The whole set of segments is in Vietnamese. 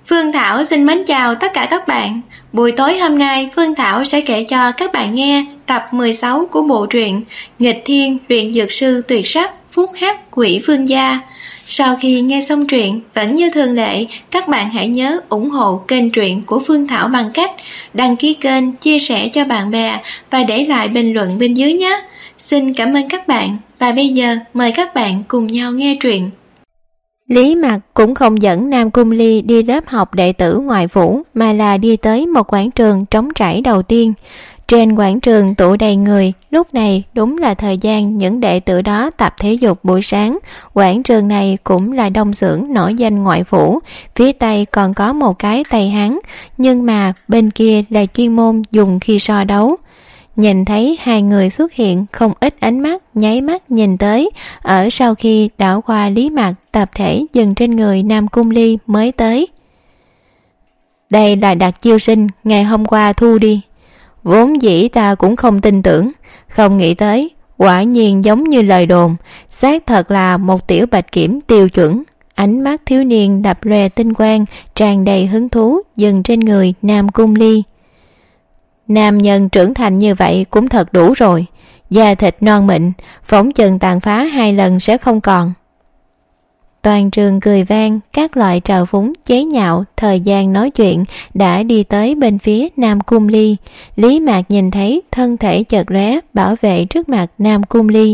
Phương Thảo xin mến chào tất cả các bạn. Buổi tối hôm nay Phương Thảo sẽ kể cho các bạn nghe tập 16 của bộ truyện Nghịch Thiên Luyện Dược Sư Tuyệt Sắc Phúc Hắc Quỷ Vương Gia. Sau khi nghe xong truyện, vẫn như thường lệ, các bạn hãy nhớ ủng hộ kênh truyện của Phương Thảo bằng cách đăng ký kênh, chia sẻ cho bạn bè và để lại bình luận bên dưới nhé. Xin cảm ơn các bạn và bây giờ mời các bạn cùng nhau nghe truyện. Lý Mặc cũng không dẫn Nam Cung Ly đi lớp học đệ tử ngoại phủ mà là đi tới một quảng trường trống trải đầu tiên. Trên quảng trường tụ đầy người, lúc này đúng là thời gian những đệ tử đó tập thể dục buổi sáng. Quảng trường này cũng là đông xưởng nổi danh ngoại phủ, phía tây còn có một cái Tây Hán, nhưng mà bên kia là chuyên môn dùng khi so đấu. Nhìn thấy hai người xuất hiện, không ít ánh mắt nháy mắt nhìn tới. Ở sau khi đảo qua Lý Mặc, tập thể dừng trên người Nam Cung Ly mới tới. Đây là đặc chiêu sinh ngày hôm qua thu đi. Vốn dĩ ta cũng không tin tưởng, không nghĩ tới, quả nhiên giống như lời đồn, xác thật là một tiểu bạch kiểm tiêu chuẩn. Ánh mắt thiếu niên đập lòe tinh quang, tràn đầy hứng thú dừng trên người Nam Cung Ly. Nam nhân trưởng thành như vậy cũng thật đủ rồi, da thịt non mịn, phỏng chừng tàn phá 2 lần sẽ không còn. Toàn trường cười vang, các loại trào phúng chế nhạo. Thời gian nói chuyện đã đi tới bên phía Nam Cung Ly. Lý Mạc nhìn thấy, thân thể chợt lóe, bảo vệ trước mặt Nam Cung Ly.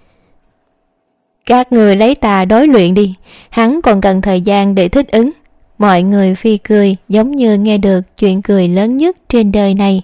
Các người lấy ta đối luyện đi, hắn còn cần thời gian để thích ứng. Mọi người phi cười, giống như nghe được chuyện cười lớn nhất trên đời này.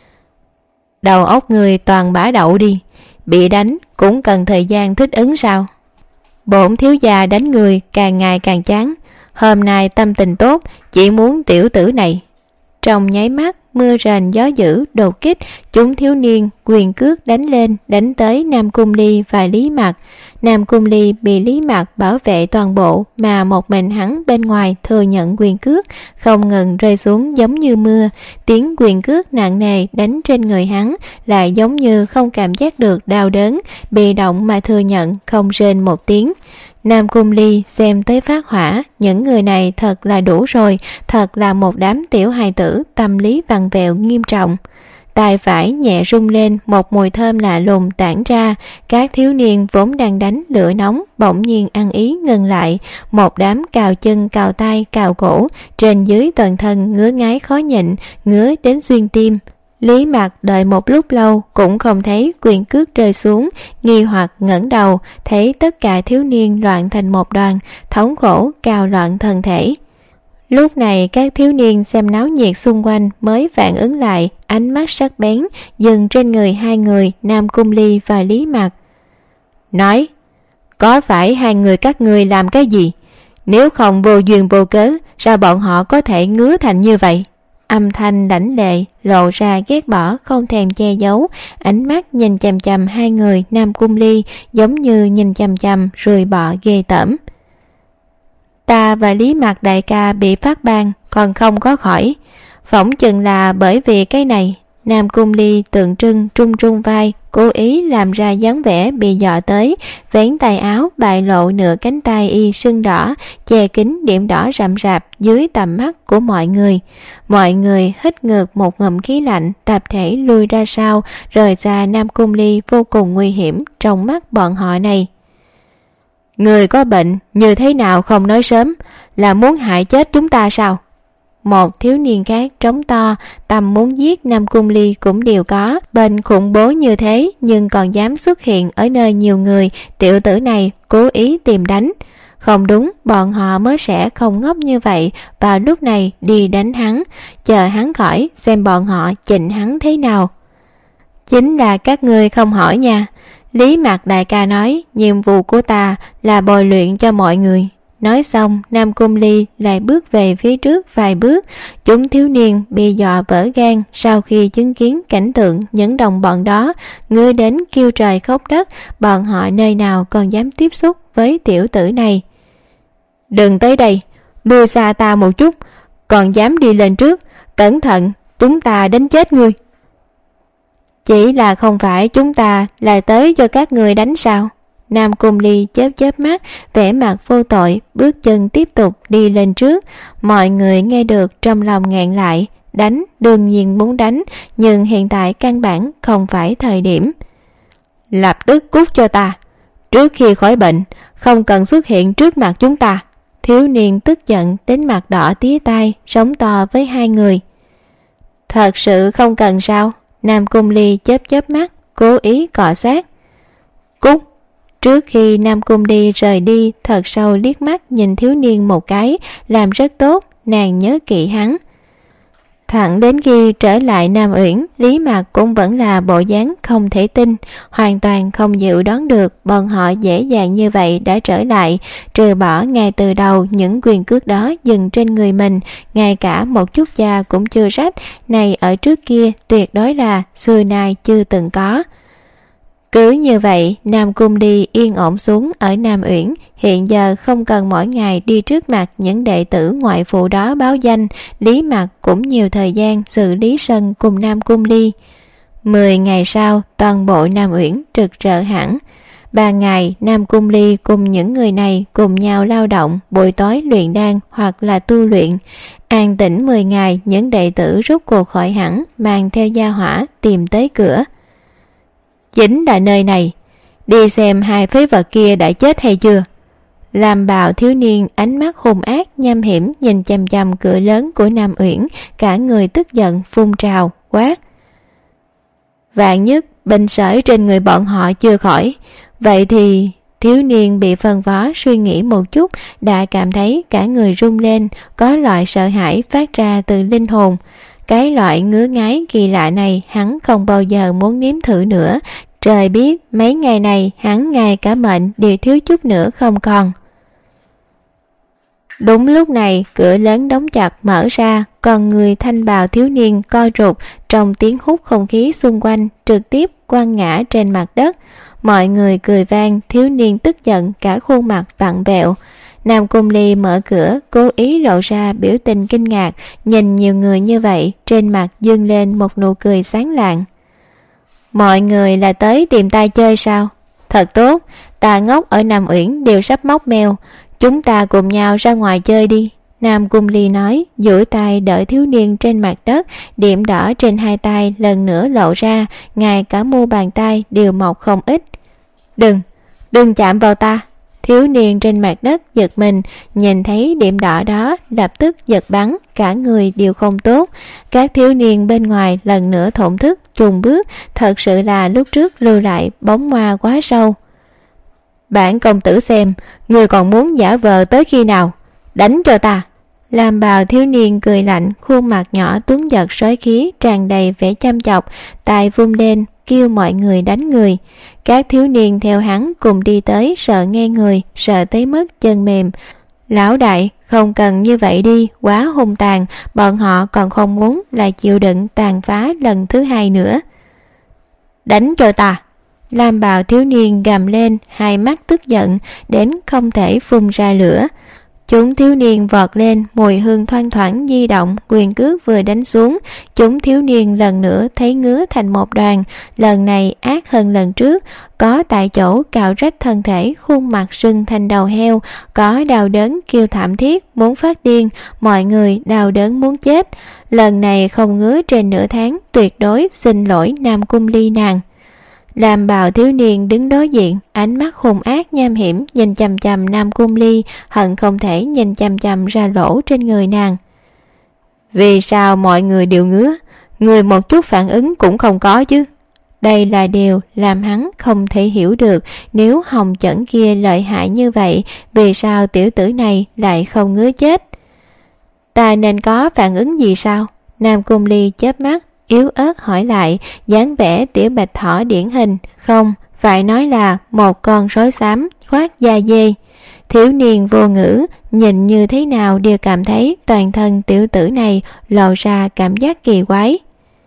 Đầu óc người toàn bả đậu đi, bị đánh cũng cần thời gian thích ứng sao? Bổn thiếu gia đánh người càng ngày càng chán, hôm nay tâm tình tốt, chỉ muốn tiểu tử này. Trong nháy mắt, mưa rền gió dữ đột kích, chúng thiếu niên quyền cước đánh lên, đánh tới Nam Cung Ly và Lý Mặc. Nam Cung Ly bị Lý Mặc bảo vệ toàn bộ, mà một mình hắn bên ngoài thừa nhận quyền cước không ngừng rơi xuống giống như mưa. Tiếng quyền cước nặng nề đánh trên người hắn lại giống như không cảm giác được đau đớn, bị động mà thừa nhận, không rên một tiếng. Nam Cung Ly xem tới phát hỏa, những người này thật là đủ rồi, thật là một đám tiểu hài tử, tâm lý vặn vẹo nghiêm trọng. Tai phải nhẹ rung lên, một mùi thơm lạ lùng tản ra. Các thiếu niên vốn đang đánh lửa nóng bỗng nhiên ăn ý ngừng lại, một đám cào chân cào tay cào cổ, trên dưới toàn thân ngứa ngáy khó nhịn, ngứa đến xuyên tim. Lý Mặc đợi một lúc lâu cũng không thấy quyền cước rơi xuống, nghi hoặc ngẩng đầu, thấy tất cả thiếu niên loạn thành một đoàn, thống khổ cào loạn thân thể. Lúc này các thiếu niên xem náo nhiệt xung quanh mới phản ứng lại, ánh mắt sắc bén dừng trên người hai người Nam Cung Ly và Lý Mặc. Nói, có phải hai người các ngươi làm cái gì? Nếu không vô duyên vô cớ, sao bọn họ có thể ngứa thành như vậy? Âm thanh lãnh lệ lộ ra ghét bỏ không thèm che giấu, ánh mắt nhìn chằm chằm hai người Nam Cung Ly giống như nhìn chằm chằm ruồi bọ ghê tởm. Ta và Lý Mặc đại ca bị phát ban còn không có khỏi, phỏng chừng là bởi vì cái này. Nam Cung Ly tượng trưng trung trung vai, cố ý làm ra dáng vẻ bị dọa tới, vén tay áo bại lộ nửa cánh tay y sưng đỏ, che kín điểm đỏ rậm rạp dưới tầm mắt của mọi người. Mọi người hít ngược một ngụm khí lạnh, tập thể lui ra sau, rời xa Nam Cung Ly vô cùng nguy hiểm trong mắt bọn họ này. Người có bệnh như thế nào không nói sớm, là muốn hại chết chúng ta sao? Một thiếu niên khác trống to, tâm muốn giết Nam Cung Ly cũng đều có. Bệnh khủng bố như thế nhưng còn dám xuất hiện ở nơi nhiều người, tiểu tử này cố ý tìm đánh. Không đúng, bọn họ mới sẽ không ngốc như vậy vào lúc này đi đánh hắn, chờ hắn khỏi xem bọn họ chỉnh hắn thế nào. Chính là các ngươi không hỏi nha. Lý Mặc đại ca nói, nhiệm vụ của ta là bồi luyện cho mọi người. Nói xong, Nam Cung Ly lại bước về phía trước vài bước. Chúng thiếu niên bị dọa vỡ gan sau khi chứng kiến cảnh tượng những đồng bọn đó ngứa đến kêu trời khóc đất. Bọn họ nơi nào còn dám tiếp xúc với tiểu tử này. Đừng tới đây, lui xa ta một chút, còn dám đi lên trước, cẩn thận, chúng ta đánh chết ngươi. Chỉ là không phải chúng ta lại tới cho các người đánh sao? Nam Cung Ly chớp chớp mắt, vẻ mặt vô tội, bước chân tiếp tục đi lên trước. Mọi người nghe được trong lòng nghẹn lại. Đánh, đương nhiên muốn đánh, nhưng hiện tại căn bản không phải thời điểm. Lập tức cút cho ta. Trước khi khỏi bệnh, không cần xuất hiện trước mặt chúng ta. Thiếu niên tức giận đến mặt đỏ tía tai, sống to với hai người. Thật sự không cần sao? Nam Cung Ly chớp chớp mắt, cố ý cọ sát. Cút. Trước khi Nam Cung Ly rời đi, thật sâu liếc mắt nhìn thiếu niên một cái, làm rất tốt, nàng nhớ kỹ hắn. Thẳng đến khi trở lại Nam Uyển, Lý Mặc cũng vẫn là bộ dáng không thể tin, hoàn toàn không dự đoán được bọn họ dễ dàng như vậy đã trở lại, trừ bỏ ngay từ đầu những quyền cước đó dừng trên người mình, ngay cả một chút da cũng chưa rách, này ở trước kia tuyệt đối là xưa nay chưa từng có. Cứ như vậy, Nam Cung Ly yên ổn xuống ở Nam Uyển, hiện giờ không cần mỗi ngày đi trước mặt những đệ tử ngoại phụ đó báo danh, Lý Mặc cũng nhiều thời gian xử lý sân cùng Nam Cung Ly. 10 ngày sau, toàn bộ Nam Uyển rực rỡ hẳn. 3 ngày, Nam Cung Ly cùng những người này cùng nhau lao động, buổi tối luyện đan hoặc là tu luyện. An tĩnh 10 ngày, những đệ tử rút cuộc khỏi hẳn, mang theo gia hỏa tìm tới cửa. Chính là nơi này, đi xem hai phế vật kia đã chết hay chưa. Làm bào thiếu niên ánh mắt hung ác nham hiểm nhìn chằm chằm cửa lớn của Nam Uyển, cả người tức giận phun trào quát. Vạn nhất bệnh sởi trên người bọn họ chưa khỏi, vậy thì... Thiếu niên bị phân phó suy nghĩ một chút, đã cảm thấy cả người rung lên, có loại sợ hãi phát ra từ linh hồn. Cái loại ngứa ngáy kỳ lạ này hắn không bao giờ muốn nếm thử nữa. Trời biết mấy ngày này hắn ngay cả mệnh đều thiếu chút nữa không còn. Đúng lúc này cửa lớn đóng chặt mở ra, còn người thanh bào thiếu niên co rụt trong tiếng hút không khí xung quanh, trực tiếp quăng ngã trên mặt đất. Mọi người cười vang, thiếu niên tức giận cả khuôn mặt vặn vẹo. Nam Cung Ly mở cửa, cố ý lộ ra biểu tình kinh ngạc, nhìn nhiều người như vậy, trên mặt dương lên một nụ cười sáng lạng. Mọi người là tới tìm ta chơi sao? Thật tốt, ta ngốc ở Nam Uyển đều sắp móc mèo, chúng ta cùng nhau ra ngoài chơi đi. Nam Cung Ly nói, duỗi tay đỡ thiếu niên trên mặt đất, điểm đỏ trên hai tay lần nữa lộ ra, ngay cả mu bàn tay đều mọc không ít. Đừng chạm vào ta. Thiếu niên trên mặt đất giật mình, nhìn thấy điểm đỏ đó lập tức giật bắn, cả người đều không tốt. Các thiếu niên bên ngoài lần nữa thổn thức chùn bước, thật sự là lúc trước lưu lại bóng ma quá sâu. Bản công tử xem, người còn muốn giả vờ tới khi nào? Đánh cho ta. Làm bào thiếu niên cười lạnh, khuôn mặt nhỏ tuấn giật sói khí tràn đầy vẻ chăm chọc, tay vung lên kêu mọi người đánh người. Các thiếu niên theo hắn cùng đi tới, sợ nghe người, sợ tới mức chân mềm. Lão đại, không cần như vậy đi, quá hung tàn, bọn họ còn không muốn là chịu đựng tàn phá lần thứ hai nữa. Đánh cho ta. Lam bào thiếu niên gầm lên, hai mắt tức giận đến không thể phun ra lửa. Chúng thiếu niên vọt lên, mùi hương thoang thoảng di động, quyền cước vừa đánh xuống, chúng thiếu niên lần nữa thấy ngứa thành một đoàn, lần này ác hơn lần trước, có tại chỗ cạo rách thân thể, khuôn mặt sưng thành đầu heo, có đau đớn kêu thảm thiết muốn phát điên, mọi người đau đớn muốn chết. Lần này không ngứa trên nửa tháng, tuyệt đối xin lỗi Nam Cung Ly nàng. Làm bào thiếu niên đứng đối diện, ánh mắt hung ác nham hiểm nhìn chằm chằm Nam Cung Ly, hận không thể nhìn chằm chằm ra lỗ trên người nàng. Vì sao mọi người đều ngứa, người một chút phản ứng cũng không có chứ? Đây là điều làm hắn không thể hiểu được, nếu Hồng Chẩn kia lợi hại như vậy, vì sao tiểu tử này lại không ngứa chết? Ta nên có phản ứng gì sao? Nam Cung Ly chớp mắt, yếu ớt hỏi lại, dáng vẻ tiểu bạch thỏ điển hình, không, phải nói là một con sói xám khoác da dê. Thiếu niên vô ngữ, nhìn như thế nào đều cảm thấy toàn thân tiểu tử này lộ ra cảm giác kỳ quái.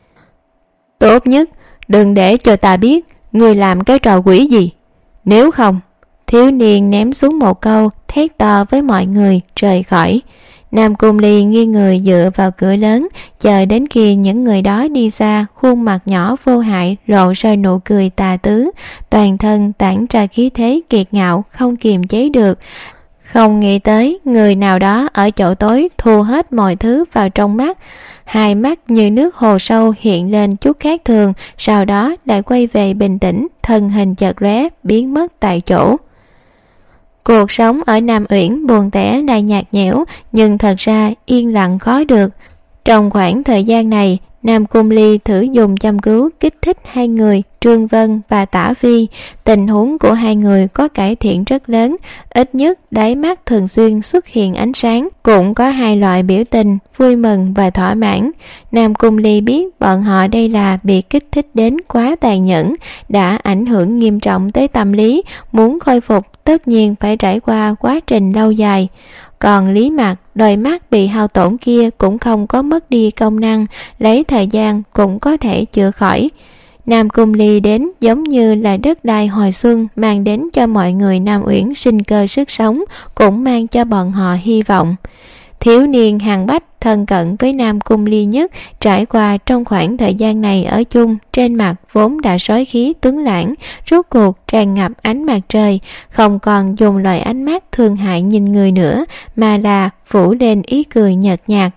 Tốt nhất, đừng để cho ta biết người làm cái trò quỷ gì. Nếu không, thiếu niên ném xuống một câu, thét to với mọi người rời khỏi. Nam Cung Ly nghiêng người dựa vào cửa lớn, chờ đến khi những người đó đi xa, khuôn mặt nhỏ vô hại lộ ra nụ cười tà tứ, toàn thân tản ra khí thế kiệt ngạo không kiềm chế được. Không nghĩ tới người nào đó ở chỗ tối thu hết mọi thứ vào trong mắt, hai mắt như nước hồ sâu hiện lên chút khác thường, sau đó lại quay về bình tĩnh, thân hình chợt lóe biến mất tại chỗ. Cuộc sống ở Nam Uyển buồn tẻ lại nhạt nhẽo, nhưng thật ra yên lặng khó được. Trong khoảng thời gian này, Nam Cung Ly thử dùng châm cứu kích thích hai người Trương Vân và Tả Phi. Tình huống của hai người có cải thiện rất lớn, ít nhất đáy mắt thường xuyên xuất hiện ánh sáng, cũng có hai loại biểu tình vui mừng và thỏa mãn. Nam Cung Ly biết bọn họ đây là bị kích thích đến quá tàn nhẫn, đã ảnh hưởng nghiêm trọng tới tâm lý, muốn khôi phục tất nhiên phải trải qua quá trình lâu dài. Còn Lý Mặc, đôi mắt bị hao tổn kia cũng không có mất đi công năng, lấy thời gian cũng có thể chữa khỏi. Nam Cung Ly đến giống như là đất đai hồi xuân, mang đến cho mọi người Nam Uyển sinh cơ sức sống, cũng mang cho bọn họ hy vọng. Thiếu niên Hàn Bách thân cận với Nam Cung Ly nhất, trải qua trong khoảng thời gian này ở chung, trên mặt vốn đã sói khí tuấn lãng, rốt cuộc tràn ngập ánh mặt trời, không còn dùng loại ánh mắt thương hại nhìn người nữa, mà là phủ lên ý cười nhợt nhạt.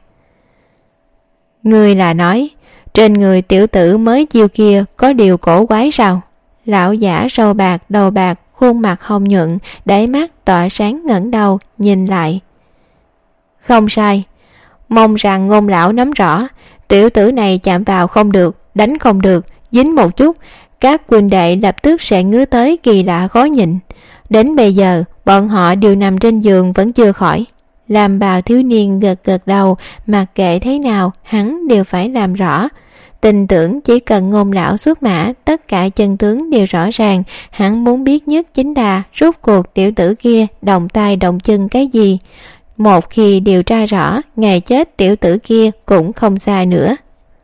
Người là nói, trên người tiểu tử mới chiêu kia có điều cổ quái sao? Lão giả râu bạc, đầu bạc, khuôn mặt hồng nhuận, đáy mắt tỏa sáng ngẩng đầu, nhìn lại. Không sai, mong rằng Ngôn lão nắm rõ, tiểu tử này chạm vào không được, đánh không được, dính một chút, các huynh đệ lập tức sẽ ngứa tới kỳ lạ khó nhịn. Đến bây giờ, bọn họ đều nằm trên giường vẫn chưa khỏi. Làm bào thiếu niên gật gật đầu, mặc kệ thế nào, hắn đều phải làm rõ. Tin tưởng chỉ cần Ngôn lão xuất mã, tất cả chân tướng đều rõ ràng. Hắn muốn biết nhất chính là rốt cuộc tiểu tử kia động tay động chân cái gì. Một khi điều tra rõ, ngày chết tiểu tử kia cũng không xa nữa.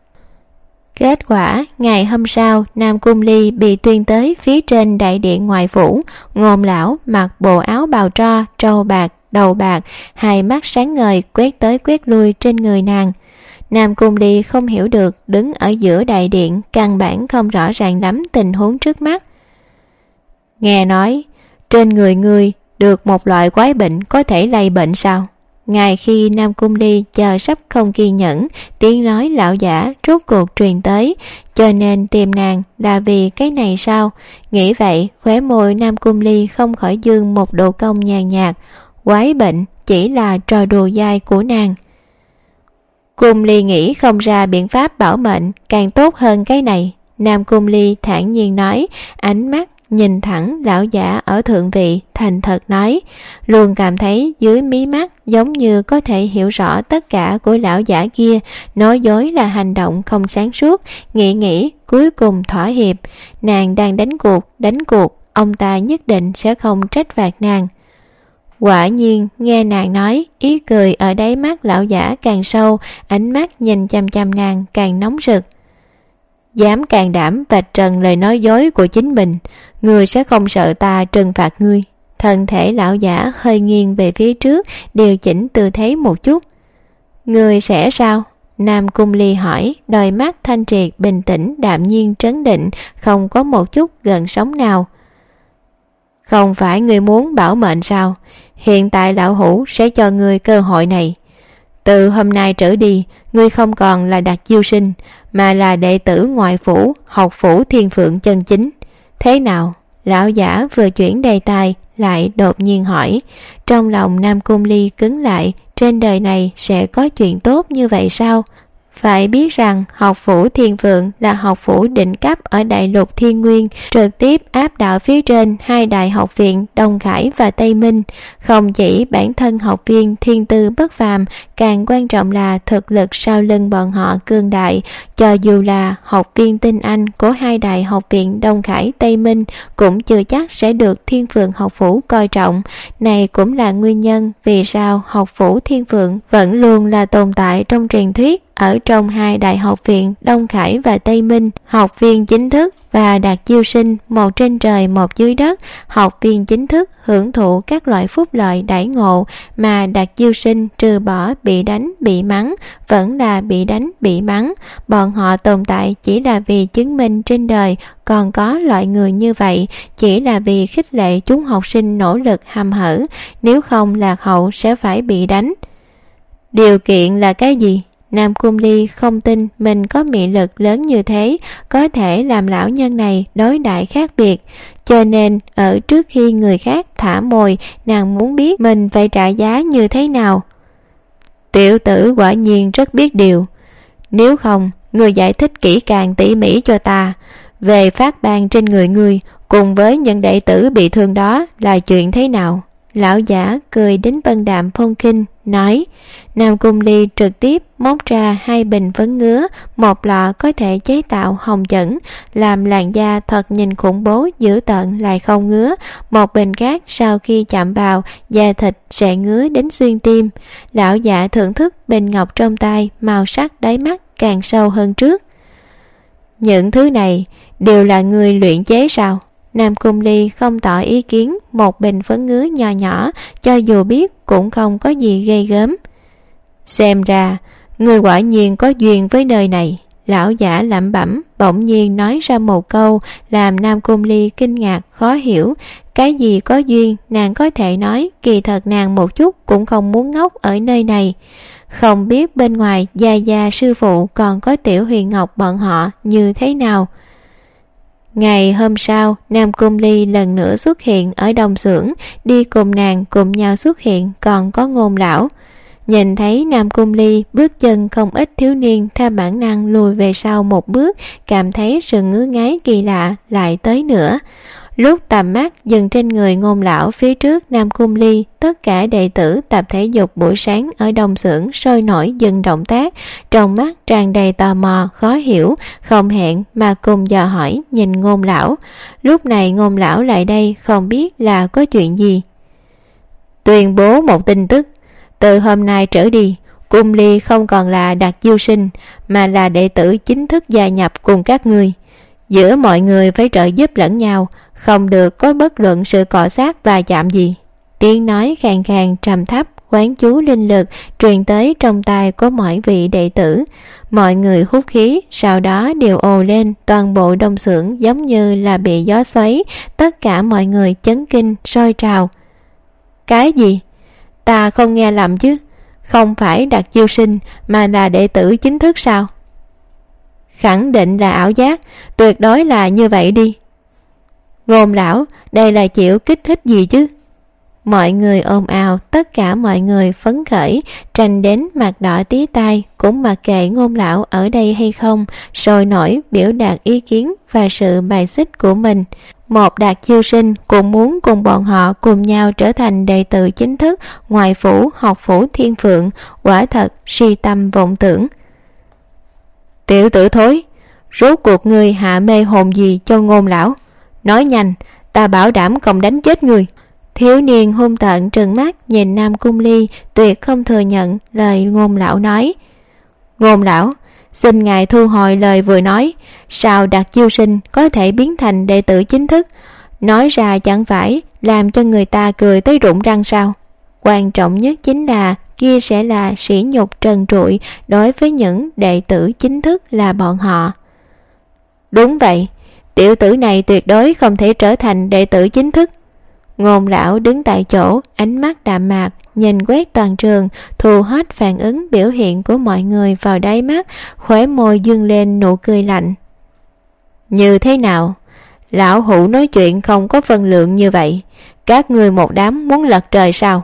Kết quả, ngày hôm sau, Nam Cung Ly bị tuyên tới phía trên đại điện ngoại phủ. Ngôn lão mặc bộ áo bào tro, trâu bạc, đầu bạc, hai mắt sáng ngời quét tới quét lui trên người nàng. Nam Cung Ly không hiểu được, đứng ở giữa đại điện, căn bản không rõ ràng lắm tình huống trước mắt. Nghe nói, trên người ngươi được một loại quái bệnh có thể lây bệnh sao? Ngay khi Nam Cung Ly chờ sắp không kiên nhẫn, tiếng nói lão giả rốt cuộc truyền tới, cho nên tìm nàng là vì cái này sao? Nghĩ vậy, khóe môi Nam Cung Ly không khỏi dương một độ cong nhàn nhạt. Quái bệnh chỉ là trò đùa dai của nàng. Cung Ly nghĩ không ra biện pháp bảo mệnh càng tốt hơn cái này. Nam Cung Ly thản nhiên nói, ánh mắt nhìn thẳng lão giả ở thượng vị, thành thật nói, luôn cảm thấy dưới mí mắt giống như có thể hiểu rõ tất cả của lão giả kia, nói dối là hành động không sáng suốt, nghĩ cuối cùng thỏa hiệp. Nàng đang đánh cuộc, ông ta nhất định sẽ không trách phạt nàng. Quả nhiên, nghe nàng nói, ý cười ở đáy mắt lão giả càng sâu, ánh mắt nhìn chăm chăm nàng càng nóng rực. Dám can đảm vạch trần lời nói dối của chính mình, ngươi sẽ không sợ ta trừng phạt ngươi. Thân thể lão giả hơi nghiêng về phía trước, điều chỉnh tư thế một chút. Ngươi sẽ sao? Nam Cung Ly hỏi, đôi mắt thanh triệt bình tĩnh đạm nhiên trấn định, không có một chút gần sóng nào. Không phải ngươi muốn bảo mệnh sao? Hiện tại lão hủ sẽ cho ngươi cơ hội này. Từ hôm nay trở đi, ngươi không còn là Đặc Chiêu Sinh, mà là đệ tử ngoại phủ, học phủ Thiên Phượng chân chính. Thế nào? Lão giả vừa chuyển đề tài, lại đột nhiên hỏi. Trong lòng Nam Cung Ly cứng lại, trên đời này sẽ có chuyện tốt như vậy sao? Phải biết rằng học phủ Thiên Phượng là học phủ đỉnh cấp ở đại lục Thiên Nguyên, trực tiếp áp đảo phía trên hai đại học viện Đông Khải và Tây Minh. Không chỉ bản thân học viên thiên tư bất phàm, càng quan trọng là thực lực sau lưng bọn họ cường đại. Cho dù là học viên tinh anh của hai đại học viện Đông Khải Tây Minh cũng chưa chắc sẽ được Thiên Phượng học phủ coi trọng. Này cũng là nguyên nhân vì sao học phủ Thiên Phượng vẫn luôn là tồn tại trong truyền thuyết ở trong hai đại học viện Đông Khải và Tây Minh, học viên chính thức và đạt chiêu sinh, một trên trời một dưới đất. Học viên chính thức hưởng thụ các loại phúc lợi đãi ngộ mà đạt chiêu sinh trừ bỏ bị đánh bị mắng vẫn là bị đánh bị mắng. Bọn họ tồn tại chỉ là vì chứng minh trên đời còn có loại người như vậy, chỉ là vì khích lệ chúng học sinh nỗ lực hăm hở, nếu không lạc hậu sẽ phải bị đánh. Điều kiện là cái gì? Nam Cung Ly không tin mình có mị lực lớn như thế có thể làm lão nhân này đối đãi khác biệt, cho nên ở trước khi người khác thả mồi, nàng muốn biết mình phải trả giá như thế nào. Tiểu tử quả nhiên rất biết điều. Nếu không, người giải thích kỹ càng tỉ mỉ cho ta về phát ban trên người ngươi cùng với những đệ tử bị thương đó là chuyện thế nào. Lão giả cười đến vân đạm phong khinh nói. Nam Cung Ly trực tiếp móc ra 2 bình phấn ngứa, một lọ có thể chế tạo hồng chẩn làm làn da thật nhìn khủng bố dữ tợn lại không ngứa, một bình khác sau khi chạm vào da thịt sẽ ngứa đến xuyên tim. Lão giả thưởng thức bình ngọc trong tay, màu sắc đáy mắt càng sâu hơn trước. Những thứ này đều là người luyện chế sao? Nam Cung Ly không tỏ ý kiến, một bình phấn ngứa nhỏ nhỏ, cho dù biết cũng không có gì ghê gớm. Xem ra, người quả nhiên có duyên với nơi này. Lão giả lẩm bẩm, bỗng nhiên nói ra một câu làm Nam Cung Ly kinh ngạc khó hiểu. Cái gì có duyên nàng có thể nói, kỳ thật nàng một chút cũng không muốn ngốc ở nơi này. Không biết bên ngoài Gia Gia sư phụ còn có Tiểu Huyền Ngọc bọn họ như thế nào. Ngày hôm sau, Nam Cung Ly lần nữa xuất hiện ở đồng xưởng, đi cùng nàng cùng nhau xuất hiện còn có Ngôn lão. Nhìn thấy Nam Cung Ly, bước chân không ít thiếu niên theo bản năng lùi về sau một bước, cảm thấy sự ngứa ngáy kỳ lạ lại tới nữa. Lúc tầm mắt dừng trên người Ngôn lão phía trước Nam Cung Ly, tất cả đệ tử tập thể dục buổi sáng ở đồng xưởng sôi nổi dừng động tác, trong mắt tràn đầy tò mò khó hiểu, không hẹn mà cùng dò hỏi nhìn Ngôn lão. Lúc này Ngôn lão lại đây không biết là có chuyện gì. Tuyên bố một tin tức, từ hôm nay trở đi, Cung Ly không còn là đặc chiêu sinh mà là đệ tử chính thức gia nhập cùng các ngươi. Giữa mọi người phải trợ giúp lẫn nhau, không được có bất luận sự cọ sát và chạm gì. Tiếng nói khàn khàn trầm thấp, quán chú linh lực truyền tới trong tai của mọi vị đệ tử. Mọi người hút khí, sau đó đều ồ lên, toàn bộ đông xưởng giống như là bị gió xoáy, tất cả mọi người chấn kinh sôi trào. Cái gì? Ta không nghe lầm chứ? Không phải đặc chiêu sinh mà là đệ tử chính thức sao? Khẳng định là ảo giác, tuyệt đối là như vậy đi. Ngôn lão, đây là chịu kích thích gì chứ? Mọi người ồn ào, tất cả mọi người phấn khởi, tranh đến mặt đỏ tía tai, cũng mặc kệ Ngôn lão ở đây hay không, sôi nổi biểu đạt ý kiến và sự bài xích của mình. Một đạt chiêu sinh cũng muốn cùng bọn họ cùng nhau trở thành đệ tử chính thức ngoại phủ học phủ Thiên Phượng, quả thật si tâm vọng tưởng. Tiểu tử thối, rốt cuộc ngươi hạ mê hồn gì cho Ngôn lão? Nói nhanh, ta bảo đảm không đánh chết ngươi. Thiếu niên hung tợn trừng mắt nhìn Nam Cung Ly, tuyệt không thừa nhận lời Ngôn lão nói. Ngôn lão, xin ngài thu hồi lời vừa nói. Sao đặc chiêu sinh có thể biến thành đệ tử chính thức? Nói ra chẳng phải làm cho người ta cười tới rụng răng sao? Quan trọng nhất chính là kia sẽ là sỉ nhục trần trụi đối với những đệ tử chính thức là bọn họ. Đúng vậy, tiểu tử này tuyệt đối không thể trở thành đệ tử chính thức. Ngôn lão đứng tại chỗ, ánh mắt đạm mạc nhìn quét toàn trường, thu hết phản ứng biểu hiện của mọi người vào đáy mắt, khóe môi dương lên nụ cười lạnh. Như thế nào? Lão hủ nói chuyện không có phân lượng như vậy, các ngươi một đám muốn lật trời sao?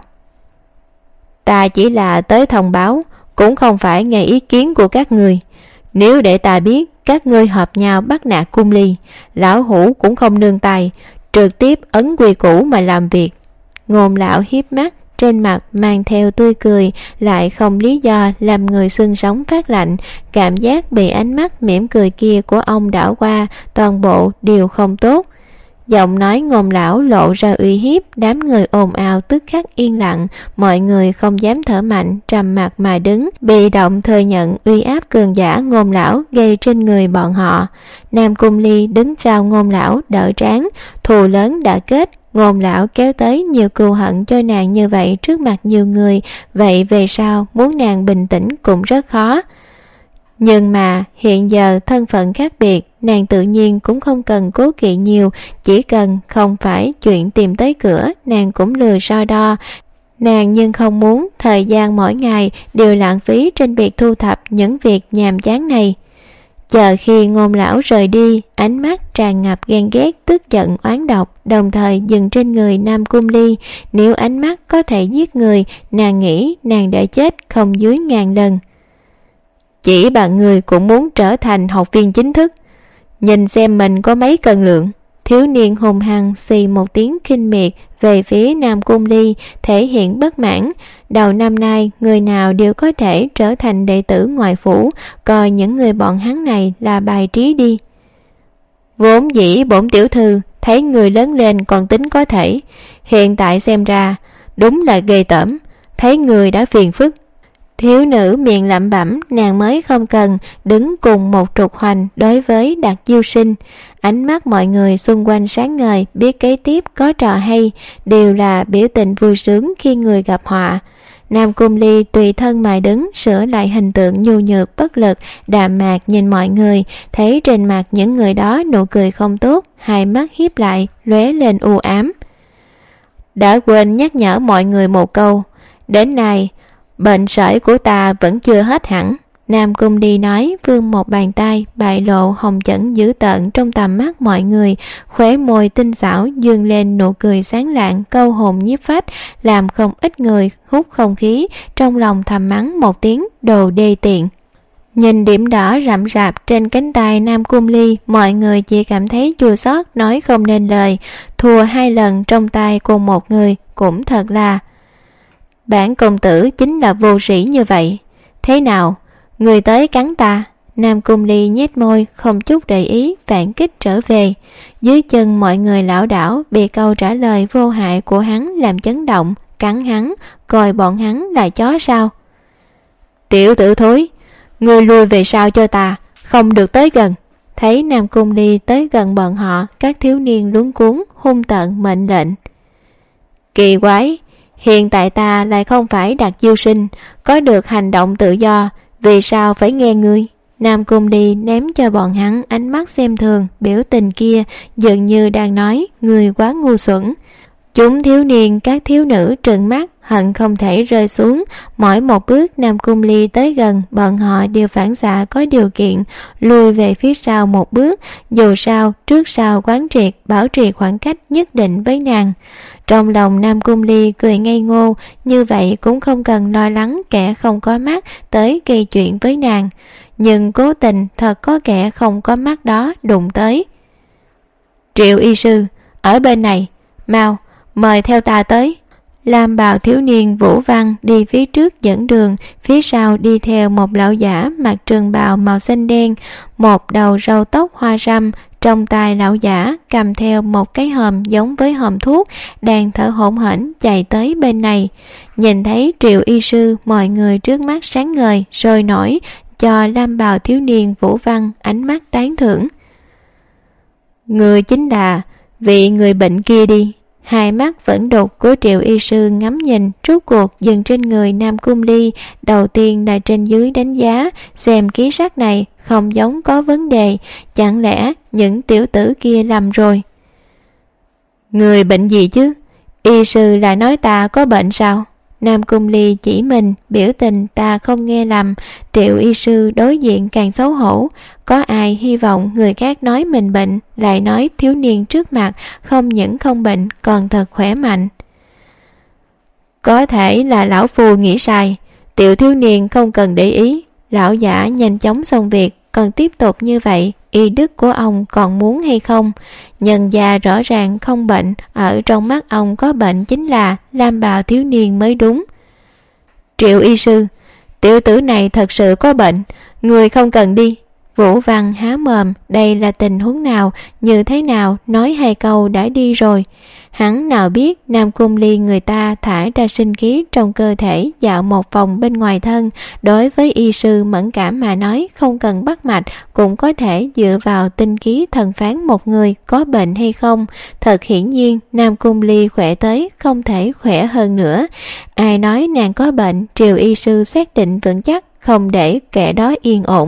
Ta chỉ là tới thông báo, cũng không phải nghe ý kiến của các ngươi. Nếu để ta biết các ngươi hợp nhau bắt nạt Cung Ly, lão hủ cũng không nương tay, trực tiếp ấn quy củ mà làm việc. Ngôn lão hiếp mắt, trên mặt mang theo tươi cười, lại không lý do làm người xương sống phát lạnh. Cảm giác bị ánh mắt mỉm cười kia của ông đảo qua, toàn bộ đều không tốt. Giọng nói Ngôn lão lộ ra uy hiếp, đám người ồn ào tức khắc yên lặng, mọi người không dám thở mạnh, trầm mặc mà đứng, bị động thừa nhận uy áp cường giả Ngôn lão gây trên người bọn họ. Nam Cung Ly đứng sau Ngôn lão đỡ trán, thù lớn đã kết, Ngôn lão kéo tới nhiều cừu hận cho nàng như vậy trước mặt nhiều người, vậy về sau muốn nàng bình tĩnh cũng rất khó. Nhưng mà hiện giờ thân phận khác biệt, nàng tự nhiên cũng không cần cố kỵ nhiều, chỉ cần không phải chuyện tìm tới cửa, nàng cũng lười so đo. Nàng nhưng không muốn thời gian mỗi ngày đều lãng phí trên việc thu thập những việc nhàm chán này. Chờ khi Ngôn lão rời đi, ánh mắt tràn ngập ghen ghét, tức giận, oán độc, đồng thời dừng trên người Nam Cung Ly. Nếu ánh mắt có thể giết người, nàng nghĩ nàng đã chết không dưới 1000 lần. Chỉ bạn người cũng muốn trở thành học viên chính thức, nhìn xem mình có mấy cân lượng. Thiếu niên hùng hăng xì một tiếng khinh miệt về phía Nam Cung Ly, thể hiện bất mãn. Đầu năm nay người nào đều có thể trở thành đệ tử ngoại phủ, coi những người bọn hắn này là bài trí đi. Vốn dĩ bổn tiểu thư thấy người lớn lên còn tính có thể, hiện tại xem ra đúng là ghê tởm, thấy người đã phiền phức. Thiếu nữ miệng lẩm bẩm, nàng mới không cần đứng cùng một trục hoành đối với Đạt Diêu Sinh. Ánh mắt mọi người xung quanh sáng ngời, biết kế tiếp có trò hay, đều là biểu tình vui sướng khi người gặp họa. Nam Cung Ly tùy thân mà đứng, sửa lại hình tượng nhu nhược bất lực, đạm mạc nhìn mọi người, thấy trên mặt những người đó nụ cười không tốt, hai mắt híp lại, lóe lên u ám. Đã quên nhắc nhở mọi người một câu, đến nay bệnh sởi của ta vẫn chưa hết hẳn. Nam Cung Ly nói, vươn một bàn tay, bại lộ hồng chẩn dữ tợn trong tầm mắt mọi người, khóe môi tinh xảo dương lên nụ cười sáng lạng, câu hồn nhiếp phách, làm không ít người hút không khí, trong lòng thầm mắng một tiếng đồ đê tiện. Nhìn điểm đỏ rậm rạp trên cánh tay Nam Cung Ly, mọi người chỉ cảm thấy chua xót, nói không nên lời. Thua 2 lần trong tay cùng một người cũng thật là... Bản công tử chính là vô sĩ như vậy. Thế nào, người tới cắn ta? Nam Cung Ly nhếch môi, không chút để ý, phản kích trở về. Dưới chân mọi người lảo đảo, bị câu trả lời vô hại của hắn làm chấn động. Cắn hắn, coi bọn hắn là chó sao? Tiểu tử thối, ngươi lui về sau cho ta, không được tới gần. Thấy Nam Cung Ly tới gần bọn họ, các thiếu niên luống cuống hung tợn mệnh lệnh. Kỳ quái, hiện tại ta lại không phải Đạt Diêu Sinh, có được hành động tự do, vì sao phải nghe ngươi? Nam Cung Ly ném cho bọn hắn ánh mắt xem thường, biểu tình kia dường như đang nói ngươi quá ngu xuẩn. Chúng thiếu niên các thiếu nữ trừng mắt, hận không thể rơi xuống. Mỗi một bước Nam Cung Ly tới gần, bọn họ đều phản xạ có điều kiện lùi về phía sau một bước, dù sao trước sau quán triệt bảo trì khoảng cách nhất định với nàng. Trong lòng Nam Cung Ly cười ngây ngô, như vậy cũng không cần lo lắng kẻ không có mắt tới gây chuyện với nàng. Nhưng cố tình thật có kẻ không có mắt đó đụng tới. Triệu y sư, ở bên này, mau, mời theo ta tới. Lam bào thiếu niên Vũ Văn đi phía trước dẫn đường, phía sau đi theo một lão giả mặc trường bào màu xanh đen, một đầu râu tóc hoa râm. Trong tay lão giả cầm theo một cái hòm giống với hòm thuốc, đang thở hổn hển chạy tới bên này. Nhìn thấy Triệu y sư, mọi người trước mắt sáng ngời, sôi nổi, cho lam bào thiếu niên Vũ Văn ánh mắt tán thưởng. Người chính là vị người bệnh kia đi. Hai mắt vẫn đục của Triệu y sư ngắm nhìn, rốt cuộc dừng trên người Nam Cung Ly. Đầu tiên là trên dưới đánh giá, xem ký sắc này không giống có vấn đề, chẳng lẽ những tiểu tử kia lầm rồi? Người bệnh gì chứ? Y sư lại nói ta có bệnh sao? Nam Cung Ly chỉ mình, biểu tình ta không nghe lầm. Triệu y sư đối diện càng xấu hổ. Có ai hy vọng người khác nói mình bệnh, lại nói thiếu niên trước mặt không những không bệnh còn thật khỏe mạnh. Có thể là lão phu nghĩ sai, tiểu thiếu niên không cần để ý. Lão giả nhanh chóng xong việc, còn tiếp tục như vậy y đức của ông còn muốn hay không? Nhân gia rõ ràng không bệnh, ở trong mắt ông có bệnh chính là lam bào thiếu niên mới đúng. Triệu y sư, tiểu tử này thật sự có bệnh, người không cần đi. Vũ Văn há mồm, đây là tình huống nào, như thế nào, nói 2 câu đã đi rồi. Hắn nào biết Nam Cung Ly người ta thải ra sinh khí trong cơ thể dạo một vòng bên ngoài thân, đối với y sư mẫn cảm mà nói không cần bắt mạch cũng có thể dựa vào tinh khí thần phán một người có bệnh hay không. Thật hiển nhiên Nam Cung Ly khỏe tới không thể khỏe hơn nữa. Ai nói nàng có bệnh, Triều y sư xác định vững chắc, không để kẻ đó yên ổn.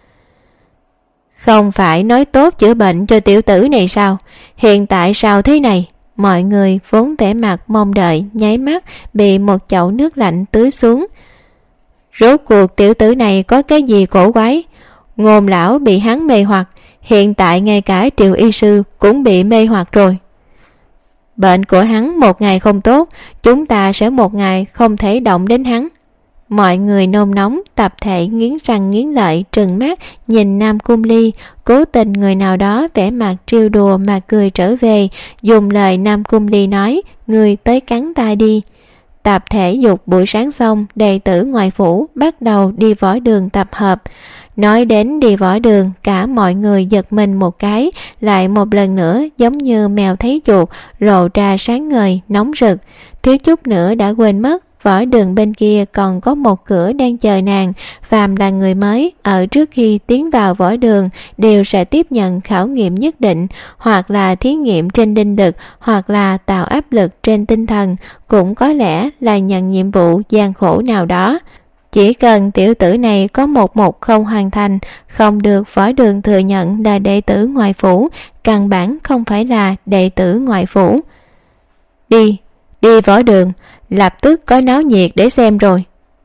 Không phải nói tốt chữa bệnh cho tiểu tử này sao? Hiện tại sao thế này? Mọi người vốn vẻ mặt mong đợi, nháy mắt bị một chậu nước lạnh tưới xuống. Rốt cuộc tiểu tử này có cái gì cổ quái? Ngôn lão bị hắn mê hoặc, hiện tại ngay cả Triệu y sư cũng bị mê hoặc rồi. Bệnh của hắn một ngày không tốt, chúng ta sẽ một ngày không thể động đến hắn. Mọi người nôn nóng tập thể nghiến răng nghiến lợi trừng mắt nhìn Nam Cung Ly, cố tình người nào đó vẻ mặt trêu đùa mà cười trở về, dùng lời Nam Cung Ly nói, người tới cắn tai đi. Tập thể dục buổi sáng xong, đệ tử ngoại phủ bắt đầu đi võ đường tập hợp. Nói đến đi võ đường, cả mọi người giật mình một cái, lại một lần nữa giống như mèo thấy chuột, lộ ra sáng ngời, nóng rực. Thiếu chút nữa đã quên mất, võ đường bên kia còn có một cửa đang chờ nàng. Phàm là người mới ở trước khi tiến vào võ đường đều sẽ tiếp nhận khảo nghiệm nhất định, hoặc là thí nghiệm trên linh lực, hoặc là tạo áp lực trên tinh thần, cũng có lẽ là nhận nhiệm vụ gian khổ nào đó. Chỉ cần tiểu tử này có một không hoàn thành, không được võ đường thừa nhận là đệ tử ngoại phủ, căn bản không phải là đệ tử ngoại phủ. Đi võ đường, lập tức có náo nhiệt để xem rồi.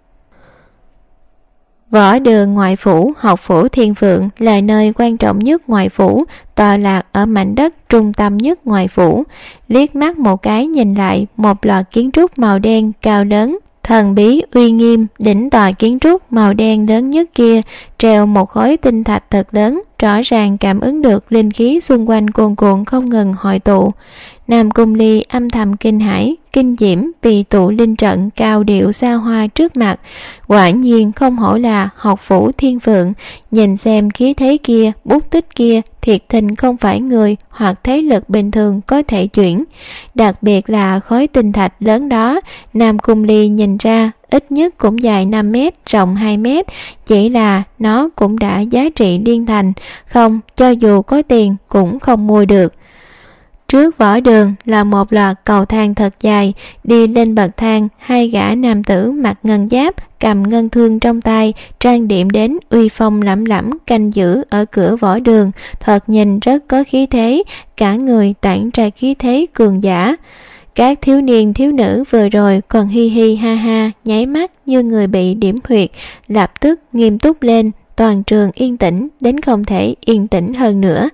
Võ đường ngoại phủ, học phủ Thiên Phượng là nơi quan trọng nhất ngoại phủ, tọa lạc ở mảnh đất trung tâm nhất ngoại phủ. Liếc mắt một cái nhìn lại, một loạt kiến trúc màu đen cao lớn, thần bí uy nghiêm. Đỉnh tòa kiến trúc màu đen lớn nhất kia treo một khối tinh thạch thật lớn, rõ ràng cảm ứng được linh khí xung quanh cuồn cuộn không ngừng hội tụ. Nam Cung Ly âm thầm kinh hãi, kinh diễm vì tụ linh trận cao điệu xa hoa trước mặt. Quả nhiên không hổ là học phủ Thiên Phượng, nhìn xem khí thế kia, bút tích kia, thiệt tình không phải người hoặc thế lực bình thường có thể chuyển. Đặc biệt là khối tinh thạch lớn đó, Nam Cung Ly nhìn ra ít nhất cũng dài 5 mét, rộng 2 mét, chỉ là nó cũng đã giá trị liên thành, không, cho dù có tiền cũng không mua được. Trước võ đường là một loạt cầu thang thật dài, đi lên bậc thang, 2 gã nam tử mặc ngân giáp, cầm ngân thương trong tay, trang điểm đến uy phong lẫm lẫm canh giữ ở cửa võ đường, thật nhìn rất có khí thế, cả người tản ra khí thế cường giả. Các thiếu niên thiếu nữ vừa rồi còn hi hi ha ha, nháy mắt như người bị điểm huyệt, lập tức nghiêm túc lên, toàn trường yên tĩnh đến không thể yên tĩnh hơn nữa.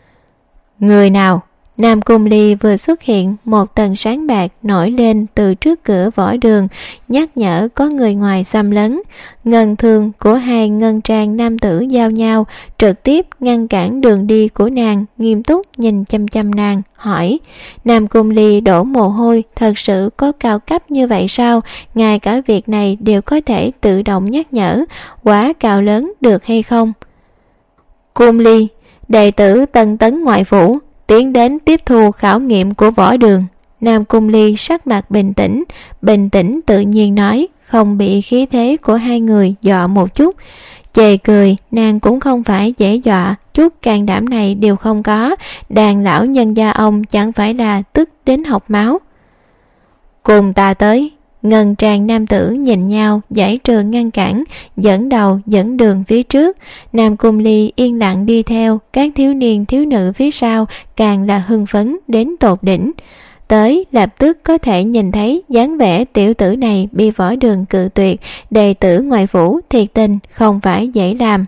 Người nào? Nam Cung Ly vừa xuất hiện, một tầng sáng bạc nổi lên từ trước cửa võ đường, nhắc nhở có người ngoài xâm lấn. Ngân thương của 2 ngân trang nam tử giao nhau, trực tiếp ngăn cản đường đi của nàng, nghiêm túc nhìn chăm chăm nàng, hỏi. Nam Cung Ly đổ mồ hôi, thật sự có cao cấp như vậy sao? Ngay cả việc này đều có thể tự động nhắc nhở, quá cao lớn được hay không? Cung Ly, đệ tử Tân Tấn ngoại phủ, tiến đến tiếp thu khảo nghiệm của võ đường. Nam Cung Ly sắc mặt bình tĩnh tự nhiên nói, không bị khí thế của 2 người dọa một chút. Chề cười, nàng cũng không phải dễ dọa, chút can đảm này đều không có, đàn lão nhân gia ông chẳng phải là tức đến học máu. Cùng ta tới. Ngân trang nam tử nhìn nhau, giải trừ ngăn cản, dẫn đầu dẫn đường phía trước. Nam Cung Ly yên lặng đi theo, các thiếu niên thiếu nữ phía sau càng là hưng phấn đến tột đỉnh. Tới lập tức có thể nhìn thấy dáng vẻ tiểu tử này bị võ đường cự tuyệt, đệ tử ngoại phủ thiệt tình không phải dễ làm.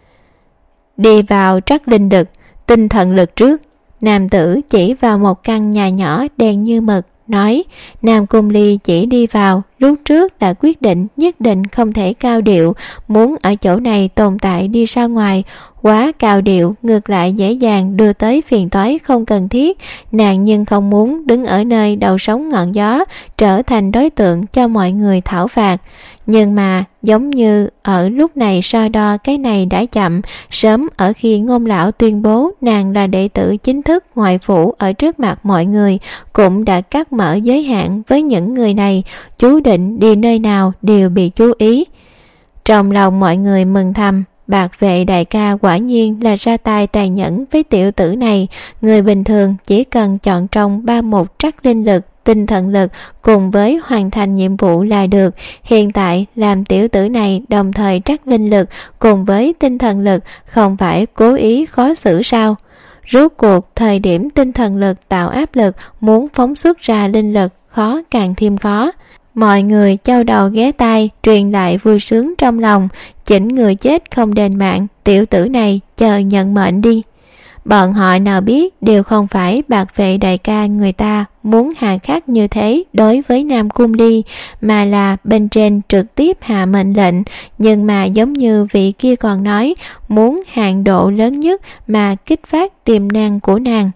Đi vào trắc linh lực, tinh thần lực trước. Nam tử chỉ vào một căn nhà nhỏ đen như mực, nói. Nam Cung Ly chỉ đi vào, lúc trước đã quyết định nhất định không thể cao điệu, muốn ở chỗ này tồn tại đi ra ngoài. Quá cao điệu ngược lại dễ dàng đưa tới phiền toái không cần thiết. Nàng nhưng không muốn đứng ở nơi đầu sóng ngọn gió, trở thành đối tượng cho mọi người thảo phạt. Nhưng mà giống như ở lúc này so đo cái này đã chậm. Sớm ở khi Ngôn lão tuyên bố nàng là đệ tử chính thức ngoại phủ ở trước mặt mọi người, cũng đã cắt mở giới hạn với những người này, chú định đi nơi nào đều bị chú ý. Trong lòng mọi người mừng thầm, Bạc Vệ đại ca quả nhiên là ra tay tàn nhẫn với tiểu tử này. Người bình thường chỉ cần chọn trong 31 trắc linh lực, tinh thần lực cùng với hoàn thành nhiệm vụ là được. Hiện tại làm tiểu tử này đồng thời trắc linh lực cùng với tinh thần lực, không phải cố ý khó xử sao? Rốt cuộc thời điểm tinh thần lực tạo áp lực, muốn phóng xuất ra linh lực khó càng thêm khó. Mọi người châu đầu ghé tai, truyền lại vui sướng trong lòng. Chỉnh người chết không đền mạng, tiểu tử này chờ nhận mệnh đi. Bọn họ nào biết đều không phải Bạc Vệ đại ca người ta muốn hà khắc như thế đối với Nam Cung Ly, mà là bên trên trực tiếp hạ mệnh lệnh. Nhưng mà giống như vị kia còn nói, muốn hạn độ lớn nhất mà kích phát tiềm năng của nàng.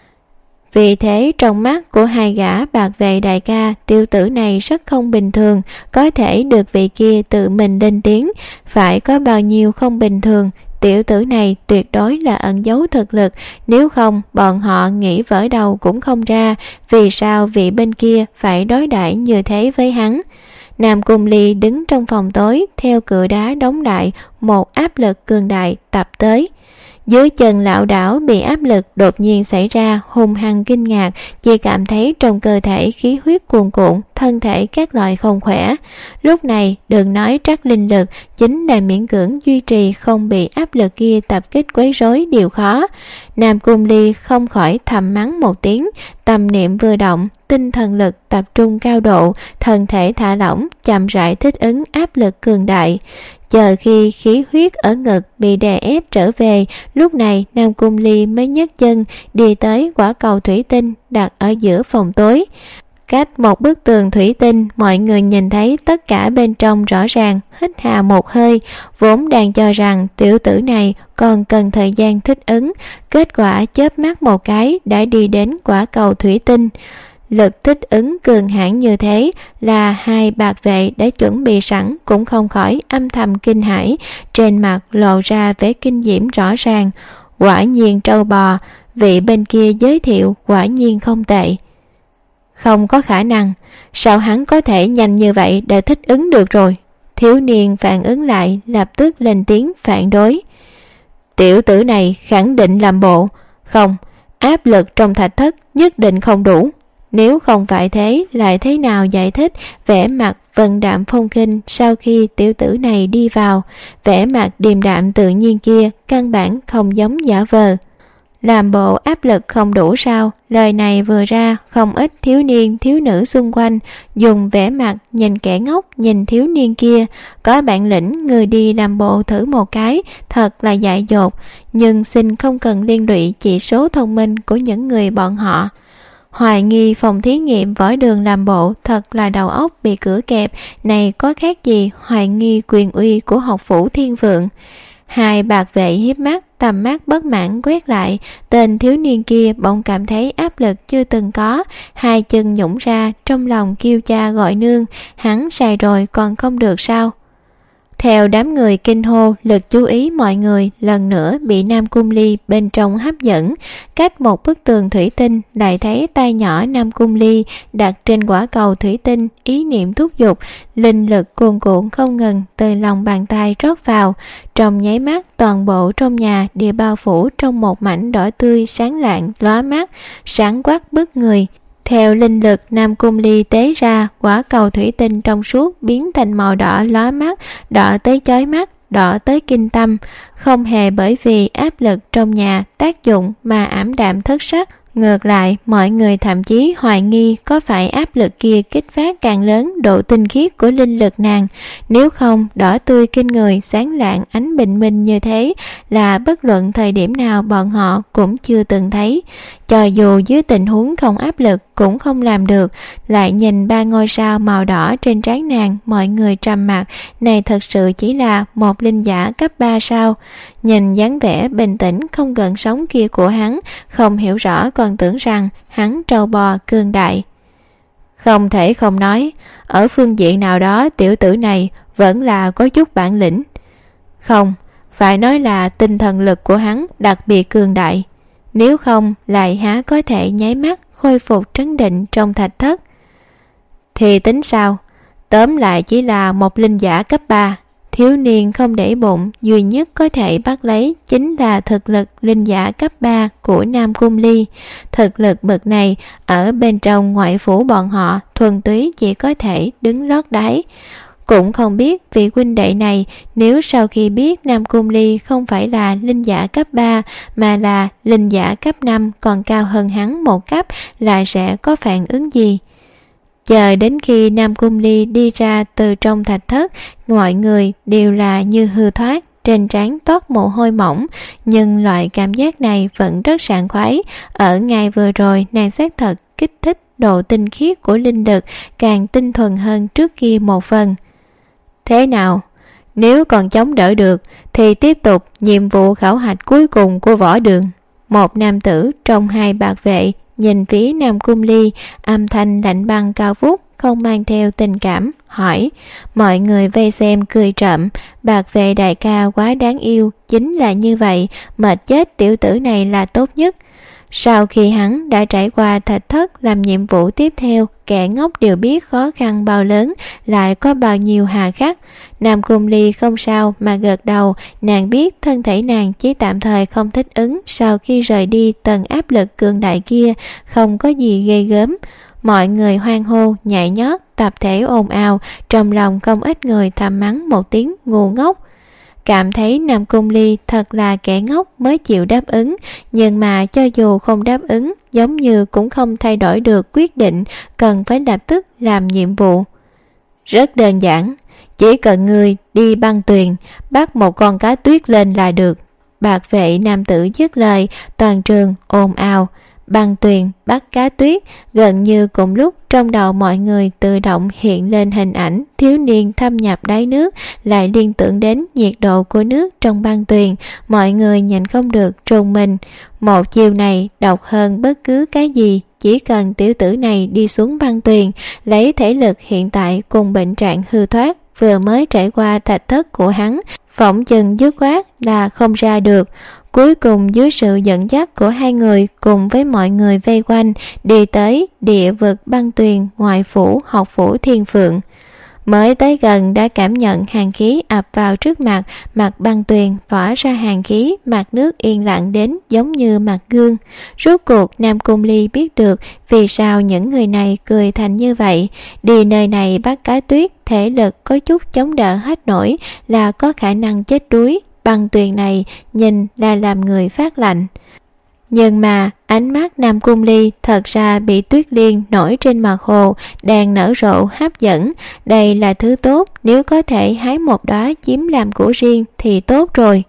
Vì thế trong mắt của hai gã Bạc Vệ đại ca, tiểu tử này rất không bình thường. Có thể được vị kia tự mình lên tiếng, phải có bao nhiêu không bình thường. Tiểu tử này tuyệt đối là ẩn giấu thực lực, nếu không bọn họ nghĩ vỡ đầu cũng không ra vì sao vị bên kia phải đối đãi như thế với hắn. Nam Cung Ly đứng trong phòng tối, theo cửa đá đóng lại, một áp lực cường đại tập tới. Dưới chân lão đảo bị áp lực đột nhiên xảy ra, hung hăng kinh ngạc, chỉ cảm thấy trong cơ thể khí huyết cuồn cuộn, thân thể các loại không khỏe. Lúc này đừng nói trắc linh lực, chính là miễn cưỡng duy trì không bị áp lực kia tập kích quấy rối đều khó. Nam Cung Ly không khỏi thầm mắng một tiếng, tâm niệm vừa động, tinh thần lực tập trung cao độ, thân thể thả lỏng, chậm rãi thích ứng áp lực cường đại. Chờ khi khí huyết ở ngực bị đè ép trở về, lúc này Nam Cung Ly mới nhấc chân đi tới quả cầu thủy tinh đặt ở giữa phòng tối. Cách một bức tường thủy tinh, mọi người nhìn thấy tất cả bên trong rõ ràng, hít hà một hơi. Vốn đang cho rằng tiểu tử này còn cần thời gian thích ứng, kết quả chớp mắt một cái đã đi đến quả cầu thủy tinh. Lực thích ứng cường hãn như thế là hai Bạc Vệ đã chuẩn bị sẵn cũng không khỏi âm thầm kinh hãi, trên mặt lộ ra vẻ kinh diễm rõ ràng. Quả nhiên trâu bò, vị bên kia giới thiệu quả nhiên không tệ. Không có khả năng, sao hắn có thể nhanh như vậy để thích ứng được rồi? Thiếu niên phản ứng lại, lập tức lên tiếng phản đối. Tiểu tử này khẳng định làm bộ. Không, áp lực trong thạch thất nhất định không đủ. Nếu không phải thế, lại thế nào giải thích vẻ mặt vân đạm phong khinh sau khi tiểu tử này đi vào? Vẻ mặt điềm đạm tự nhiên kia căn bản không giống giả vờ. Làm bộ áp lực không đủ sao? Lời này vừa ra, không ít thiếu niên thiếu nữ xung quanh dùng vẻ mặt nhìn kẻ ngốc nhìn thiếu niên kia. Có bản lĩnh người đi làm bộ thử một cái, thật là dại dột. Nhưng xin không cần liên lụy chỉ số thông minh của những người bọn họ. Hoài nghi phòng thí nghiệm võ đường làm bộ thật là đầu óc bị cửa kẹp, này có khác gì hoài nghi quyền uy của học phủ Thiên Vượng. Hai Bạc Vệ hiếp mắt, tầm mắt bất mãn quét lại, tên thiếu niên kia bỗng cảm thấy áp lực chưa từng có, hai chân nhũng ra, trong lòng kêu cha gọi nương, hắn sai rồi còn không được sao? Theo đám người kinh hô, lực chú ý mọi người lần nữa bị Nam Cung Ly bên trong hấp dẫn. Cách một bức tường thủy tinh lại thấy tay nhỏ Nam Cung Ly đặt trên quả cầu thủy tinh, ý niệm thúc giục, linh lực cuồn cuộn không ngừng từ lòng bàn tay rót vào. Trong nháy mắt toàn bộ trong nhà đều bao phủ trong một mảnh đỏ tươi sáng lạng lóa mắt, sáng quắc bức người. Theo linh lực Nam Cung Ly tế ra, quả cầu thủy tinh trong suốt biến thành màu đỏ lóa mắt, đỏ tới chói mắt, đỏ tới kinh tâm. Không hề bởi vì áp lực trong nhà tác dụng mà ảm đạm thất sắc. Ngược lại, mọi người thậm chí hoài nghi có phải áp lực kia kích phát càng lớn độ tinh khiết của linh lực nàng, nếu không đỏ tươi kinh người sáng lạng ánh bình minh như thế là bất luận thời điểm nào bọn họ cũng chưa từng thấy. Cho dù dưới tình huống không áp lực cũng không làm được. Lại nhìn 3 ngôi sao màu đỏ trên trán nàng, mọi người trầm mặc, này thật sự chỉ là một linh giả cấp 3 sao? Nhìn dáng vẻ bình tĩnh không gợn sóng kia của hắn, không hiểu rõ còn tưởng rằng hắn trâu bò cương đại. Không thể không nói, ở phương diện nào đó tiểu tử này vẫn là có chút bản lĩnh. Không, phải nói là tinh thần lực của hắn đặc biệt cường đại. Nếu không lại há có thể nháy mắt khôi phục trấn định trong thạch thất. Thì tính sao? Tóm lại chỉ là một linh giả cấp 3. Thiếu niên không để bụng, duy nhất có thể bắt lấy chính là thực lực linh giả cấp 3 của Nam Cung Ly. Thực lực bậc này ở bên trong ngoại phủ bọn họ thuần túy chỉ có thể đứng lót đáy. Cũng không biết vị huynh đệ này nếu sau khi biết Nam Cung Ly không phải là linh giả cấp 3 mà là linh giả cấp 5 còn cao hơn hắn một cấp là sẽ có phản ứng gì. Chờ đến khi Nam Cung Ly đi ra từ trong thạch thất, mọi người đều là như hư thoát, trên trán toát mồ hôi mỏng, nhưng loại cảm giác này vẫn rất sảng khoái. Ở ngày vừa rồi nàng xác thật kích thích độ tinh khiết của linh lực càng tinh thuần hơn trước kia một phần. Thế nào? Nếu còn chống đỡ được thì tiếp tục nhiệm vụ khảo hạch cuối cùng của võ đường. Một nam tử trong 2 bạc vệ nhìn phía Nam Cung Ly, âm thanh lạnh băng cao vút không mang theo tình cảm, hỏi. Mọi người vây xem cười trộm. Bạc vệ đại ca quá đáng yêu, chính là như vậy, mệt chết tiểu tử này là tốt nhất. Sau khi hắn đã trải qua thạch thất làm nhiệm vụ tiếp theo, kẻ ngốc đều biết khó khăn bao lớn, lại có bao nhiêu hà khắc. Nam Cung Ly không sao mà gật đầu, nàng biết thân thể nàng chỉ tạm thời không thích ứng sau khi rời đi tầng áp lực cường đại kia, không có gì ghê gớm. Mọi người hoan hô, nhảy nhót, tập thể ồn ào, trong lòng không ít người thầm mắng một tiếng ngu ngốc. Cảm thấy Nam Cung Ly thật là kẻ ngốc mới chịu đáp ứng, nhưng mà cho dù không đáp ứng, giống như cũng không thay đổi được quyết định cần phải lập tức làm nhiệm vụ. Rất đơn giản, chỉ cần người đi băng tuyền, bắt một con cá tuyết lên là được. Bạc vệ nam tử dứt lời, toàn trường ồn ào. Băng tuyền bắt cá tuyết, gần như cùng lúc trong đầu mọi người tự động hiện lên hình ảnh thiếu niên thâm nhập đáy nước, lại liên tưởng đến nhiệt độ của nước trong băng tuyền. Mọi người nhìn không được trùng mình. Một chiều này độc hơn bất cứ cái gì. Chỉ cần tiểu tử này đi xuống băng tuyền, lấy thể lực hiện tại cùng bệnh trạng hư thoát vừa mới trải qua thạch thất của hắn, phỏng chừng dứt khoát là không ra được. Cuối cùng dưới sự dẫn dắt của 2 người cùng với mọi người vây quanh, đi tới địa vực băng tuyền ngoại phủ học phủ Thiên Phượng. Mới tới gần đã cảm nhận hàn khí ập vào trước mặt, mặt băng tuyền tỏa ra hàn khí, mặt nước yên lặng đến giống như mặt gương. Rốt cuộc Nam Cung Ly biết được vì sao những người này cười thành như vậy. Đi nơi này bắt cá tuyết, thể lực có chút chống đỡ hết nổi là có khả năng chết đuối. Băng tuyền này nhìn là làm người phát lạnh. Nhưng mà ánh mắt Nam Cung Ly thật ra bị tuyết liên nổi trên mặt hồ đang nở rộ hấp dẫn. Đây là thứ tốt, nếu có thể hái một đóa chiếm làm của riêng thì tốt rồi.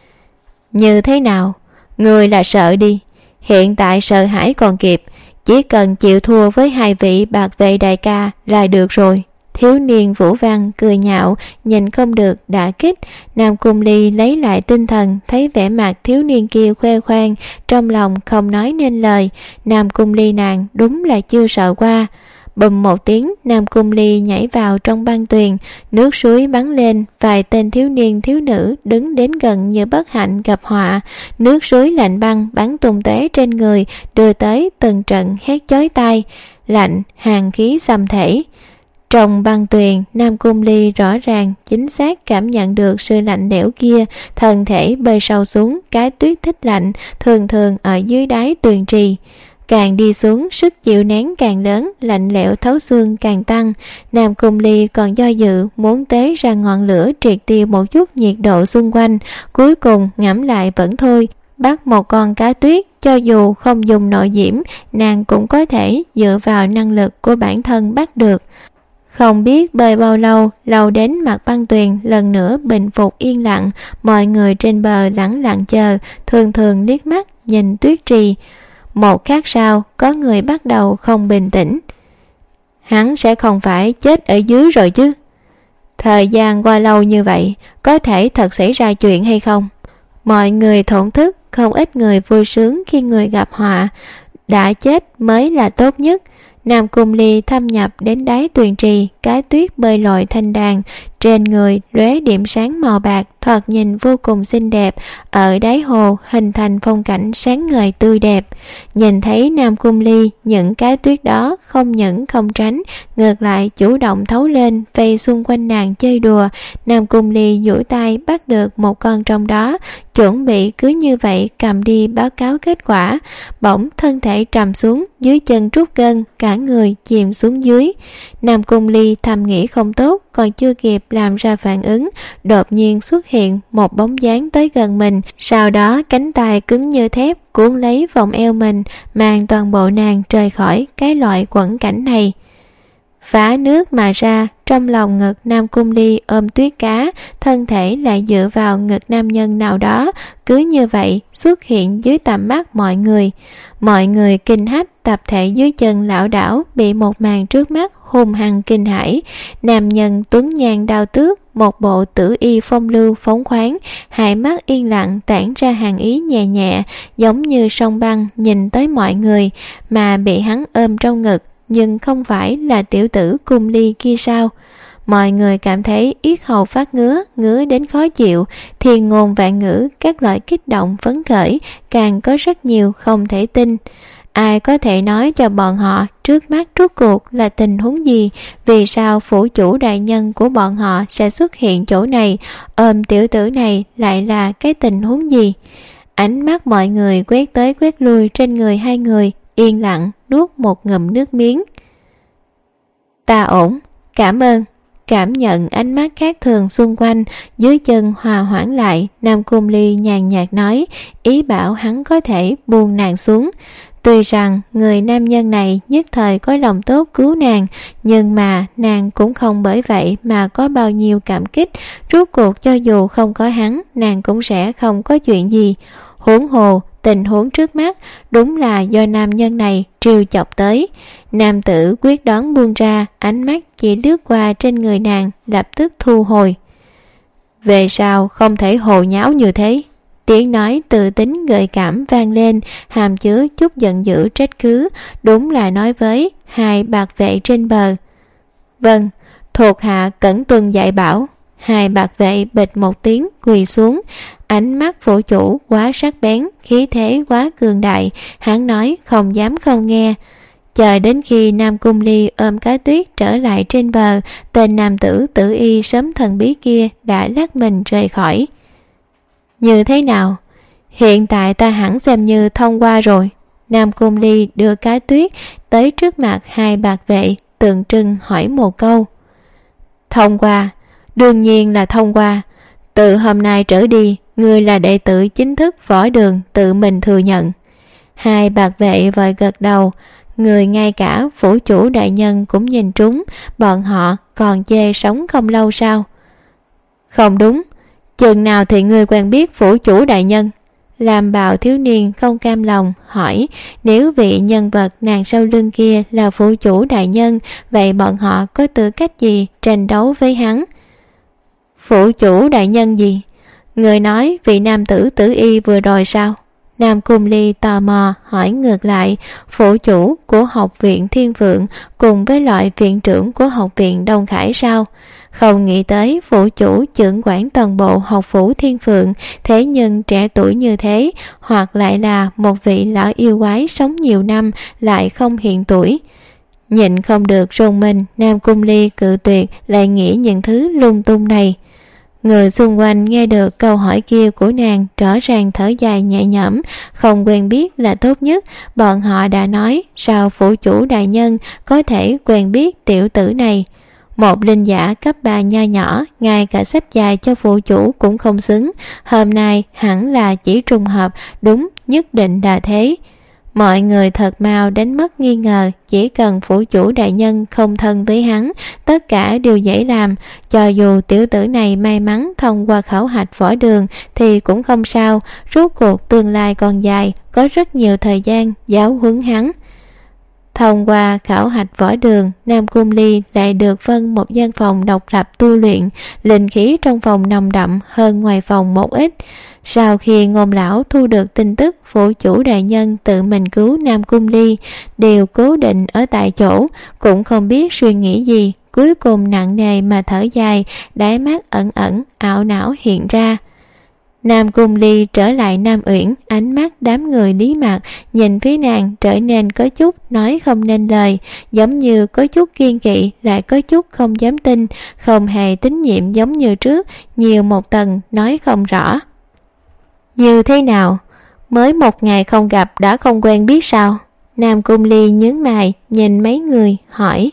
Như thế nào? Người là sợ đi. Hiện tại sợ hãi còn kịp, chỉ cần chịu thua với 2 vị bạc vệ đại ca là được rồi. Thiếu niên Vũ Văn cười nhạo, nhìn không được đả kích. Nam Cung Ly lấy lại tinh thần, thấy vẻ mặt thiếu niên kia khoe khoang, trong lòng không nói nên lời. Nam Cung Ly nàng đúng là chưa sợ qua. Bùm một tiếng, Nam Cung Ly nhảy vào trong băng tuyền, nước suối bắn lên, vài tên thiếu niên thiếu nữ đứng đến gần như bất hạnh gặp họa. Nước suối lạnh băng bắn tung tóe trên người, đưa tới từng trận hét chói tai, lạnh, hàn khí xâm thể. Trong băng tuyền, Nam Cung Ly rõ ràng chính xác cảm nhận được sự lạnh lẽo kia, thân thể bơi sâu xuống, cái tuyết thích lạnh thường thường ở dưới đáy tuyền trì. Càng đi xuống, sức chịu nén càng lớn, lạnh lẽo thấu xương càng tăng. Nam Cung Ly còn do dự muốn tế ra ngọn lửa triệt tiêu một chút nhiệt độ xung quanh, cuối cùng ngẫm lại vẫn thôi. bắt một con cá tuyết, cho dù không dùng nội diễm, nàng cũng có thể dựa vào năng lực của bản thân bắt được. Không biết bơi bao lâu, lâu đến mặt băng tuyền lần nữa bình phục yên lặng, mọi người trên bờ lẳng lặng chờ, thường thường liếc mắt nhìn Tuyết Trì. Một khắc sau, có người bắt đầu không bình tĩnh. Hắn sẽ không phải chết ở dưới rồi chứ? Thời gian qua lâu như vậy, có thể thật xảy ra chuyện hay không? Mọi người thổn thức, không ít người vui sướng khi người gặp họa. Đã chết mới là tốt nhất. Nam Cung Ly thâm nhập đến đáy tuyền trì, cái tuyết bơi lội thanh đàn, trên người lóe điểm sáng màu bạc, thoạt nhìn vô cùng xinh đẹp. Ở đáy hồ hình thành phong cảnh sáng ngời tươi đẹp. Nhìn thấy Nam Cung Ly, những cái tuyết đó không những không tránh, ngược lại chủ động thấu lên vây xung quanh nàng chơi đùa. Nam Cung Ly duỗi tay bắt được một con trong đó, chuẩn bị cứ như vậy cầm đi báo cáo kết quả. Bỗng thân thể trầm xuống, dưới chân trút gân, cả người chìm xuống dưới. Nam Cung Ly thầm nghĩ không tốt, còn chưa kịp làm ra phản ứng, đột nhiên xuất hiện một bóng dáng tới gần mình, sau đó cánh tay cứng như thép cuốn lấy vòng eo mình, mang toàn bộ nàng rời khỏi cái loại quẫn cảnh này. Phá nước mà ra, trong lòng ngực Nam Cung Ly ôm tuyết cá, thân thể lại dựa vào ngực nam nhân nào đó, cứ như vậy xuất hiện dưới tầm mắt mọi người. Mọi người kinh hách, tập thể dưới chân lảo đảo, bị một màn trước mắt hung hăng kinh hãi. Nam nhân tuấn nhàn đao tước, một bộ tử y phong lưu phóng khoáng, hai mắt yên lặng tản ra hàn ý nhẹ nhẹ, giống như sông băng nhìn tới mọi người, mà bị hắn ôm trong ngực. Nhưng không phải là tiểu tử Cung Ly kia sao? Mọi người cảm thấy yết hầu phát ngứa, ngứa đến khó chịu, thiên ngôn vạn ngữ, các loại kích động phấn khởi, càng có rất nhiều không thể tin. Ai có thể nói cho bọn họ trước mắt rốt cuộc là tình huống gì? Vì sao phủ chủ đại nhân của bọn họ sẽ xuất hiện chỗ này? Ôm tiểu tử này lại là cái tình huống gì? Ánh mắt mọi người quét tới quét lui trên người hai người, yên lặng nuốt một ngụm nước miếng. Ta ổn, cảm ơn. Cảm nhận ánh mắt khác thường xung quanh, dưới chân hòa hoãn lại, Nam Cung Ly nhàn nhạt nói, ý bảo hắn có thể buông nàng xuống. Tuy rằng người nam nhân này nhất thời có lòng tốt cứu nàng, nhưng mà nàng cũng không bởi vậy mà có bao nhiêu cảm kích. Rốt cuộc cho dù không có hắn, nàng cũng sẽ không có chuyện gì. Huống hồ tình huống trước mắt đúng là do nam nhân này trêu chọc tới. Nam tử quyết đoán buông ra, ánh mắt chỉ lướt qua trên người nàng, lập tức thu hồi. Về sau không thể hồ nháo như thế. Tiếng nói tự tính gợi cảm vang lên, hàm chứa chút giận dữ trách cứ, đúng là nói với hai bạc vệ trên bờ. Vâng, thuộc hạ cẩn tuân dạy bảo. Hai bạc vệ bịch một tiếng quỳ xuống. Ánh mắt phủ chủ quá sắc bén, khí thế quá cường đại, hắn nói không dám không nghe. Chờ đến khi Nam Cung Ly ôm cái tuyết trở lại trên bờ, tên nam tử tử y sớm thần bí kia đã lắc mình rời khỏi. Như thế nào? Hiện tại ta hẳn xem như thông qua rồi. Nam Cung Ly đưa cái tuyết tới trước mặt hai bạc vệ, tượng trưng hỏi một câu. Thông qua? Đương nhiên là thông qua. Từ hôm nay trở đi, ngươi là đệ tử chính thức võ đường, tự mình thừa nhận. Hai bạc vệ vội gật đầu. Người ngay cả phủ chủ đại nhân cũng nhìn trúng, bọn họ còn chê sống không lâu sao? Không đúng. Chừng nào thì ngươi quen biết phủ chủ đại nhân? Làm bào thiếu niên không cam lòng hỏi, nếu vị nhân vật nàng sau lưng kia là phủ chủ đại nhân, vậy bọn họ có tư cách gì tranh đấu với hắn? Phủ chủ đại nhân gì? Người nói vị nam tử tử y vừa rồi sao? Nam Cung Ly tò mò hỏi ngược lại. Phủ chủ của học viện Thiên Vượng cùng với loại viện trưởng của học viện Đông Khải sao? Không nghĩ tới phủ chủ trưởng quản toàn bộ học phủ Thiên Phượng, thế nhưng trẻ tuổi như thế, hoặc lại là một vị lão yêu quái sống nhiều năm lại không hiện tuổi. Nhịn không được rùng mình, Nam Cung Ly cự tuyệt lại nghĩ những thứ lung tung này. Người xung quanh nghe được câu hỏi kia của nàng rõ ràng thở dài nhẹ nhõm, không quen biết là tốt nhất. Bọn họ đã nói sao phủ chủ đại nhân có thể quen biết tiểu tử này. Một linh giả cấp 3 nho nhỏ, ngay cả sách dài cho phụ chủ cũng không xứng. Hôm nay hẳn là chỉ trùng hợp, đúng, nhất định là thế. Mọi người thật mau đánh mất nghi ngờ, chỉ cần phủ chủ đại nhân không thân với hắn, tất cả đều dễ làm. Cho dù tiểu tử này may mắn thông qua khảo hạch võ đường thì cũng không sao, rốt cuộc tương lai còn dài, có rất nhiều thời gian giáo huấn hắn. Thông qua khảo hạch võ đường, Nam Cung Ly lại được phân một gian phòng độc lập tu luyện, linh khí trong phòng nồng đậm hơn ngoài phòng một ít. Sau khi Ngôn lão thu được tin tức phủ chủ đại nhân tự mình cứu Nam Cung Ly, đều cố định ở tại chỗ, cũng không biết suy nghĩ gì, cuối cùng nặng nề mà thở dài, đáy mắt ẩn ẩn ảo não hiện ra. Nam Cung Ly trở lại Nam Uyển, ánh mắt đám người Lý Mạc nhìn phía nàng trở nên có chút nói không nên lời, giống như có chút kiên kỵ lại có chút không dám tin, không hề tín nhiệm giống như trước, nhiều một tầng nói không rõ. Như thế nào? Mới một ngày không gặp đã không quen biết sao? Nam Cung Ly nhướng mày nhìn mấy người hỏi.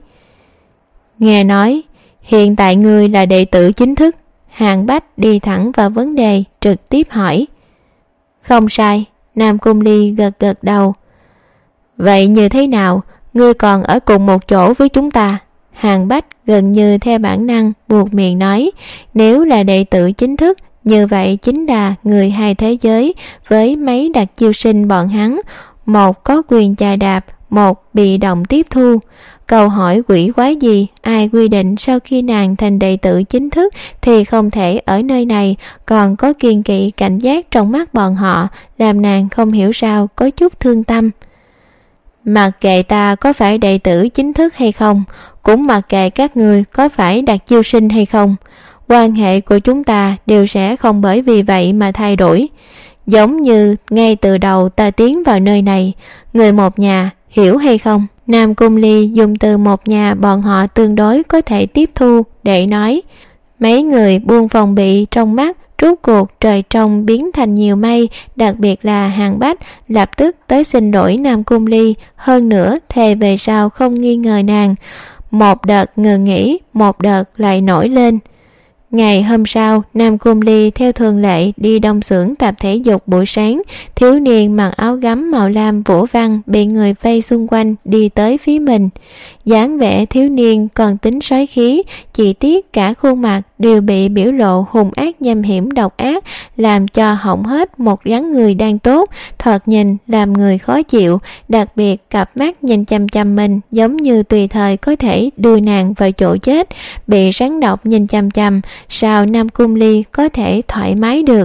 Nghe nói hiện tại ngươi là đệ tử chính thức. Hàn Bách đi thẳng vào vấn đề, trực tiếp hỏi. Không sai, Nam Cung Ly gật gật đầu. Vậy như thế nào, ngươi còn ở cùng một chỗ với chúng ta? Hàn Bách gần như theo bản năng buộc miệng nói, nếu là đệ tử chính thức, như vậy chính là người hai thế giới với mấy đặc chiêu sinh bọn hắn, một có quyền chà đạp, một bị động tiếp thu. Câu hỏi quỷ quái gì, ai quy định sau khi nàng thành đệ tử chính thức thì không thể ở nơi này, còn có kiêng kỵ cảnh giác trong mắt bọn họ, làm nàng không hiểu sao có chút thương tâm. Mặc kệ ta có phải đệ tử chính thức hay không, cũng mặc kệ các người có phải đặc chiêu sinh hay không, quan hệ của chúng ta đều sẽ không bởi vì vậy mà thay đổi. Giống như ngay từ đầu ta tiến vào nơi này, người một nhà, hiểu hay không? Nam Cung Ly dùng từ một nhà bọn họ tương đối có thể tiếp thu để nói. Mấy người buông phòng bị trong mắt, rốt cuộc trời trong biến thành nhiều mây, đặc biệt là Hàn Bách lập tức tới xin lỗi Nam Cung Ly, hơn nữa thề về sau không nghi ngờ nàng. Một đợt ngừng nghỉ, một đợt lại nổi lên. Ngày hôm sau, Nam Cung Ly theo thường lệ đi đông xưởng tập thể dục buổi sáng. Thiếu niên mặc áo gấm màu lam vũ văn bị người vây xung quanh đi tới phía mình. Dáng vẻ thiếu niên còn tính soái khí, chỉ tiếc cả khuôn mặt đều bị biểu lộ hung ác nham hiểm độc ác, làm cho hỏng hết một dáng người đang tốt, thoạt nhìn làm người khó chịu, đặc biệt cặp mắt nhìn chằm chằm mình giống như tùy thời có thể đưa nàng vào chỗ chết. Bị rắn độc nhìn chằm chằm, sao Nam Cung Ly có thể thoải mái được?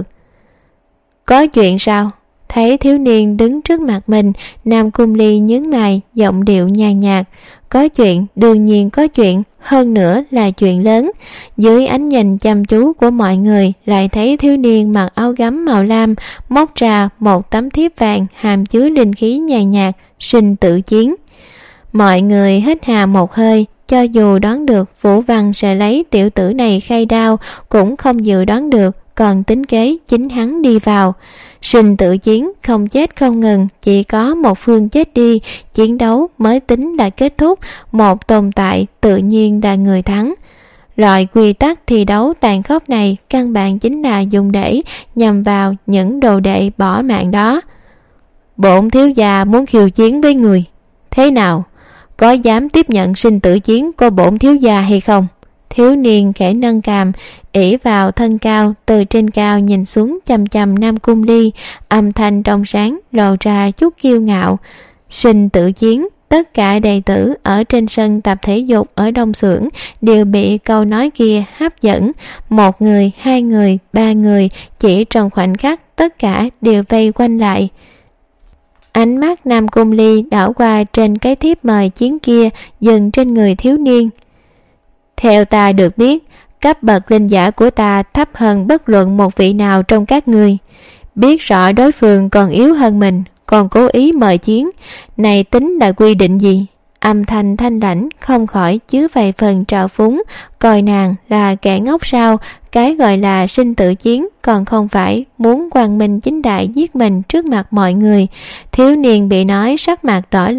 Có chuyện sao? Thấy thiếu niên đứng trước mặt mình, Nam Cung Ly nhướng mày, giọng điệu nhàn nhạt. Có chuyện, đương nhiên có chuyện, hơn nữa là chuyện lớn. Dưới ánh nhìn chăm chú của mọi người, lại thấy thiếu niên mặc áo gấm màu lam móc ra một tấm thiếp vàng hàm chứa linh khí nhàn nhạt, sinh tử chiến. Mọi người hít hà một hơi, cho dù đoán được Vũ Văn sẽ lấy tiểu tử này khai đao, cũng không dự đoán được còn tính kế chính hắn đi vào. Sinh tử chiến không chết không ngừng, chỉ có một phương chết đi, chiến đấu mới tính là kết thúc, một tồn tại tự nhiên là người thắng. Loại quy tắc thi đấu tàn khốc này căn bản chính là dùng để nhằm vào những đồ đệ bỏ mạng đó. Bổn thiếu gia muốn khiêu chiến với người, thế nào? Có dám tiếp nhận sinh tử chiến của bổn thiếu gia hay không? Thiếu niên khẽ nâng cằm, ỷ vào thân cao, từ trên cao nhìn xuống chằm chằm Nam Cung Ly, âm thanh trong sáng lộ ra chút kiêu ngạo. Sinh tử chiến, tất cả đệ tử ở trên sân tập thể dục ở đông xưởng đều bị câu nói kia hấp dẫn. Một người, hai người, ba người, chỉ trong khoảnh khắc tất cả đều vây quanh lại. Ánh mắt Nam Cung Ly đảo qua trên cái thiếp mời chiến kia, dừng trên người thiếu niên. Theo ta được biết, cấp bậc linh giả của ta thấp hơn bất luận một vị nào trong các ngươi. Biết rõ đối phương còn yếu hơn mình, còn cố ý mời chiến, này tính là quy định gì? Âm thanh thanh lãnh không khỏi chứa vài phần trào phúng, coi nàng là kẻ ngốc sao? Cái gọi là sinh tử chiến còn không phải muốn quang minh chính đại giết mình trước mặt mọi người. Thiếu niên bị nói sắc mặt đỏ lên,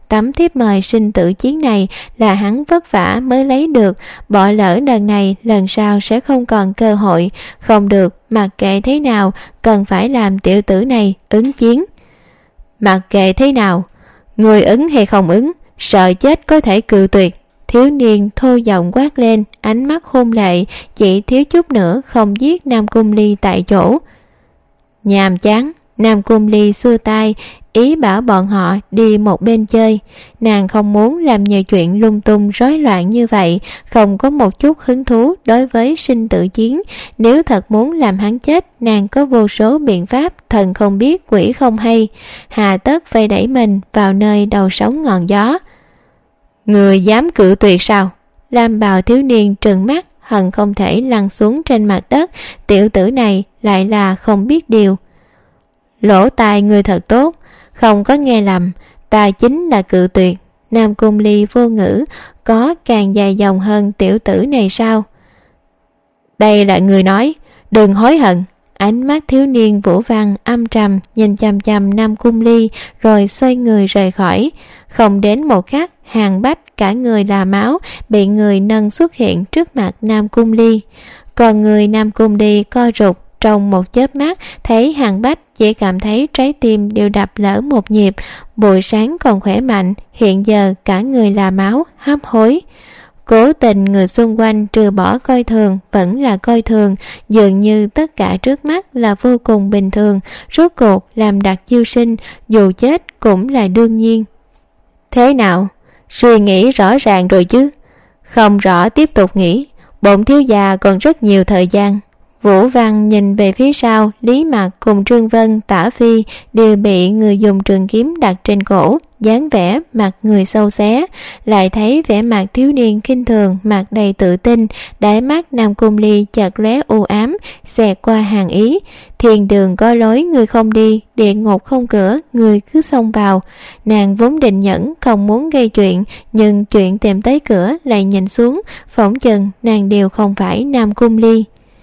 tấm thiếp mời sinh tử chiến này là hắn vất vả mới lấy được, bỏ lỡ lần này lần sau sẽ không còn cơ hội. Không được, mặc kệ thế nào cần phải làm tiểu tử này ứng chiến. Mặc kệ thế nào, người ứng hay không ứng, sợ chết có thể cự tuyệt. Thiếu niên thô giọng quát lên, ánh mắt hung lệ, chỉ thiếu chút nữa không giết Nam Cung Ly tại chỗ. Nhàm chán, Nam Cung Ly xua tay, ý bảo bọn họ đi một bên chơi. Nàng không muốn làm nhiều chuyện lung tung rối loạn như vậy, không có một chút hứng thú đối với sinh tử chiến. Nếu thật muốn làm hắn chết, nàng có vô số biện pháp, thần không biết quỷ không hay, hà tất phải đẩy mình vào nơi đầu sóng ngọn gió. Người dám cự tuyệt sao? Lam bào thiếu niên trừng mắt, hận không thể lăn xuống trên mặt đất. Tiểu tử này lại là không biết điều. Lỗ tai người thật tốt, không có nghe lầm, ta chính là cự tuyệt. Nam Cung Ly vô ngữ, có càng dài dòng hơn tiểu tử này sao? Đây là người nói, đừng hối hận. Ánh mắt thiếu niên Vũ Văn âm trầm nhìn chằm chằm Nam Cung Ly, rồi xoay người rời khỏi. Không đến một khắc, Hàn Bách cả người là máu, bị người nâng xuất hiện trước mặt Nam Cung Ly. Còn người Nam Cung Ly co rụt, trong một chớp mắt thấy Hàn Bách chỉ cảm thấy trái tim đều đập lỡ một nhịp. Buổi sáng còn khỏe mạnh, hiện giờ cả người là máu, hấp hối. Cố tình người xung quanh trừ bỏ coi thường vẫn là coi thường, dường như tất cả trước mắt là vô cùng bình thường. Rốt cuộc làm Đặc Chiêu Sinh, dù chết cũng là đương nhiên. Thế nào? Suy nghĩ rõ ràng rồi chứ? Không rõ tiếp tục nghĩ, bổn thiếu gia còn rất nhiều thời gian. Vũ Văn nhìn về phía sau, Lý Mặc cùng Trương Vân, Tả Phi đều bị người dùng trường kiếm đặt trên cổ, dáng vẻ mặt người sâu xé. Lại thấy vẻ mặt thiếu niên khinh thường, mặt đầy tự tin, đáy mắt Nam Cung Ly chợt lóe u ám, xẹt qua hàn ý. Thiên đường có lối người không đi, địa ngục không cửa người cứ xông vào. Nàng vốn định nhẫn, không muốn gây chuyện, nhưng chuyện tìm tới cửa lại nhìn xuống, phỏng chừng nàng đều không phải Nam Cung Ly.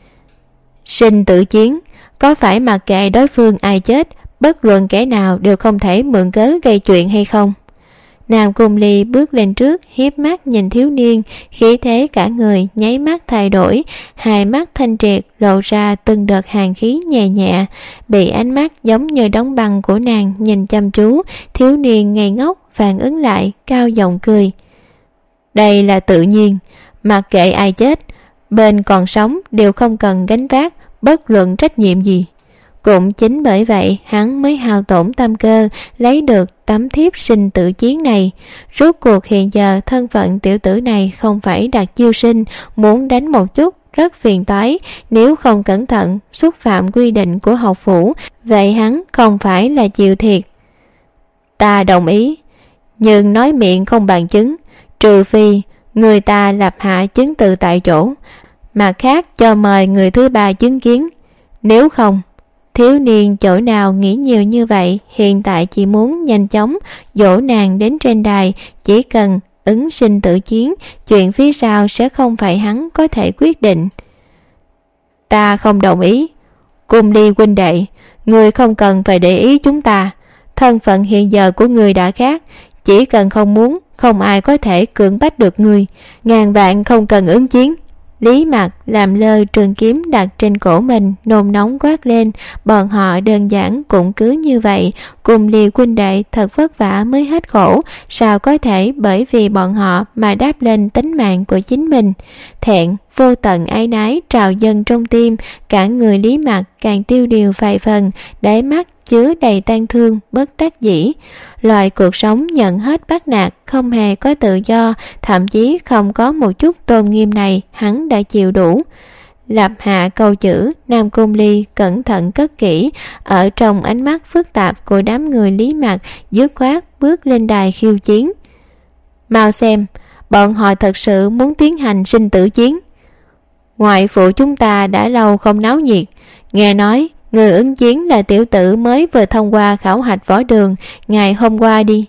Sinh tử chiến, có phải mặc kệ đối phương ai chết, bất luận kẻ nào đều không thể mượn cớ gây chuyện hay không? Nam Cung Ly bước lên trước, hiếp mắt nhìn thiếu niên, khí thế cả người nháy mắt thay đổi, hai mắt thanh triệt lộ ra từng đợt hàn khí nhẹ nhẹ. Bị ánh mắt giống như đóng băng của nàng nhìn chăm chú, thiếu niên ngây ngốc phản ứng lại, cao giọng cười. Đây là tự nhiên, mặc kệ ai chết, bên còn sống đều không cần gánh vác bất luận trách nhiệm gì. Cũng chính bởi vậy hắn mới hao tổn tâm cơ lấy được tấm thiếp sinh tử chiến này. Rốt cuộc hiện giờ thân phận tiểu tử này không phải Đặc Chiêu Sinh, muốn đánh một chút rất phiền toái. Nếu không cẩn thận xúc phạm quy định của học phủ, vậy hắn không phải là chịu thiệt. Ta đồng ý, nhưng nói miệng không bằng chứng, trừ phi người ta lập hạ chứng từ tại chỗ, mà khác cho mời người thứ ba chứng kiến. Nếu không, thiếu niên chỗ nào nghĩ nhiều như vậy, hiện tại chỉ muốn nhanh chóng dỗ nàng đến trên đài. Chỉ cần ứng sinh tử chiến, chuyện phía sau sẽ không phải hắn có thể quyết định. Ta không đồng ý. Cùng đi huynh đệ, người không cần phải để ý chúng ta. Thân phận hiện giờ của người đã khác, chỉ cần không muốn, không ai có thể cưỡng bách được người. Ngàn vạn không cần ứng chiến. Lý Mặc làm lơ trường kiếm đặt trên cổ mình, nôn nóng quát lên. Bọn họ đơn giản cũng cứ như vậy, cùng Liêu huynh đệ thật vất vả mới hết khổ, sao có thể bởi vì bọn họ mà đáp lên tính mạng của chính mình. Thẹn, vô tận áy náy trào dâng trong tim, cả người Lý Mặc càng tiêu điều vài phần, đáy mắt chứa đầy tang thương bất đắc dĩ. Loại cuộc sống nhận hết bắt nạt, không hề có tự do, thậm chí không có một chút tôn nghiêm này hắn đã chịu đủ. Lập hạ câu chữ, Nam Cung Ly cẩn thận cất kỹ, ở trong ánh mắt phức tạp của đám người Lý Mặc, dứt khoát bước lên đài khiêu chiến. Mau xem, bọn họ thật sự muốn tiến hành sinh tử chiến. Ngoại phụ chúng ta đã lâu không náo nhiệt, nghe nói người ứng chiến là tiểu tử mới vừa thông qua khảo hạch võ đường ngày hôm qua đi.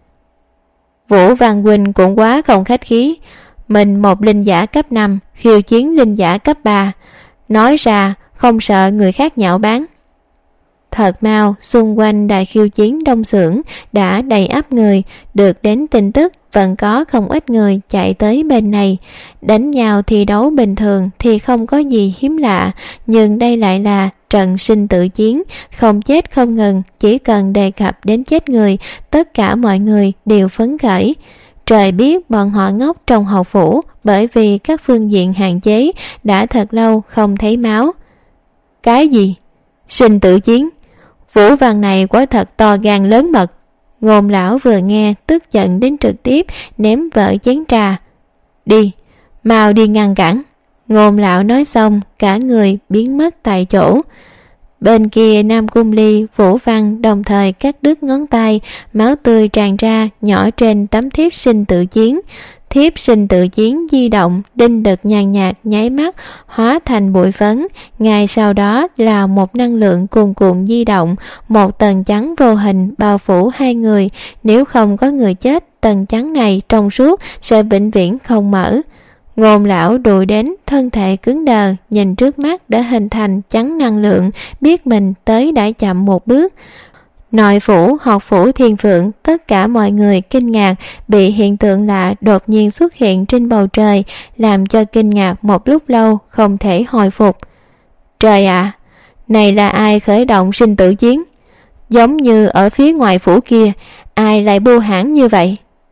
Vũ Văn Huynh cũng quá không khách khí, mình một linh giả cấp 5 khiêu chiến linh giả cấp 3, nói ra không sợ người khác nhạo báng. Thật mau, xung quanh đài khiêu chiến đông xưởng đã đầy ắp người, được đến tin tức vẫn có không ít người chạy tới bên này. Đánh nhau thi đấu bình thường thì không có gì hiếm lạ, nhưng đây lại là trận sinh tử chiến, không chết không ngừng, chỉ cần đề cập đến chết người, tất cả mọi người đều phấn khởi. Trời biết bọn họ ngốc trong hậu phủ, bởi vì các phương diện hạn chế, đã thật lâu không thấy máu. Cái gì? Sinh tử chiến? Vũ Văn này quả thật to gan lớn mật. Ngôn lão vừa nghe tức giận đến trực tiếp ném vỡ chén trà. Đi, mau đi ngăn cản. Ngôn lão nói xong, cả người biến mất tại chỗ. Bên kia Nam Cung Ly, Vũ Văn đồng thời cắt đứt ngón tay, máu tươi tràn ra nhỏ trên tấm thiếp sinh tự chiến. Thiếp sinh tự chiến di động, đinh đực nhàn nhạt nháy mắt hóa thành bụi phấn. Ngay sau đó là một năng lượng cuồn cuộn di động, một tầng trắng vô hình bao phủ hai người. Nếu không có người chết, tầng trắng này trong suốt sẽ vĩnh viễn không mở. Ngôn lão đùi đến, thân thể cứng đờ, nhìn trước mắt đã hình thành trắng năng lượng, biết mình tới đã chậm một bước. Nội phủ, học phủ Thiên Phượng, tất cả mọi người kinh ngạc, bị hiện tượng lạ đột nhiên xuất hiện trên bầu trời, làm cho kinh ngạc một lúc lâu, không thể hồi phục. Trời ạ, này là ai khởi động sinh tử chiến? Giống như ở phía ngoài phủ kia, ai lại bưu hãn như vậy?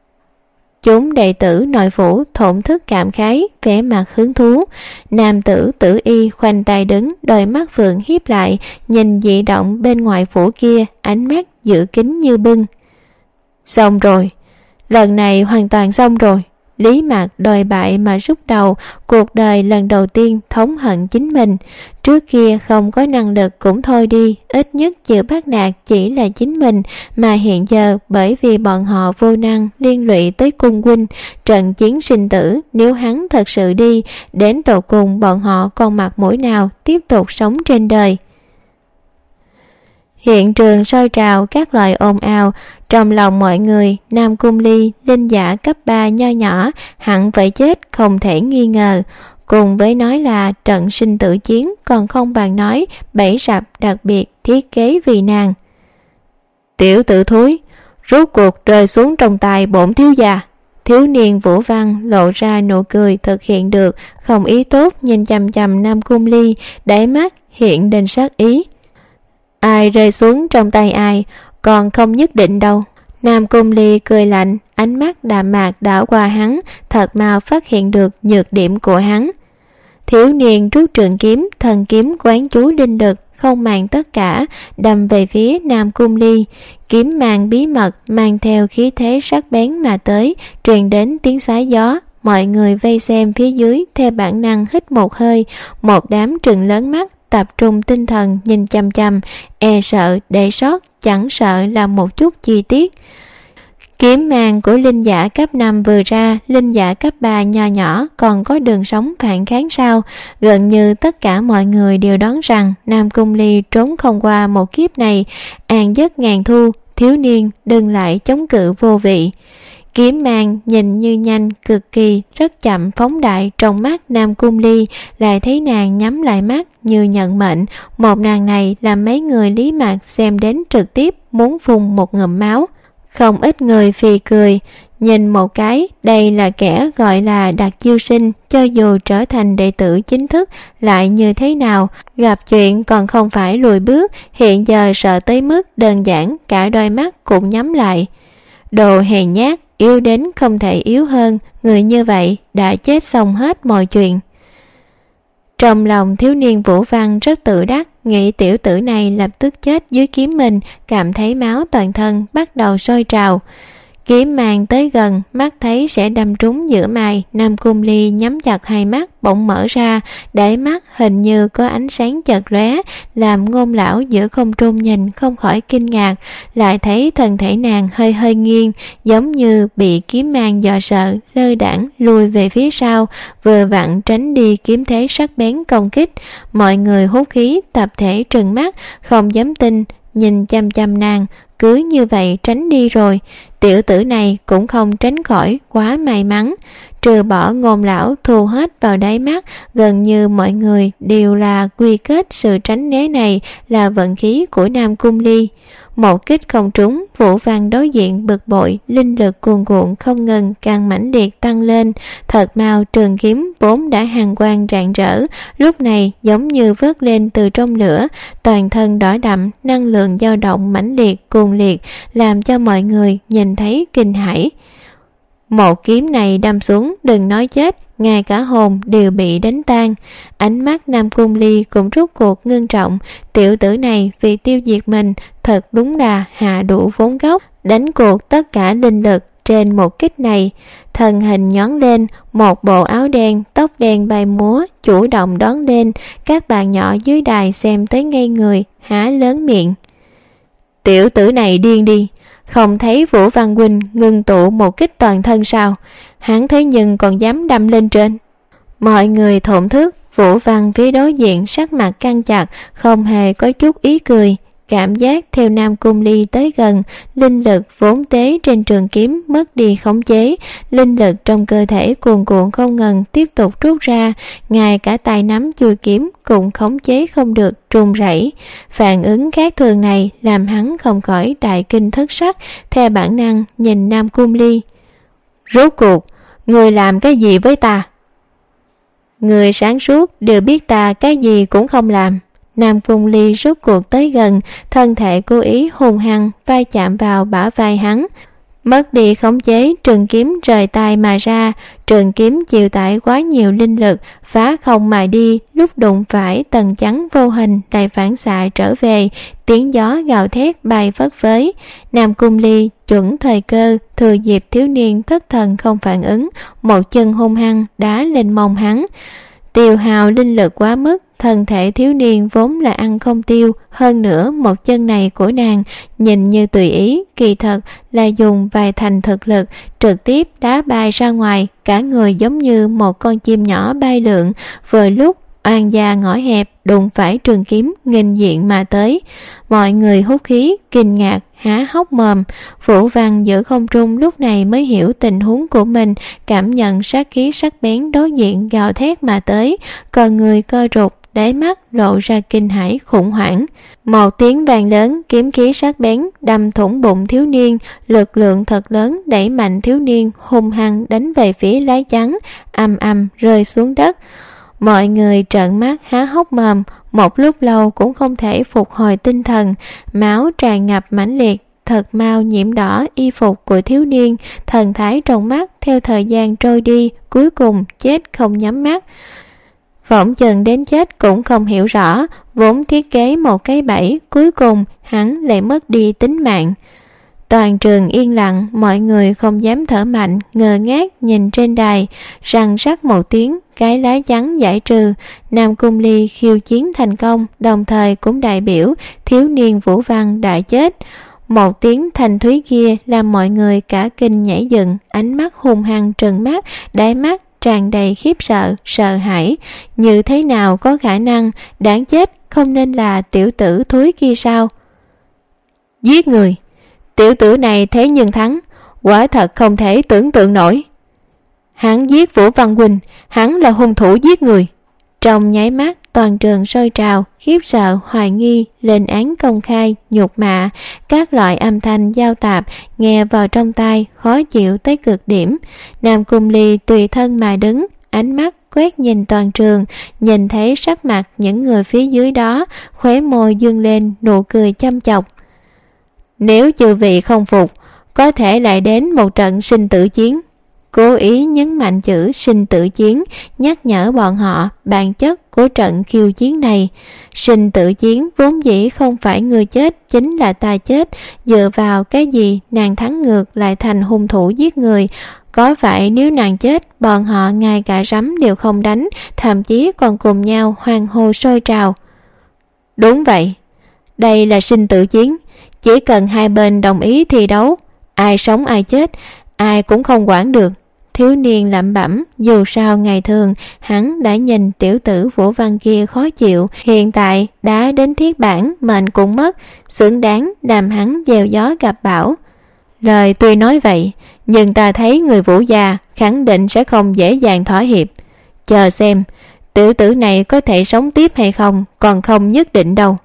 Chúng đệ tử nội phủ thổn thức cảm khái, vẻ mặt hứng thú. Nam tử Tử Y khoanh tay đứng, đôi mắt phượng hiếp lại, nhìn dị động bên ngoài phủ kia, ánh mắt giữ kín như bưng. Xong rồi, lần này hoàn toàn xong rồi. Lý Mạc đòi bại mà rút đầu, cuộc đời lần đầu tiên thống hận chính mình. Trước kia không có năng lực cũng thôi đi, ít nhất chịu bắt nạt chỉ là chính mình, mà hiện giờ bởi vì bọn họ vô năng liên lụy tới cung huynh. Trận chiến sinh tử, nếu hắn thật sự đi, đến tột cùng bọn họ còn mặt mũi nào tiếp tục sống trên đời. Hiện trường sôi trào các loại ồn ào, trong lòng mọi người, Nam Cung Ly, linh giả cấp 3 nho nhỏ, hẳn phải chết không thể nghi ngờ. Cùng với nói là trận sinh tử chiến, còn không bàn nói bẫy rập đặc biệt thiết kế vì nàng. Tiểu tử thúi, rốt cuộc rơi xuống trong tay bổn thiếu gia. Thiếu niên Vũ Văn lộ ra nụ cười thực hiện được, không ý tốt nhìn chằm chằm Nam Cung Ly, đáy mắt hiện lên sát ý. Ai rơi xuống trong tay ai, còn không nhất định đâu. Nam Cung Ly cười lạnh, ánh mắt đạm mạc đảo qua hắn, thật mau phát hiện được nhược điểm của hắn. Thiếu niên rút trường kiếm, thần kiếm quán chú linh lực, không màng tất cả, đâm về phía Nam Cung Ly. Kiếm mang bí mật, mang theo khí thế sắc bén mà tới, truyền đến tiếng xé gió. Mọi người vây xem phía dưới theo bản năng hít một hơi, một đám trừng lớn mắt, tập trung tinh thần nhìn chăm chăm, e sợ để sót, chẳng sợ là một chút chi tiết. Kiếm mang của linh giả cấp 5 vừa ra, linh giả cấp 3 nho nhỏ còn có đường sống phản kháng sao? Gần như tất cả mọi người đều đoán rằng Nam Cung Ly trốn không qua một kiếp này. An giấc ngàn thu, thiếu niên đừng lại chống cự vô vị. Kiếm mang nhìn như nhanh, cực kỳ, rất chậm phóng đại trong mắt Nam Cung Ly, lại thấy nàng nhắm lại mắt như nhận mệnh. Một nàng này làm mấy người Lý Mạc xem đến trực tiếp muốn phun một ngụm máu. Không ít người phì cười, nhìn một cái, đây là kẻ gọi là Đặc Chiêu Sinh, cho dù trở thành đệ tử chính thức lại như thế nào, gặp chuyện còn không phải lùi bước, hiện giờ sợ tới mức đơn giản cả đôi mắt cũng nhắm lại. Đồ hèn nhát, yếu đến không thể yếu hơn, người như vậy đã chết xong hết mọi chuyện. Trong lòng thiếu niên Vũ Văn rất tự đắc, nghĩ tiểu tử này lập tức chết dưới kiếm mình, cảm thấy máu toàn thân bắt đầu sôi trào. Kiếm mang tới gần, mắt thấy sẽ đâm trúng giữa mày, Nam Cung Ly nhắm chặt hai mắt bỗng mở ra, đáy mắt hình như có ánh sáng chợt lóe, làm Ngôn lão giữa không trung nhìn không khỏi kinh ngạc, lại thấy thân thể nàng hơi hơi nghiêng, giống như bị kiếm mang dọa sợ, lơ đãng lùi về phía sau, vừa vặn tránh đi kiếm thế sắc bén công kích. Mọi người hút khí, tập thể trừng mắt, không dám tin, nhìn chăm chăm nàng, cứ như vậy tránh đi rồi. Tiểu tử này cũng không tránh khỏi quá may mắn. trừ bỏ Ngôn lão thu hết vào đáy mắt, gần như mọi người đều là quy kết sự tránh né này là vận khí của Nam Cung Ly. Một kích không trúng, Vũ Văn đối diện bực bội, linh lực cuồn cuộn không ngừng càng mãnh liệt tăng lên. Thật mau trường kiếm vốn đã hàn quang rạng rỡ, lúc này giống như vớt lên từ trong lửa, toàn thân đỏ đậm, năng lượng dao động mãnh liệt cuồng liệt, làm cho mọi người nhìn thấy kinh hãi. Một kiếm này đâm xuống, đừng nói chết, ngay cả hồn đều bị đánh tan. Ánh mắt Nam Cung Ly cũng rút cuộc ngưng trọng, tiểu tử này vì tiêu diệt mình thật đúng là hạ đủ vốn gốc, đánh cuộc tất cả linh lực trên một kích này. Thân hình nhón lên, một bộ áo đen, tóc đen bay múa, chủ động đón lên. Các bạn nhỏ dưới đài xem tới ngây người, há lớn miệng. Tiểu tử này điên đi, không thấy Vũ Văn huynh ngưng tụ một kích toàn thân sao? Hắn thế nhưng còn dám đâm lên trên. Mọi người thổn thức. Vũ Văn phía đối diện sắc mặt căng chặt, không hề có chút ý cười. Cảm giác theo Nam Cung Ly tới gần, linh lực vốn tế trên trường kiếm mất đi khống chế, linh lực trong cơ thể cuồn cuộn không ngừng tiếp tục rút ra, ngay cả tay nắm chuôi kiếm cũng khống chế không được, run rẩy. Phản ứng khác thường này làm hắn không khỏi đại kinh thất sắc, theo bản năng nhìn Nam Cung Ly. Rốt cuộc, người làm cái gì với ta? Người sáng suốt đều biết ta cái gì cũng không làm. Nam Cung Ly rút cuộc tới gần, thân thể cố ý hung hăng vai chạm vào bả vai hắn. Mất đi khống chế, trường kiếm rời tay mà ra. Trường kiếm chịu tải quá nhiều linh lực, phá không mà đi, lúc đụng phải tầng chắn vô hình lại phản xạ trở về, tiếng gió gào thét bay phất phới. Nam Cung Ly chuẩn thời cơ, thừa dịp thiếu niên thất thần không phản ứng, một chân hung hăng đá lên mông hắn. Tiêu hào linh lực quá mức, thân thể thiếu niên vốn là ăn không tiêu, hơn nữa một chân này của nàng nhìn như tùy ý, kỳ thật là dùng vài thành thực lực trực tiếp đá bay ra ngoài, cả người giống như một con chim nhỏ bay lượn. Vừa lúc oan gia ngõ hẹp đụng phải trường kiếm nghênh diện mà tới, mọi người hút khí kinh ngạc há hốc mồm. Vũ Văn giữa không trung lúc này mới hiểu tình huống của mình, cảm nhận sát khí sắc bén đối diện gào thét mà tới, con người co rụt, đáy mắt lộ ra kinh hãi khủng hoảng. Một tiếng vang lớn, kiếm khí sắc bén đâm thủng bụng thiếu niên, lực lượng thật lớn đẩy mạnh thiếu niên hung hăng đánh về phía lá chắn, ầm ầm rơi xuống đất. Mọi người trợn mắt há hốc mồm, một lúc lâu cũng không thể phục hồi tinh thần, máu tràn ngập mãnh liệt, thật mau nhiễm đỏ y phục của thiếu niên, thần thái trong mắt theo thời gian trôi đi, cuối cùng chết không nhắm mắt. Phỏng chừng đến chết cũng không hiểu rõ, vốn thiết kế một cái bẫy, cuối cùng hắn lại mất đi tính mạng. Toàn trường yên lặng, mọi người không dám thở mạnh, ngơ ngác nhìn trên đài. Răng rắc một tiếng, cái lá chắn giải trừ. Nam Cung Ly khiêu chiến thành công, đồng thời cũng đại biểu thiếu niên Vũ Văn đã chết. Một tiếng thanh thúy kia làm mọi người cả kinh nhảy dựng, ánh mắt hung hăng trừng mắt, đáy mắt tràn đầy khiếp sợ, sợ hãi. Như thế nào có khả năng, đáng chết không nên là tiểu tử thúi kia sao? Giết người! Tiểu tử này thế nhưng thắng, quả thật không thể tưởng tượng nổi. Hắn giết Vũ Văn huynh, hắn là hung thủ giết người. Trong nháy mắt toàn trường sôi trào, khiếp sợ, hoài nghi, lên án công khai, nhục mạ, các loại âm thanh giao tạp nghe vào trong tai, khó chịu tới cực điểm. Nam Cung Ly tùy thân mà đứng, ánh mắt quét nhìn toàn trường, nhìn thấy sắc mặt những người phía dưới đó, khóe môi dương lên nụ cười châm chọc. Nếu chư vị không phục, có thể lại đến một trận sinh tử chiến. Cố ý nhấn mạnh chữ sinh tử chiến, nhắc nhở bọn họ bản chất của trận khiêu chiến này. Sinh tử chiến vốn dĩ không phải người chết, chính là ta chết. Dựa vào cái gì nàng thắng ngược lại thành hung thủ giết người? Có phải nếu nàng chết, bọn họ ngay cả rắm đều không đánh, thậm chí còn cùng nhau hoan hô sôi trào? Đúng vậy, đây là sinh tử chiến. Chỉ cần hai bên đồng ý thi đấu, ai sống ai chết, ai cũng không quản được. Thiếu niên lẩm bẩm, dù sao ngày thường hắn đã nhìn tiểu tử Vũ Văn kia khó chịu, hiện tại đã đến thiết bản, mệnh cũng mất, xứng đáng làm hắn gieo gió gặp bão. Lời tuy nói vậy, nhưng ta thấy người Vũ gia khẳng định sẽ không dễ dàng thỏa hiệp. Chờ xem, tiểu tử này có thể sống tiếp hay không còn không nhất định đâu.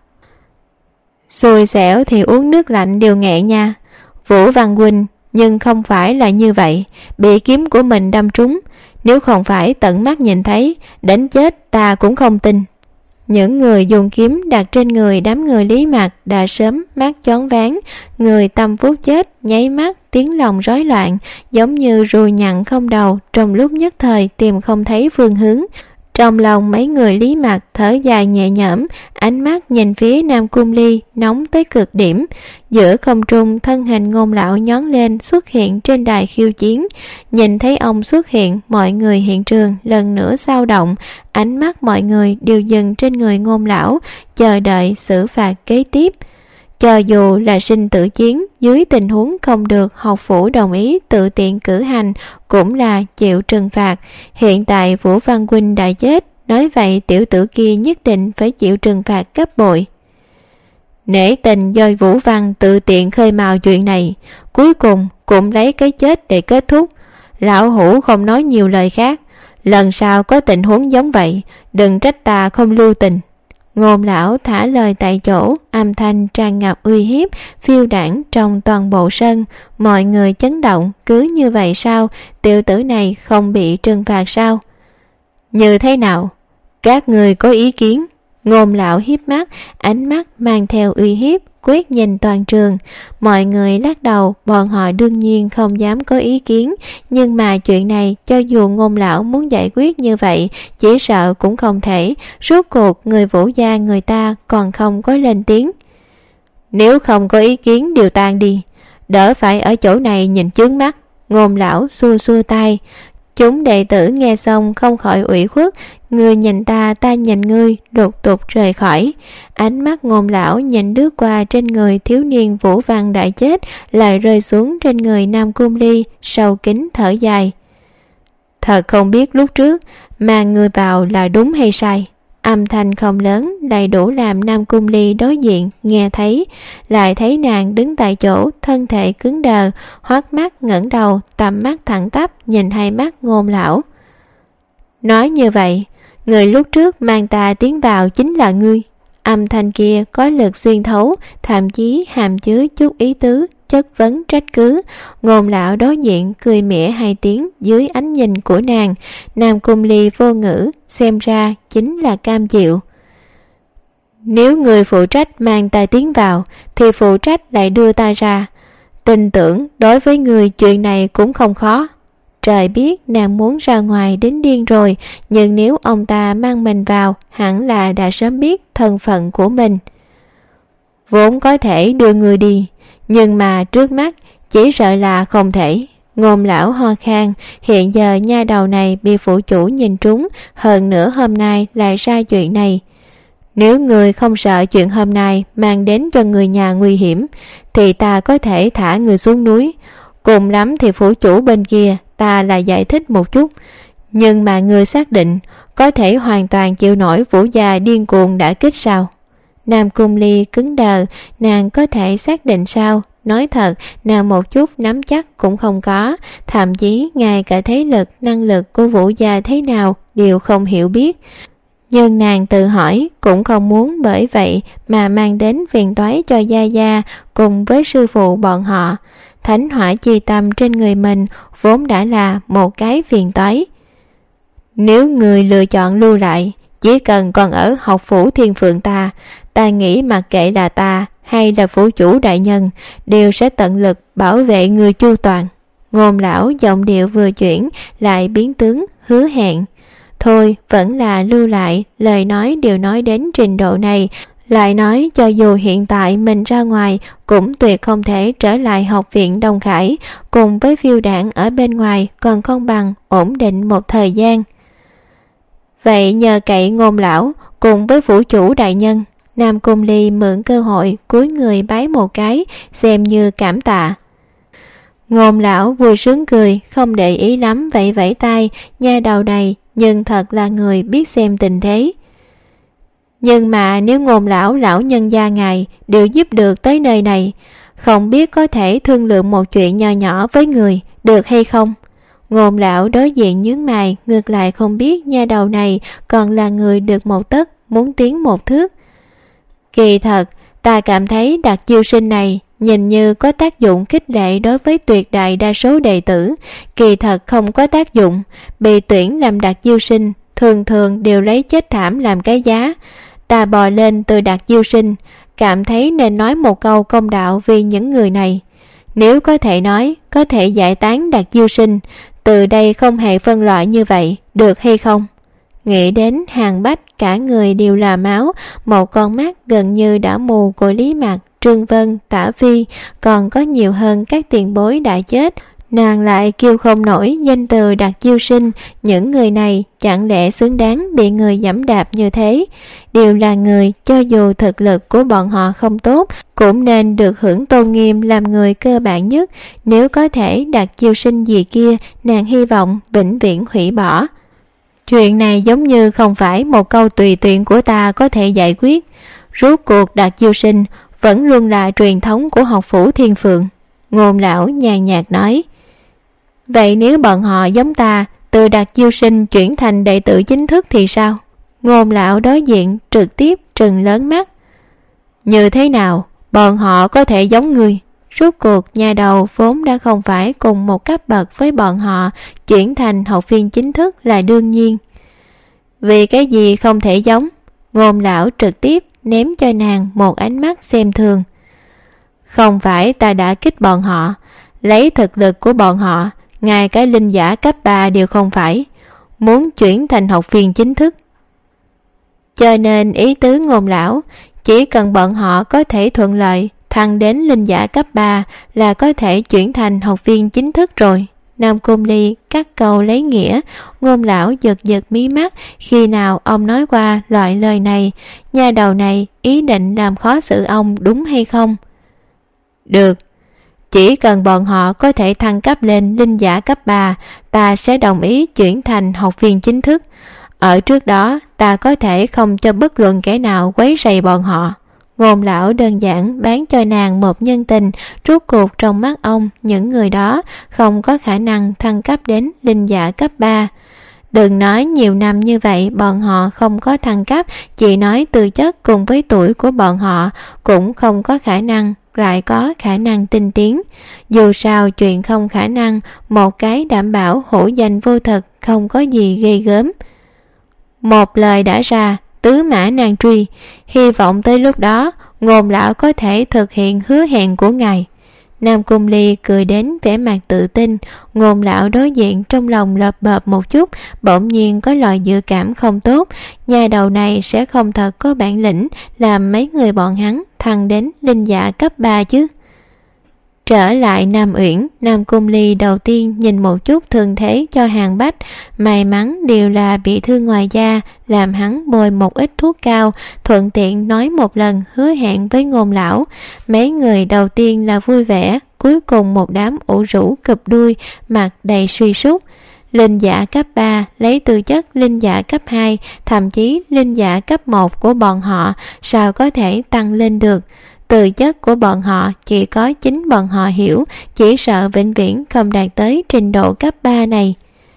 Xui xẻo thì uống nước lạnh đều nghẹn nha. Vũ Văn huynh nhưng không phải là như vậy, bị kiếm của mình đâm trúng, nếu không phải tận mắt nhìn thấy, đánh chết ta cũng không tin. Những người dùng kiếm đặt trên người đám người Lý Mặc đã sớm mắt choáng váng, người tâm phúc chết, nháy mắt tiếng lòng rối loạn, giống như ruồi nhặn không đầu, trong lúc nhất thời tìm không thấy phương hướng. Trong lòng mấy người Lý Mặc thở dài nhẹ nhõm, ánh mắt nhìn phía Nam Cung Ly nóng tới cực điểm. Giữa không trung, thân hình Ngôn lão nhón lên xuất hiện trên đài khiêu chiến. Nhìn thấy ông xuất hiện, mọi người hiện trường lần nữa dao động, ánh mắt mọi người đều dừng trên người Ngôn lão, chờ đợi xử phạt kế tiếp. Cho dù là sinh tử chiến, dưới tình huống không được học phủ đồng ý tự tiện cử hành, cũng là chịu trừng phạt. Hiện tại Vũ Văn huynh đã chết, nói vậy tiểu tử kia nhất định phải chịu trừng phạt gấp bội. Nể tình do Vũ Văn tự tiện khơi mào chuyện này, cuối cùng cũng lấy cái chết để kết thúc. Lão hủ không nói nhiều lời khác, lần sau có tình huống giống vậy, đừng trách ta không lưu tình. Ngôn lão thả lời tại chỗ, âm thanh tràn ngập uy hiếp, phiêu đãng trong toàn bộ sân. Mọi người chấn động, cứ như vậy sao? Tiểu tử này không bị trừng phạt sao? Như thế nào? Các người có ý kiến? Ngôn lão hiếp mắt, ánh mắt mang theo uy hiếp, quét nhìn toàn trường. Mọi người lắc đầu, bọn họ đương nhiên không dám có ý kiến, nhưng mà chuyện này cho dù Ngôn lão muốn giải quyết như vậy, chỉ sợ cũng không thể. Rốt cuộc người Vũ gia người ta còn không có lên tiếng. Nếu không có ý kiến đều tan đi, đỡ phải ở chỗ này nhìn chướng mắt. Ngôn lão xua xua tay. Chúng đệ tử nghe xong không khỏi ủy khuất, người nhìn ta, ta nhìn ngươi, lục tục rời khỏi. Ánh mắt Ngôn lão nhìn lướt qua trên người thiếu niên Vũ Văn đã chết, lại rơi xuống trên người Nam Cung Ly, sâu kín thở dài. Thật không biết lúc trước mà người vào là đúng hay sai. Âm thanh không lớn, đầy đủ làm Nam Cung Ly đối diện nghe thấy, lại thấy nàng đứng tại chỗ, thân thể cứng đờ, hoắt mắt ngẩng đầu, tầm mắt thẳng tắp nhìn hai mắt Ngôn lão. Nói như vậy, người lúc trước mang ta tiến vào chính là ngươi. Âm thanh kia có lực xuyên thấu, thậm chí hàm chứa chút ý tứ, chất vấn trách cứ. Ngôn lão đối diện cười mỉa hai tiếng dưới ánh nhìn của nàng. Nam Cung Ly vô ngữ, xem ra chính là cam chịu. Nếu người phụ trách mang ta tiến vào, thì phụ trách lại đưa ta ra. Tin tưởng đối với người chuyện này cũng không khó. Trời biết nàng muốn ra ngoài đến điên rồi, nhưng nếu ông ta mang mình vào, hẳn là đã sớm biết thân phận của mình. Vốn có thể đưa người đi, nhưng mà trước mắt chỉ sợ là không thể. Ngôn lão ho khan, hiện giờ nha đầu này bị phụ chủ nhìn trúng, hơn nữa hôm nay lại ra chuyện này. Nếu người không sợ chuyện hôm nay mang đến cho người nhà nguy hiểm, thì ta có thể thả người xuống núi. Cùng lắm thì phủ chủ bên kia ta là giải thích một chút, nhưng mà người xác định có thể hoàn toàn chịu nổi Vũ gia điên cuồng đã kích sao? Nam Cung Ly cứng đờ, nàng có thể xác định sao? Nói thật, nàng một chút nắm chắc cũng không có, thậm chí ngay cả thế lực, năng lực của Vũ gia thế nào đều không hiểu biết. Nhưng nàng tự hỏi cũng không muốn bởi vậy mà mang đến phiền toái cho Gia Gia cùng với sư phụ bọn họ. Thánh hỏa chi tâm trên người mình vốn đã là một cái phiền toái. Nếu người lựa chọn lưu lại, chỉ cần còn ở học phủ Thiên Phượng ta nghĩ mặc kệ là ta hay là phủ chủ đại nhân đều sẽ tận lực bảo vệ người chu toàn. Ngôn lão giọng điệu vừa chuyển lại biến tướng hứa hẹn. Thôi vẫn là lưu lại, lời nói đều nói đến trình độ này, lại nói cho dù hiện tại mình ra ngoài cũng tuyệt không thể trở lại học viện Đông Khải, cùng với phiêu đảng ở bên ngoài còn không bằng ổn định một thời gian. Vậy nhờ cậy Ngôn lão cùng với phủ chủ đại nhân. Nam Cung Ly mượn cơ hội cúi người bái một cái, xem như cảm tạ. Ngôn lão vui sướng cười, không để ý lắm vẫy vẫy tay, nha đầu này nhưng thật là người biết xem tình thế. Nhưng mà nếu Ngôn lão nhân gia ngài đều giúp được tới nơi này, không biết có thể thương lượng một chuyện nho nhỏ với người, được hay không? Ngôn lão đối diện nhướng mày, ngược lại không biết nha đầu này còn là người được một tấc muốn tiến một thước. Kỳ thật, ta cảm thấy Đặc Chiêu Sinh này nhìn như có tác dụng khích lệ đối với tuyệt đại đa số đệ tử, kỳ thật không có tác dụng. Bị tuyển làm Đặc Chiêu Sinh thường thường đều lấy chết thảm làm cái giá. Ta bò lên từ Đặc Chiêu Sinh, cảm thấy nên nói một câu công đạo vì những người này. Nếu có thể nói, có thể giải tán Đặc Chiêu Sinh, từ đây không hề phân loại như vậy, được hay không? Nghĩ đến Hàng Bách cả người đều là máu, một con mắt gần như đã mù của Lý Mặc, Trương Vân, Tả Phi, còn có nhiều hơn các tiền bối đã chết. Nàng lại kêu không nổi danh từ Đặc Chiêu Sinh. Những người này chẳng lẽ xứng đáng bị người giẫm đạp như thế? Đều là người cho dù thực lực của bọn họ không tốt cũng nên được hưởng tôn nghiêm làm người cơ bản nhất. Nếu có thể Đặc Chiêu Sinh gì kia, nàng hy vọng vĩnh viễn hủy bỏ. Chuyện này giống như không phải một câu tùy tiện của ta có thể giải quyết. Rốt cuộc Đặc Chiêu Sinh vẫn luôn là truyền thống của học phủ Thiên Phượng. Ngôn lão nhàn nhạt nói. Vậy nếu bọn họ giống ta, từ Đặc Chiêu Sinh chuyển thành đệ tử chính thức thì sao? Ngôn lão đối diện trực tiếp trừng lớn mắt. Như thế nào bọn họ có thể giống người? Rốt cuộc nhà đầu vốn đã không phải cùng một cấp bậc với bọn họ, chuyển thành học viên chính thức là đương nhiên. Vì cái gì không thể giống? Ngôn lão trực tiếp ném cho nàng một ánh mắt xem thường. Không phải ta đã kích bọn họ, lấy thực lực của bọn họ, ngay cái linh giả cấp 3 đều không phải, muốn chuyển thành học viên chính thức. Cho nên ý tứ Ngôn lão, chỉ cần bọn họ có thể thuận lợi thăng đến linh giả cấp 3 là có thể chuyển thành học viên chính thức rồi. Nam Cung Ly cắt câu lấy nghĩa. Ngôn lão giật giật mí mắt, khi nào ông nói qua loại lời này? Nha đầu này ý định làm khó xử ông đúng hay không? Được, chỉ cần bọn họ có thể thăng cấp lên linh giả cấp 3, ta sẽ đồng ý chuyển thành học viên chính thức. Ở trước đó, ta có thể không cho bất luận kẻ nào quấy rầy bọn họ. Ngôn lão đơn giản bán cho nàng một nhân tình. Rốt cuộc trong mắt ông, những người đó không có khả năng thăng cấp đến linh giả cấp 3. Đừng nói nhiều năm như vậy bọn họ không có thăng cấp, chỉ nói tư chất cùng với tuổi của bọn họ cũng không có khả năng, lại có khả năng tinh tiến. Dù sao chuyện không khả năng, một cái đảm bảo hữu danh vô thực, không có gì ghê gớm. Một lời đã ra, tứ mã nan truy. Hy vọng tới lúc đó Ngôn lão có thể thực hiện hứa hẹn của ngài. Nam Cung Ly cười đến vẻ mặt tự tin. Ngôn lão đối diện trong lòng lợp bợp một chút, bỗng nhiên có loại dự cảm không tốt. Nhà đầu này sẽ không thật có bản lĩnh làm mấy người bọn hắn thăng đến linh giả cấp 3 chứ. Trở lại Nam Uyển, Nam Cung Ly đầu tiên nhìn một chút thương thế cho Hàng Bách. May mắn đều là bị thương ngoài da, làm hắn bôi một ít thuốc cao, thuận tiện nói một lần hứa hẹn với Ngôn lão. Mấy người đầu tiên là vui vẻ, cuối cùng một đám ủ rũ cụp đuôi, mặt đầy suy sút. Linh giả cấp 3 lấy tư chất linh giả cấp 2, thậm chí linh giả cấp 1 của bọn họ sao có thể tăng lên được? Tư chất của bọn họ chỉ có chính bọn họ hiểu, chỉ sợ vĩnh viễn không đạt tới trình độ cấp 3 này.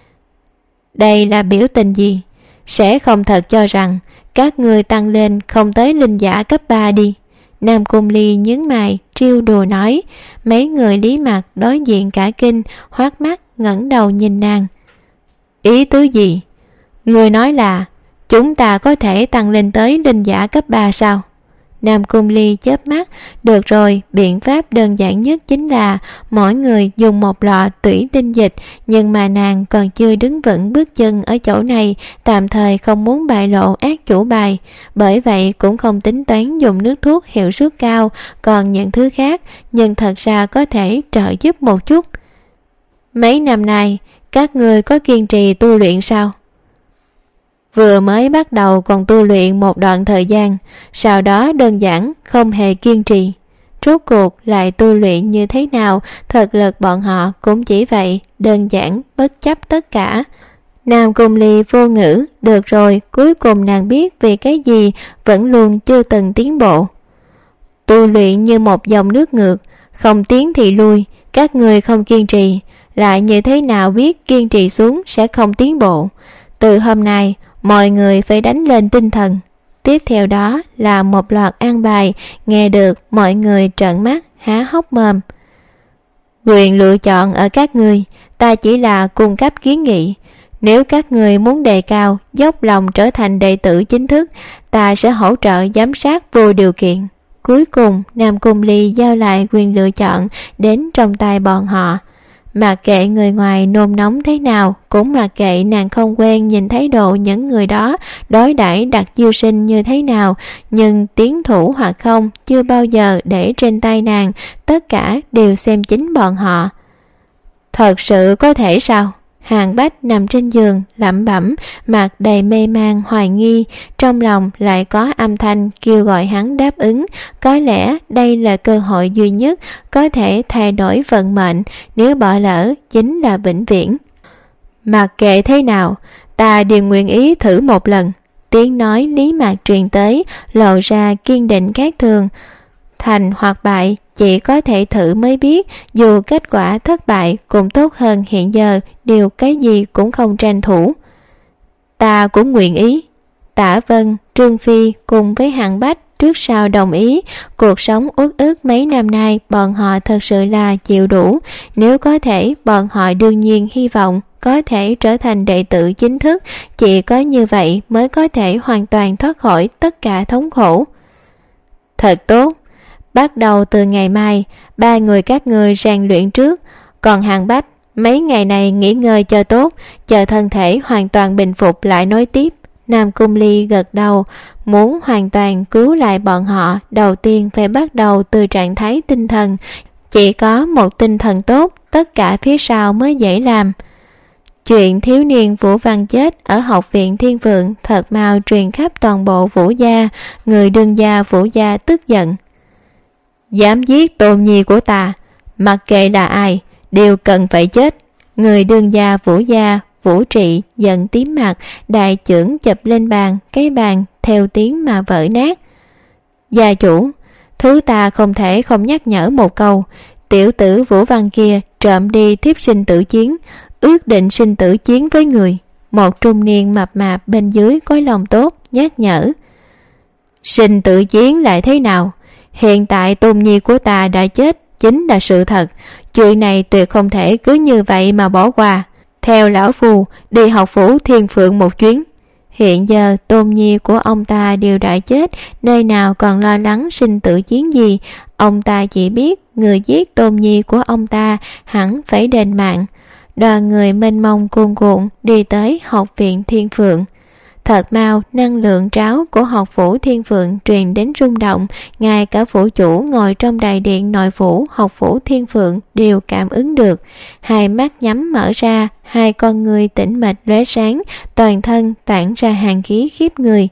Đây là biểu tình gì? Sẽ không thật cho rằng các ngươi tăng lên không tới linh giả cấp 3 đi. Nam Cung Ly nhướng mày trêu đùa nói. Mấy người Lý Mặc đối diện cả kinh, hoác mắt ngẩng đầu nhìn nàng. Ý tứ gì? Người nói là chúng ta có thể tăng lên tới linh giả cấp 3 sao? Nam Cung Ly chớp mắt. Được rồi, biện pháp đơn giản nhất chính là mỗi người dùng một lọ tủy tinh dịch, nhưng mà nàng còn chưa đứng vững bước chân ở chỗ này, tạm thời không muốn bại lộ ác chủ bài, bởi vậy cũng không tính toán dùng nước thuốc hiệu suất cao, còn những thứ khác nhưng thật ra có thể trợ giúp một chút. Mấy năm nay các ngươi có kiên trì tu luyện sao? Vừa mới bắt đầu còn tu luyện một đoạn thời gian, sau đó đơn giản không hề kiên trì. Rốt cuộc lại tu luyện như thế nào, thực lực bọn họ cũng chỉ vậy, đơn giản bất chấp tất cả. Nam Cung Ly vô ngữ. Được rồi, cuối cùng nàng biết vì cái gì vẫn luôn chưa từng tiến bộ. Tu luyện như một dòng nước ngược, không tiến thì lui, các người không kiên trì, lại như thế nào biết kiên trì xuống sẽ không tiến bộ. Từ hôm nay, mọi người phải đánh lên tinh thần. Tiếp theo đó là một loạt an bài, nghe được mọi người trợn mắt, há hốc mồm. Quyền lựa chọn ở các người, ta chỉ là cung cấp kiến nghị. Nếu các người muốn đề cao, dốc lòng trở thành đệ tử chính thức, ta sẽ hỗ trợ giám sát vô điều kiện. Cuối cùng, Nam Cung Ly giao lại quyền lựa chọn đến trong tay bọn họ. Mặc kệ người ngoài nôn nóng thế nào, cũng mặc kệ nàng không quen nhìn thái độ những người đó đối đãi Đặc Diêu Sinh như thế nào, nhưng tiến thủ hoặc không chưa bao giờ để trên tay nàng, tất cả đều xem chính bọn họ. Thật sự có thể sao? Hàn Bách nằm trên giường lẩm bẩm, mặt đầy mê man hoài nghi, trong lòng lại có âm thanh kêu gọi hắn đáp ứng. Có lẽ đây là cơ hội duy nhất có thể thay đổi vận mệnh, nếu bỏ lỡ chính là vĩnh viễn. Mặc kệ thế nào, ta đều nguyện ý thử một lần. Tiếng nói Lý Mạc truyền tới, lộ ra kiên định khác thường. Thành hoặc bại, chỉ có thể thử mới biết, dù kết quả thất bại cũng tốt hơn hiện giờ điều cái gì cũng không tranh thủ. Ta cũng nguyện ý. Tả Vân, Trương Phi cùng với Hàn Bách trước sau đồng ý. Cuộc sống uất ức mấy năm nay bọn họ thật sự là chịu đủ. Nếu có thể, bọn họ đương nhiên hy vọng có thể trở thành đệ tử chính thức. Chỉ có như vậy mới có thể hoàn toàn thoát khỏi tất cả thống khổ. Thật tốt. Bắt đầu từ ngày mai, 3 người các ngươi rèn luyện trước. Còn Hàn Bách, mấy ngày này nghỉ ngơi cho tốt, chờ thân thể hoàn toàn bình phục lại nói tiếp. Nam Cung Ly gật đầu, muốn hoàn toàn cứu lại bọn họ, đầu tiên phải bắt đầu từ trạng thái tinh thần. Chỉ có một tinh thần tốt, tất cả phía sau mới dễ làm. Chuyện thiếu niên Vũ Văn chết ở học viện Thiên Vượng thật mau truyền khắp toàn bộ Vũ gia. Người đương gia Vũ gia tức giận. Dám giết Tôn Nhi của ta, mặc kệ là ai, đều cần phải chết. Người đương gia Vũ gia, Vũ Trị giận tím mặt, đại chưởng chụp lên bàn, cái bàn theo tiếng mà vỡ nát. Gia chủ, thứ ta không thể không nhắc nhở một câu. Tiểu tử Vũ Văn kia trộm đi thiếp sinh tử chiến, ước định sinh tử chiến với người. Một trung niên mập mạp bên dưới có lòng tốt nhắc nhở. Sinh tử chiến lại thế nào? Hiện tại Tôn Nhi của ta đã chết chính là sự thật. Chuyện này tuyệt không thể cứ như vậy mà bỏ qua. Theo lão phu đi học phủ Thiên Phượng một chuyến. Hiện giờ Tôn Nhi của ông ta đều đã chết, nơi nào còn lo lắng sinh tử chiến gì. Ông ta chỉ biết người giết Tôn Nhi của ông ta hẳn phải đền mạng. Đoàn người mênh mông cuồn cuộn đi tới học viện Thiên Phượng. Thật mau, năng lượng tráo của học phủ Thiên Phượng truyền đến rung động. Ngay cả phủ chủ ngồi trong đại điện nội phủ học phủ Thiên Phượng đều cảm ứng được. Hai mắt nhắm mở ra, hai con người tĩnh mịch lóe sáng, toàn thân tản ra hàn khí khiếp người.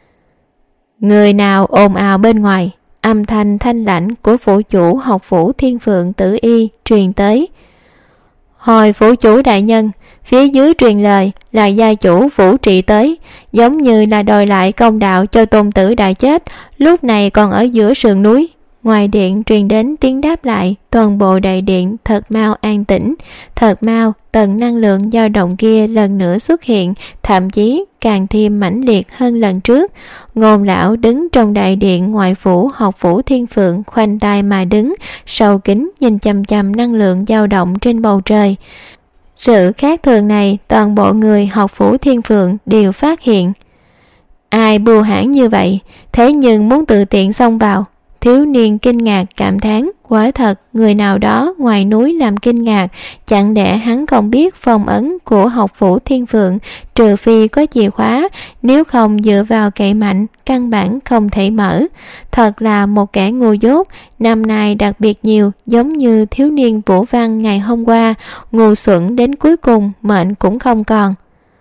Người nào ồn ào bên ngoài? Âm thanh thanh lãnh của phủ chủ học phủ Thiên Phượng Tử Y truyền tới. Hồi phủ chủ đại nhân, phía dưới truyền lời là gia chủ Vũ Trị tới, giống như là đòi lại công đạo cho tôn tử đã chết, lúc này còn ở giữa sườn núi. Ngoài điện truyền đến tiếng đáp lại, toàn bộ đại điện thật mau an tĩnh. Thật mau, tầng năng lượng dao động kia lần nữa xuất hiện, thậm chí càng thêm mãnh liệt hơn lần trước. Ngôn lão đứng trong đại điện ngoại phủ học phủ Thiên Phượng, khoanh tay mà đứng, sâu kính nhìn chằm chằm năng lượng dao động trên bầu trời. Sự khác thường này toàn bộ người học phủ Thiên Phượng đều phát hiện. Ai bưu hãn như vậy, thế nhưng muốn tự tiện xông vào? Thiếu niên kinh ngạc cảm thán, quả thật người nào đó ngoài núi làm kinh ngạc, chẳng lẽ hắn không biết phong ấn của học phủ Thiên Phượng, trừ phi có chìa khóa, nếu không dựa vào cậy mạnh căn bản không thể mở. Thật là một kẻ ngu dốt, năm nay đặc biệt nhiều, giống như thiếu niên Vũ Văn ngày hôm qua, ngu xuẩn đến cuối cùng mệnh cũng không còn.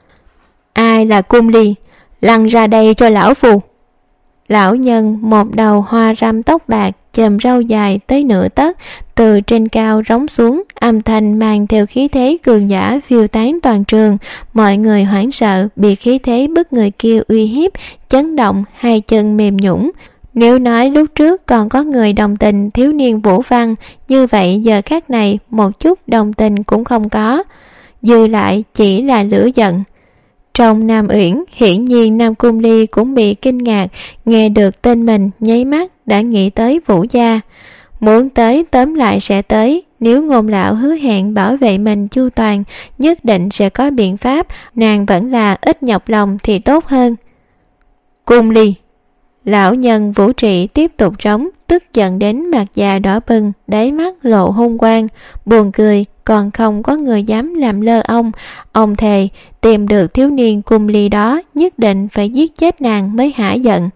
Ai là Cung Ly? Lăn ra đây cho lão phù. Lão nhân một đầu hoa râm tóc bạc, chòm râu dài tới nửa tấc, từ trên cao rống xuống, âm thanh mang theo khí thế cường giả phiêu tán toàn trường. Mọi người hoảng sợ, bị khí thế bức người kia uy hiếp, chấn động, hai chân mềm nhũn. Nếu nói lúc trước còn có người đồng tình thiếu niên Vũ Văn, như vậy giờ khắc này một chút đồng tình cũng không có, dư lại chỉ là lửa giận. Trong Nam Uyển, hiển nhiên Nam Cung Ly cũng bị kinh ngạc, nghe được tên mình nháy mắt đã nghĩ tới Vũ gia. Muốn tới tóm lại sẽ tới, nếu Ngôn lão hứa hẹn bảo vệ mình chu toàn, nhất định sẽ có biện pháp, nàng vẫn là ít nhọc lòng thì tốt hơn. Cung Ly. Lão nhân Vũ Trị tiếp tục trống, tức giận đến mặt già đỏ bừng, đáy mắt lộ hung quang, buồn cười, còn không có người dám làm lơ ông thề tìm được thiếu niên Cung Ly đó nhất định phải giết chết nàng mới hả giận.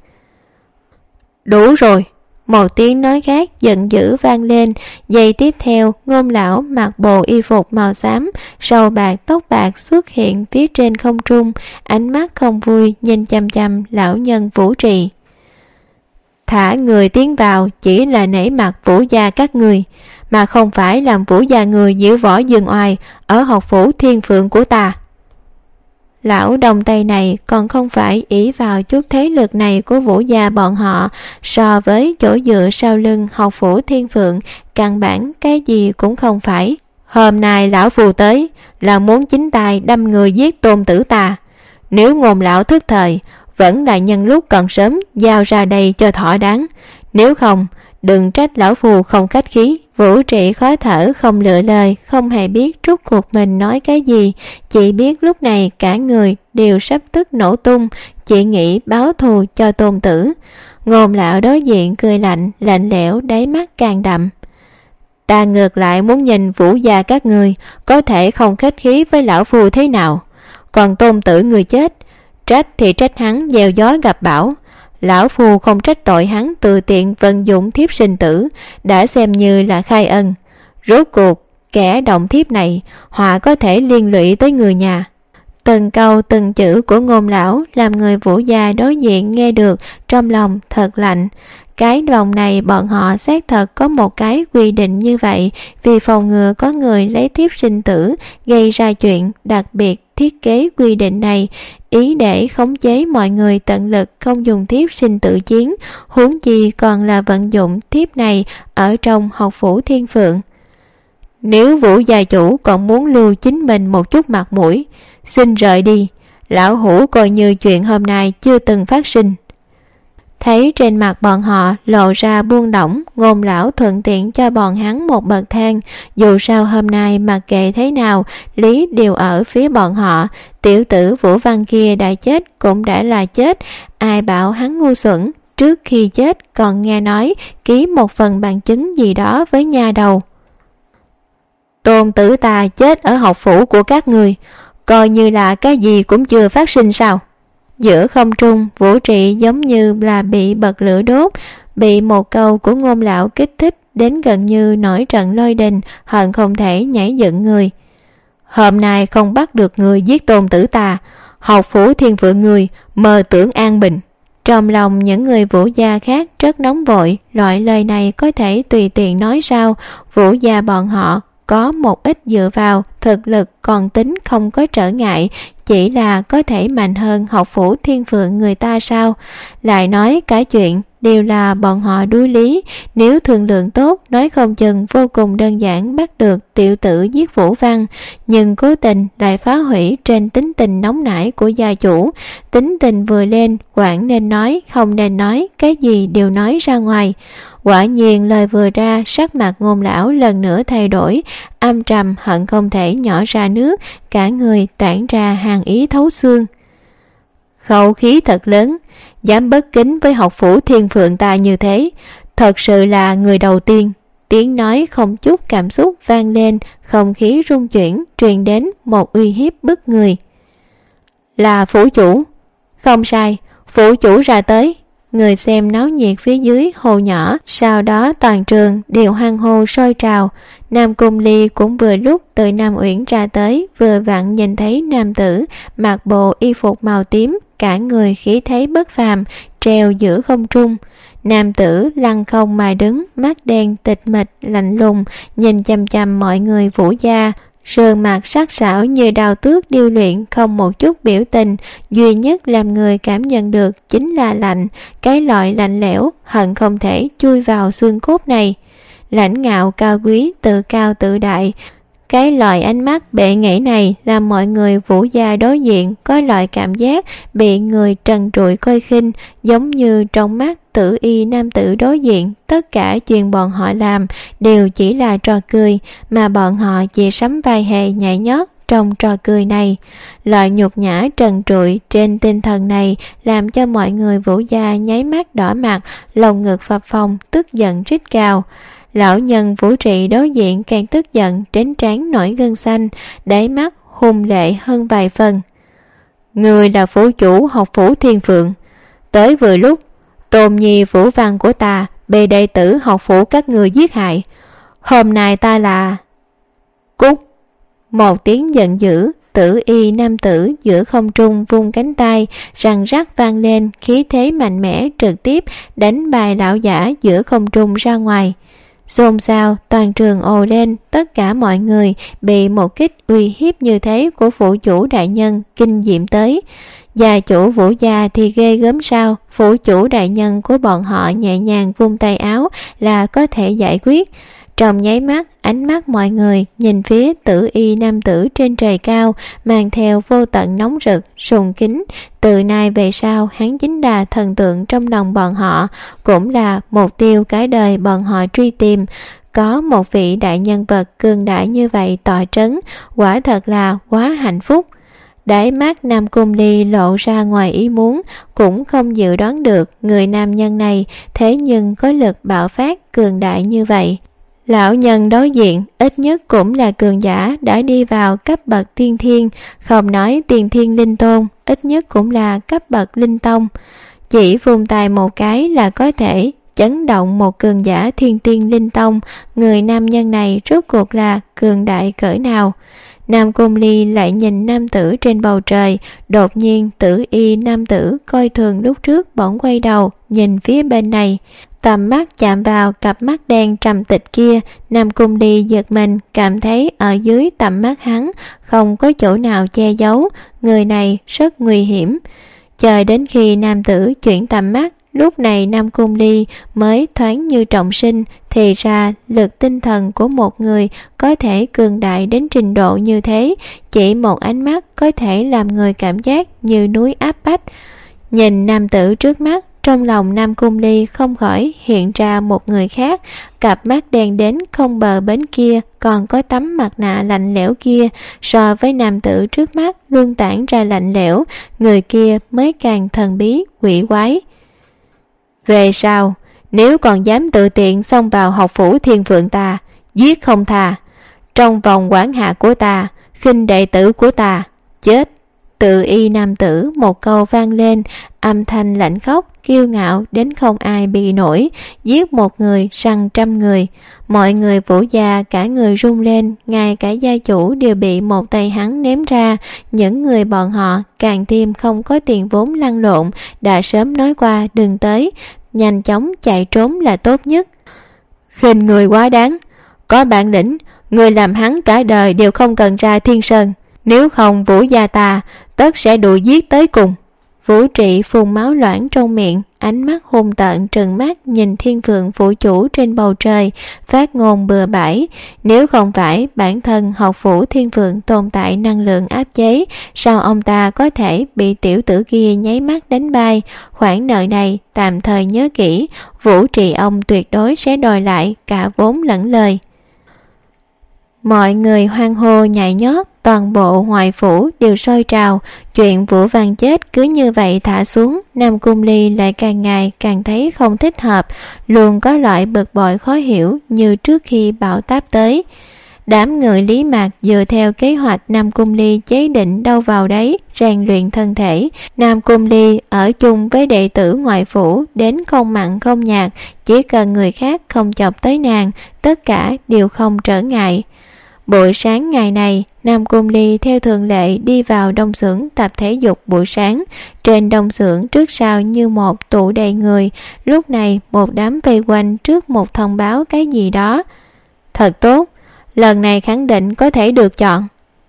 Đủ rồi. Một tiếng nói khác giận dữ vang lên, giây tiếp theo Ngôn lão mặc bộ y phục màu xám, râu bạc tóc bạc xuất hiện phía trên không trung, ánh mắt không vui nhìn chằm chằm lão nhân Vũ Trì. Thả người tiến vào chỉ là nể mặt Vũ gia các người, mà không phải làm Vũ gia người diễu võ dương oai ở học phủ Thiên Phượng của ta. Lão đồng tây này còn không phải ỷ vào chút thế lực này của Vũ gia bọn họ, so với chỗ dựa sau lưng học phủ Thiên Phượng, căn bản cái gì cũng không phải. Hôm nay lão phù tới là muốn chính tay đâm người giết Tôn tử ta. Nếu Ngôn lão thức thời, vẫn là nhân lúc còn sớm giao ra đây cho thỏa đáng. Nếu không, đừng trách lão phù không khách khí. Vũ Trị khó thở không lựa lời, không hề biết rốt cuộc mình nói cái gì, chỉ biết lúc này cả người đều sắp tức nổ tung, chỉ nghĩ báo thù cho Tôn tử. Ngôn lão đối diện cười lạnh, lạnh lẽo, đáy mắt càng đậm. Ta ngược lại muốn nhìn Vũ gia các người có thể không khách khí với lão phù thế nào. Còn Tôn tử người chết, trách thì trách hắn gieo gió gặp bão. Lão phù không trách tội hắn tự tiện vận dụng thiếp sinh tử, đã xem như là khai ân. Rốt cuộc kẻ động thiếp này họa có thể liên lụy tới người nhà. Từng câu từng chữ của Ngôn lão làm người Vũ gia đối diện nghe được trong lòng thật lạnh. Cái vòng này bọn họ xác thật có một cái quy định như vậy, vì phòng ngừa có người lấy thiếp sinh tử gây ra chuyện, đặc biệt thiết kế quy định này ý để khống chế mọi người tận lực không dùng thiếp sinh tử chiến, huống chi còn là vận dụng thiếp này ở trong học phủ Thiên Phượng. Nếu Vũ gia chủ còn muốn lưu chính mình một chút mặt mũi, xin rời đi, lão hủ coi như chuyện hôm nay chưa từng phát sinh. Thấy trên mặt bọn họ lộ ra buông lỏng, Ngôn lão thuận tiện cho bọn hắn một bậc thang. Dù sao hôm nay mặc kệ thế nào, lý đều ở phía bọn họ. Tiểu tử Vũ Văn kia đã chết cũng đã là chết, ai bảo hắn ngu xuẩn, trước khi chết còn nghe nói ký một phần bằng chứng gì đó với nha đầu. Tôn tử ta chết ở học phủ của các người, coi như là cái gì cũng chưa phát sinh sao? Giữa không trung, Vũ Trị giống như là bị bật lửa đốt, bị một câu của Ngôn lão kích thích đến gần như nổi trận lôi đình, hận không thể nhảy dựng người. Hôm nay không bắt được người giết Tôn tử ta, học phủ Thiên Phượng người mơ tưởng an bình. Trong lòng những người Vũ gia khác rất nóng vội, loại lời này có thể tùy tiện nói sao? Vũ gia bọn họ có một ít dựa vào, thực lực còn tính không có trở ngại, chỉ là có thể mạnh hơn học phủ Thiên Phượng người ta sao? Lại nói cả chuyện đều là bọn họ đuối lý, nếu thương lượng tốt nói không chừng vô cùng đơn giản bắt được tiểu tử giết Vũ Văn, nhưng cố tình lại phá hủy trên tính tình nóng nảy của gia chủ. Tính tình vừa lên, quản nên nói không nên nói, cái gì đều nói ra ngoài. Quả nhiên lời vừa ra, sắc mặt Ngôn lão lần nữa thay đổi, âm trầm hận không thể nhỏ ra nước, cả người tản ra hàn ý thấu xương. Khẩu khí thật lớn, dám bất kính với học phủ Thiên Phượng ta như thế, thật sự là người đầu tiên. Tiếng nói không chút cảm xúc vang lên, không khí rung chuyển, truyền đến một uy hiếp bức người. Là phủ chủ. Không sai, phủ chủ ra tới. Người xem náo nhiệt phía dưới hồ nhỏ, sau đó toàn trường đều hoan hô sôi trào. Nam Cung Ly cũng vừa lúc từ Nam Uyển ra tới, vừa vặn nhìn thấy nam tử mặc bộ y phục màu tím, cả người khí thế bất phàm, treo giữa không trung. Nam tử lăng không mà đứng, mắt đen tịch mịch lạnh lùng, nhìn chằm chằm mọi người Vũ gia. Sườn mặt sắc sảo như đao tước điêu luyện, không một chút biểu tình, duy nhất làm người cảm nhận được chính là lạnh, cái loại lạnh lẽo hận không thể chui vào xương cốt này. Lãnh ngạo cao quý, tự cao tự đại, cái loại ánh mắt bệ nghệ này làm mọi người Vũ gia đối diện có loại cảm giác bị người trần trụi coi khinh, giống như trong mắt Tử Y nam tử đối diện, tất cả chuyện bọn họ làm đều chỉ là trò cười, mà bọn họ chỉ sắm vai hề nhảy nhót trong trò cười này. Loại nhục nhã trần trụi trên tinh thần này làm cho mọi người Vũ gia nháy mắt đỏ mặt, lồng ngực phập phồng, tức giận rít gào. Lão nhân Vũ Trị đối diện càng tức giận đến trán nổi gân xanh, đáy mắt hung lệ hơn vài phần. Người là phủ chủ học phủ Thiên Phượng, tới vừa lúc Tôn Nhi Vũ Văn của ta bị đệ tử học phủ các người giết hại. Hôm nay ta là... Cút! Một tiếng giận dữ, Tử Y nam tử giữa không trung vung cánh tay, răng rắc vang lên, khí thế mạnh mẽ trực tiếp đánh bài lão giả giữa không trung ra ngoài. Xôn xao, toàn trường ồ lên, tất cả mọi người bị một kích uy hiếp như thế của phủ chủ đại nhân kinh diệm tới. Gia chủ Vũ gia thì ghê gớm sao, phủ chủ đại nhân của bọn họ nhẹ nhàng vung tay áo là có thể giải quyết. Trong nháy mắt, ánh mắt mọi người nhìn phía Tử Y nam tử trên trời cao, mang theo vô tận nóng rực, sùng kính. Từ nay về sau, hắn chính là thần tượng trong lòng bọn họ, cũng là mục tiêu cái đời bọn họ truy tìm. Có một vị đại nhân vật cường đại như vậy tọa trấn, quả thật là quá hạnh phúc. Đáy mắt Nam Cung Ly lộ ra ngoài ý muốn, cũng không dự đoán được người nam nhân này thế nhưng có lực bạo phát cường đại như vậy. Lão nhân đối diện ít nhất cũng là cường giả đã đi vào cấp bậc tiên thiên, không nói tiền thiên linh tôn, ít nhất cũng là cấp bậc linh tông. Chỉ vung tay một cái là có thể chấn động một cường giả thiên tiên linh tông. Người nam nhân này rốt cuộc là cường đại cỡ nào? Nam Cung Ly lại nhìn nam tử trên bầu trời, đột nhiên Tử Y nam tử coi thường lúc trước bỗng quay đầu nhìn phía bên này. Tầm mắt chạm vào cặp mắt đen trầm tịch kia, Nam Cung Ly giật mình, cảm thấy ở dưới tầm mắt hắn không có chỗ nào che giấu, người này rất nguy hiểm. Chờ đến khi nam tử chuyển tầm mắt, lúc này Nam Cung Ly mới thoáng như trọng sinh, thì ra lực tinh thần của một người có thể cường đại đến trình độ như thế, chỉ một ánh mắt có thể làm người cảm giác như núi áp bách. Nhìn nam tử trước mắt, trong lòng Nam Cung Ly không khỏi hiện ra một người khác, cặp mắt đen đến không bờ bến kia, còn có tấm mặt nạ lạnh lẽo kia, so với nam tử trước mắt luôn tản ra lạnh lẽo, người kia mới càng thần bí, quỷ quái. Về sau, nếu còn dám tự tiện xông vào học phủ Thiên Phượng ta, giết không tha. Trong vòng quản hạ của ta, khinh đệ tử của ta, chết. Tử Y nam tử một câu vang lên, âm thanh lạnh khóc, kiêu ngạo đến không ai bị nổi, giết một người săn trăm người. Mọi người Vũ gia cả người run lên, ngay cả gia chủ đều bị một tay hắn ném ra. Những người bọn họ càng thêm không có tiền vốn lăn lộn, đã sớm nói qua đừng tới, nhanh chóng chạy trốn là tốt nhất. Khinh người quá đáng, có bản lĩnh, người làm hắn cả đời đều không cần ra Thiên Sơn, nếu không Vũ gia ta tất sẽ đuổi giết tới cùng. Vũ Trị phun máu loãng trong miệng, ánh mắt hung tợn trừng mắt nhìn Thiên Phượng phủ chủ trên bầu trời, phát ngôn bừa bãi. Nếu không phải bản thân học phủ Thiên Phượng tồn tại năng lượng áp chế, sao ông ta có thể bị tiểu tử kia nháy mắt đánh bay? Khoản nợ này tạm thời nhớ kỹ, Vũ Trị ông tuyệt đối sẽ đòi lại cả vốn lẫn lời. Mọi người hoan hô nhảy nhót, toàn bộ ngoại phủ đều sôi trào. Chuyện Vũ Văn chết cứ như vậy thả xuống, Nam Cung Ly lại càng ngày càng thấy không thích hợp, luôn có loại bực bội khó hiểu như trước khi bão táp tới. Đám người Lý Mạc dựa theo kế hoạch Nam Cung Ly chế định đâu vào đấy, rèn luyện thân thể. Nam Cung Ly ở chung với đệ tử ngoại phủ đến không mặn không nhạt, chỉ cần người khác không chọc tới nàng, tất cả đều không trở ngại. Buổi sáng ngày này, Nam Cung Ly theo thường lệ đi vào đông xưởng tập thể dục buổi sáng. Trên đông xưởng trước sau như một tụ đầy người, lúc này một đám vây quanh trước một thông báo cái gì đó. Thật tốt, lần này khẳng định có thể được chọn.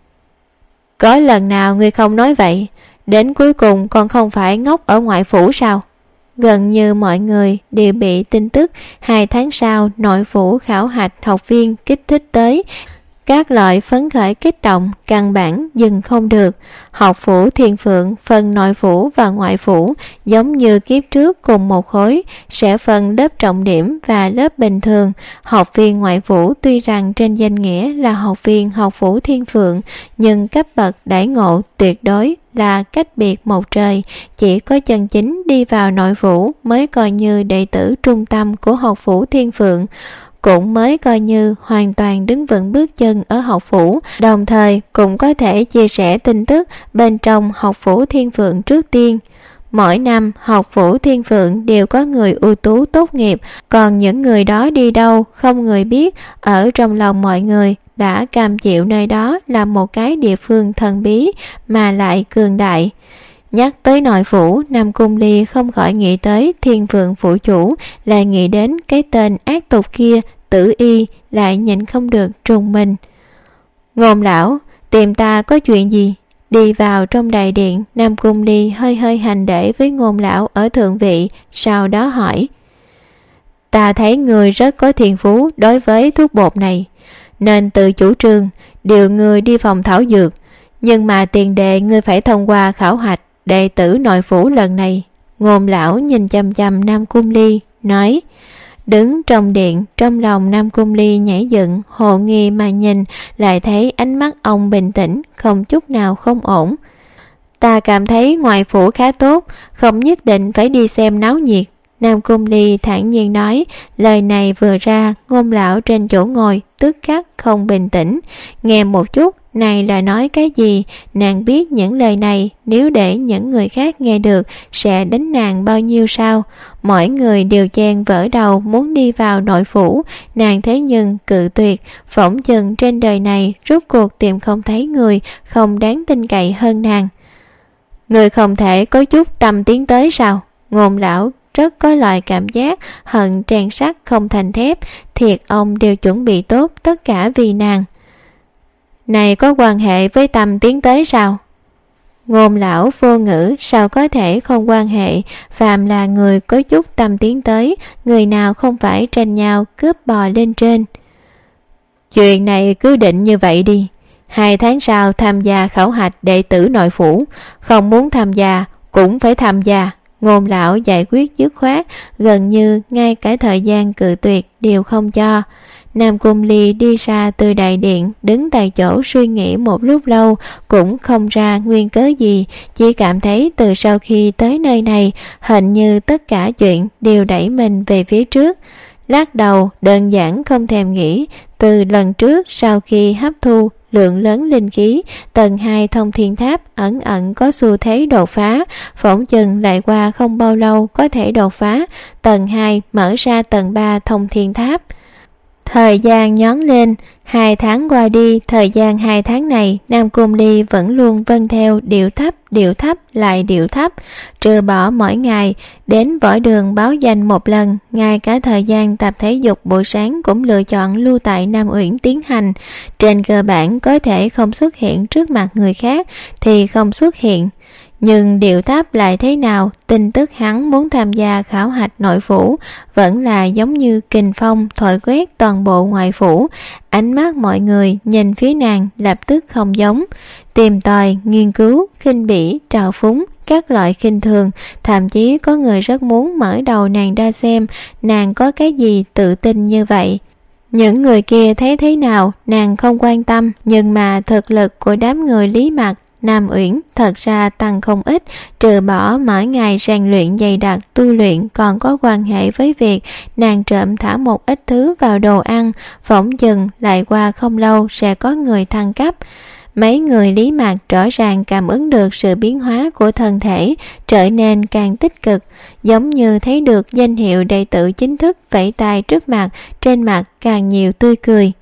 Có lần nào ngươi không nói vậy? Đến cuối cùng con không phải ngốc ở ngoại phủ sao? Gần như mọi người đều bị tin tức 2 tháng sau nội phủ khảo hạch học viên kích thích tới. Các loại phấn khởi kích động căn bản dừng không được. Học phủ Thiên Phượng phân nội phủ và ngoại phủ giống như kiếp trước cùng một khối, sẽ phân lớp trọng điểm và lớp bình thường. Học viên ngoại phủ tuy rằng trên danh nghĩa là học viên học phủ Thiên Phượng, nhưng cấp bậc đãi ngộ tuyệt đối là cách biệt một trời. Chỉ có chân chính đi vào nội phủ mới coi như đệ tử trung tâm của học phủ Thiên Phượng, cũng mới coi như hoàn toàn đứng vững bước chân ở học phủ, đồng thời cũng có thể chia sẻ tin tức bên trong học phủ Thiên Phượng trước tiên. Mỗi năm học phủ Thiên Phượng đều có người ưu tú tốt nghiệp, còn những người đó đi đâu không người biết, ở trong lòng mọi người đã cam chịu nơi đó là một cái địa phương thần bí mà lại cường đại. Nhắc tới nội phủ, Nam Cung Ly không khỏi nghĩ tới Thiên Phượng phủ chủ, lại nghĩ đến cái tên ác tục kia, Tử Y, lại nhịn không được trùng mình. Ngôn lão, tìm ta có chuyện gì? Đi vào trong đại điện, Nam Cung Ly hơi hơi hành lễ với Ngôn lão ở thượng vị, sau đó hỏi: Ta thấy người rất có thiên phú đối với thuốc bột này, nên tự chủ trương điều người đi phòng thảo dược, nhưng mà tiền đề ngươi phải thông qua khảo hạch đệ tử nội phủ lần này. Ngôn lão nhìn chằm chằm Nam Cung Ly, nói. Đứng trong điện, trong lòng Nam Cung Ly nhảy dựng, hồ nghi mà nhìn, lại thấy ánh mắt ông bình tĩnh, không chút nào không ổn. Ta cảm thấy ngoại phủ khá tốt, không nhất định phải đi xem náo nhiệt. Nam Cung Ly thản nhiên nói. Lời này vừa ra, Ngôn lão trên chỗ ngồi tức khắc không bình tĩnh. Nghe một chút, này là nói cái gì? Nàng biết những lời này nếu để những người khác nghe được sẽ đánh nàng bao nhiêu sao? Mỗi người đều chen vỡ đầu muốn đi vào nội phủ, nàng thế nhưng cự tuyệt. Phỏng chừng trên đời này rốt cuộc tìm không thấy người không đáng tin cậy hơn nàng. Người không thể có chút tâm tiến tới sao? Ngôn lão rất có loại cảm giác hận rèn sắt không thành thép, thiệt ông đều chuẩn bị tốt tất cả vì nàng. Này có quan hệ với tâm tiến tới sao? Ngôn lão vô ngữ, sao có thể không quan hệ? Phàm là người có chút tâm tiến tới, người nào không phải tranh nhau cướp bò lên trên. Chuyện này cứ định như vậy đi. 2 tháng sau tham gia khảo hạch đệ tử nội phủ, không muốn tham gia cũng phải tham gia. Ngôn lão giải quyết dứt khoát, gần như ngay cả thời gian cự tuyệt đều không cho. Nam Cung Ly đi ra từ đại điện, đứng tại chỗ suy nghĩ một lúc lâu, cũng không ra nguyên cớ gì, chỉ cảm thấy từ sau khi tới nơi này, hình như tất cả chuyện đều đẩy mình về phía trước. Lắc đầu, đơn giản không thèm nghĩ, từ lần trước sau khi hấp thu lượng lớn linh khí, tầng 2 thông thiên tháp ẩn ẩn có xu thế đột phá, phỏng chừng lại qua không bao lâu có thể đột phá, tầng 2 mở ra tầng 3 thông thiên tháp. Thời gian nhón lên, 2 tháng qua đi, thời gian 2 tháng này, Nam Cung Ly vẫn luôn vâng theo điệu thấp lại điệu thấp, trừ bỏ mỗi ngày đến võ đường báo danh một lần, ngay cả thời gian tập thể dục buổi sáng cũng lựa chọn lưu tại Nam Uyển tiến hành. Trên cơ bản có thể không xuất hiện trước mặt người khác thì không xuất hiện. Nhưng điệu thấp lại thế nào, tin tức hắn muốn tham gia khảo hạch nội phủ vẫn là giống như kình phong thổi quét toàn bộ ngoại phủ. Ánh mắt mọi người nhìn phía nàng lập tức không giống, tìm tòi, nghiên cứu, khinh bỉ, trào phúng, các loại khinh thường, thậm chí có người rất muốn mở đầu nàng ra xem nàng có cái gì tự tin như vậy. Những người kia thấy thế nào nàng không quan tâm, nhưng mà thực lực của đám người Lý Mặc, Nam Uyển thật ra tăng không ít, trừ bỏ mỗi ngày rèn luyện dày đặc tu luyện, còn có quan hệ với việc nàng trộm thả một ít thứ vào đồ ăn, phỏng chừng lại qua không lâu sẽ có người thăng cấp. Mấy người Lý Mạc rõ ràng cảm ứng được sự biến hóa của thân thể, trở nên càng tích cực, giống như thấy được danh hiệu đệ tử chính thức vẫy tay trước mặt, trên mặt càng nhiều tươi cười.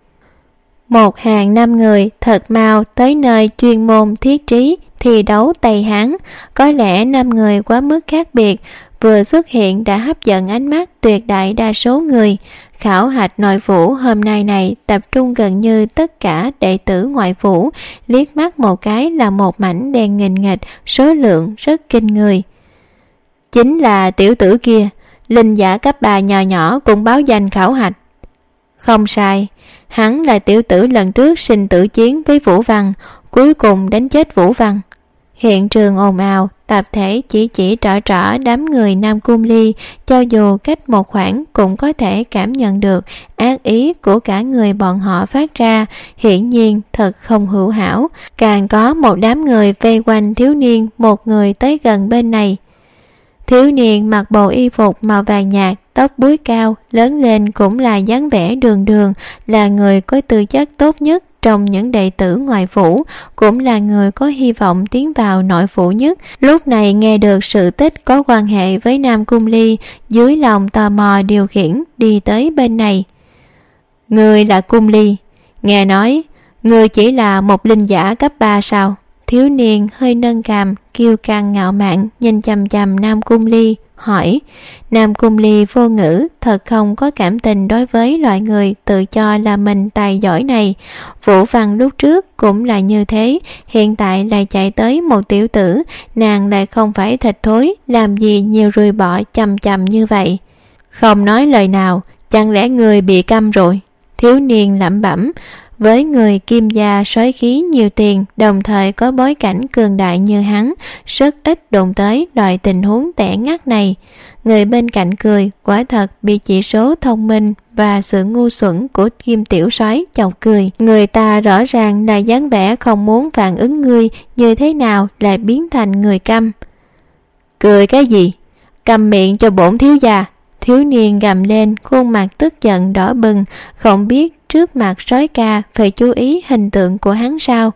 Một hàng 5 người thật mau tới nơi chuyên môn thiết trí thi đấu Tây Hán. Có lẽ 5 người quá mức khác biệt, vừa xuất hiện đã hấp dẫn ánh mắt tuyệt đại đa số người. Khảo hạch nội phủ hôm nay này tập trung gần như tất cả đệ tử ngoại phủ, liếc mắt một cái là một mảnh đen nghìn nghịch, số lượng rất kinh người. Chính là tiểu tử kia, linh giả cấp 3 nhỏ nhỏ cũng báo danh khảo hạch. Không sai, hắn là tiểu tử lần trước sinh tử chiến với Vũ Văn, cuối cùng đánh chết Vũ Văn. Hiện trường ồn ào, tập thể chỉ trỏ đám người Nam Cung Ly, cho dù cách một khoảng cũng có thể cảm nhận được ác ý của cả người bọn họ phát ra, hiển nhiên thật không hữu hảo. Càng có một đám người vây quanh thiếu niên một người tới gần bên này. Thiếu niên mặc bộ y phục màu vàng nhạt, tóc búi cao, lớn lên cũng là dáng vẻ đường đường, là người có tư chất tốt nhất trong những đệ tử ngoại phủ, cũng là người có hy vọng tiến vào nội phủ nhất. Lúc này nghe được sự tích có quan hệ với Nam Cung Ly, dưới lòng tò mò điều khiển đi tới bên này. Người là Cung Ly, nghe nói người chỉ là một linh giả cấp 3 sao? Thiếu niên hơi nâng cằm, kiêu căng ngạo mạn nhìn chằm chằm Nam Cung Ly hỏi. Nam Cung Ly vô ngữ, thật không có cảm tình đối với loại người tự cho là mình tài giỏi này. Vũ Văn lúc trước cũng là như thế, hiện tại lại chạy tới một tiểu tử, nàng lại không phải thịt thối, làm gì nhiều ruồi bọ chằm như vậy. Không nói lời nào, chẳng lẽ người bị câm rồi? Thiếu niên lẩm bẩm. Với người Kim gia soái khí nhiều tiền, đồng thời có bối cảnh cường đại như hắn, rất ít đụng tới loại tình huống tẻ ngắt này. Người bên cạnh cười, quả thật bị chỉ số thông minh và sự ngu xuẩn của Kim tiểu soái chọc cười. Người ta rõ ràng là dáng vẻ không muốn phản ứng ngươi, như thế nào lại biến thành người câm? Cười cái gì? Câm miệng cho bổn thiếu gia! Thiếu niên gầm lên, khuôn mặt tức giận đỏ bừng, không biết trước mặt sói ca phải chú ý hình tượng của hắn sao.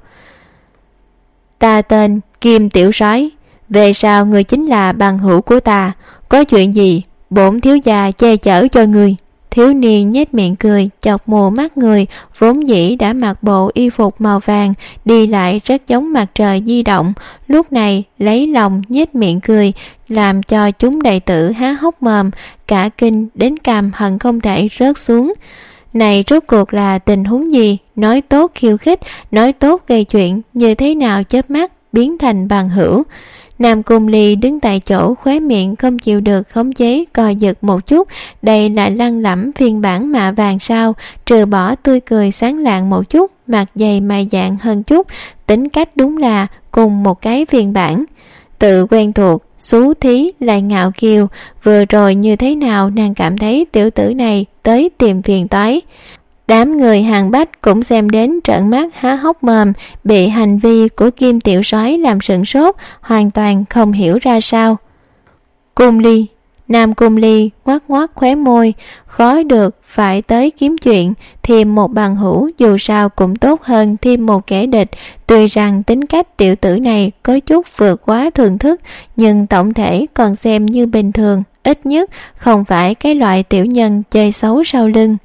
Ta tên Kim tiểu soái, về sau người chính là bằng hữu của ta, có chuyện gì bổn thiếu gia che chở cho người. Thiếu niên nhếch miệng cười, chọc mù mắt người vốn dĩ đã mặc bộ y phục màu vàng, đi lại rất giống mặt trời di động, lúc này lấy lòng nhếch miệng cười, làm cho chúng đệ tử há hốc mồm, cả kinh đến cằm hận không thể rớt xuống. Này rốt cuộc là tình huống gì? Nói tốt khiêu khích, nói tốt gây chuyện, như thế nào chớp mắt biến thành bằng hữu? Nam Cung Ly đứng tại chỗ, khóe miệng không chịu được khống chế co giật một chút. Đây là lăng lẫm phiên bản mạ vàng sao? Trừ bỏ tươi cười sáng lạng một chút, mặt dày mày dạn hơn chút, tính cách đúng là cùng một cái phiên bản. Tự quen thuộc, xú thí lại ngạo kiều, vừa rồi như thế nào nàng cảm thấy tiểu tử này tới tìm phiền toái. Đám người Hàng Bách cũng xem đến trợn mắt há hốc mồm, bị hành vi của Kim tiểu soái làm sửng sốt, hoàn toàn không hiểu ra sao. Cung Ly, Nam Cung Ly ngoắc khóe môi, khó được phải tới kiếm chuyện, thêm một bằng hữu dù sao cũng tốt hơn thêm một kẻ địch. Tuy rằng tính cách tiểu tử này có chút vượt quá thường thức, nhưng tổng thể còn xem như bình thường, ít nhất không phải cái loại tiểu nhân chơi xấu sau lưng.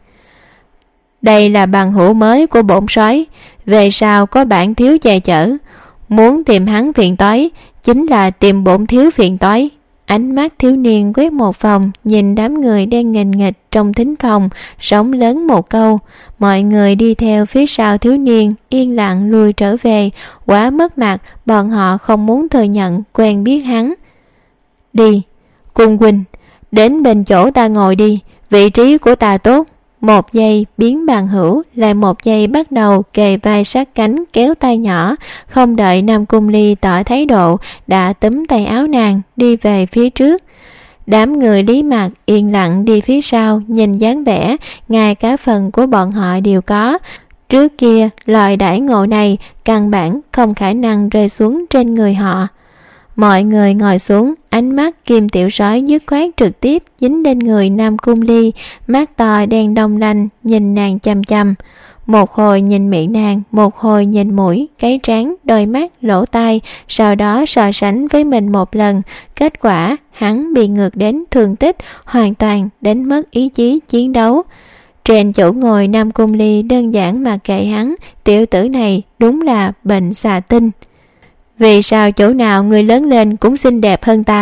Đây là bằng hữu mới của bổn soái, về sau có bản thiếu che chở, muốn tìm hắn phiền toái chính là tìm bổn thiếu phiền toái. Ánh mắt thiếu niên quét một vòng, nhìn đám người đang nghênh nghịch trong thính phòng, sống lớn một câu. Mọi người đi theo phía sau thiếu niên, yên lặng lùi trở về. Quá mất mặt, bọn họ không muốn thừa nhận quen biết hắn. Đi, Cung huynh, đến bên chỗ ta ngồi đi, vị trí của ta tốt. Một giây biến bằng hữu, lại một giây bắt đầu kề vai sát cánh kéo tay nhỏ. Không đợi Nam Cung Ly tỏ thái độ, đã túm tay áo nàng đi về phía trước. Đám người Lý Mặc yên lặng đi phía sau, nhìn dáng vẻ ngay cả phần của bọn họ đều có. Trước kia loại đãi ngộ này căn bản không khả năng rơi xuống trên người họ. Mọi người ngồi xuống, ánh mắt Kim tiểu soái dứt khoát trực tiếp dính lên người Nam Cung Ly, mắt to đen đông lanh nhìn nàng chăm chăm. Một hồi nhìn miệng nàng, một hồi nhìn mũi, cái trán, đôi mắt, lỗ tai, sau đó so sánh với mình một lần. Kết quả hắn bị ngược đến thương tích, hoàn toàn đánh mất ý chí chiến đấu. Trên chỗ ngồi Nam Cung Ly đơn giản mà kệ hắn, tiểu tử này đúng là bệnh xà tinh. Vì sao chỗ nào người lớn lên cũng xinh đẹp hơn ta?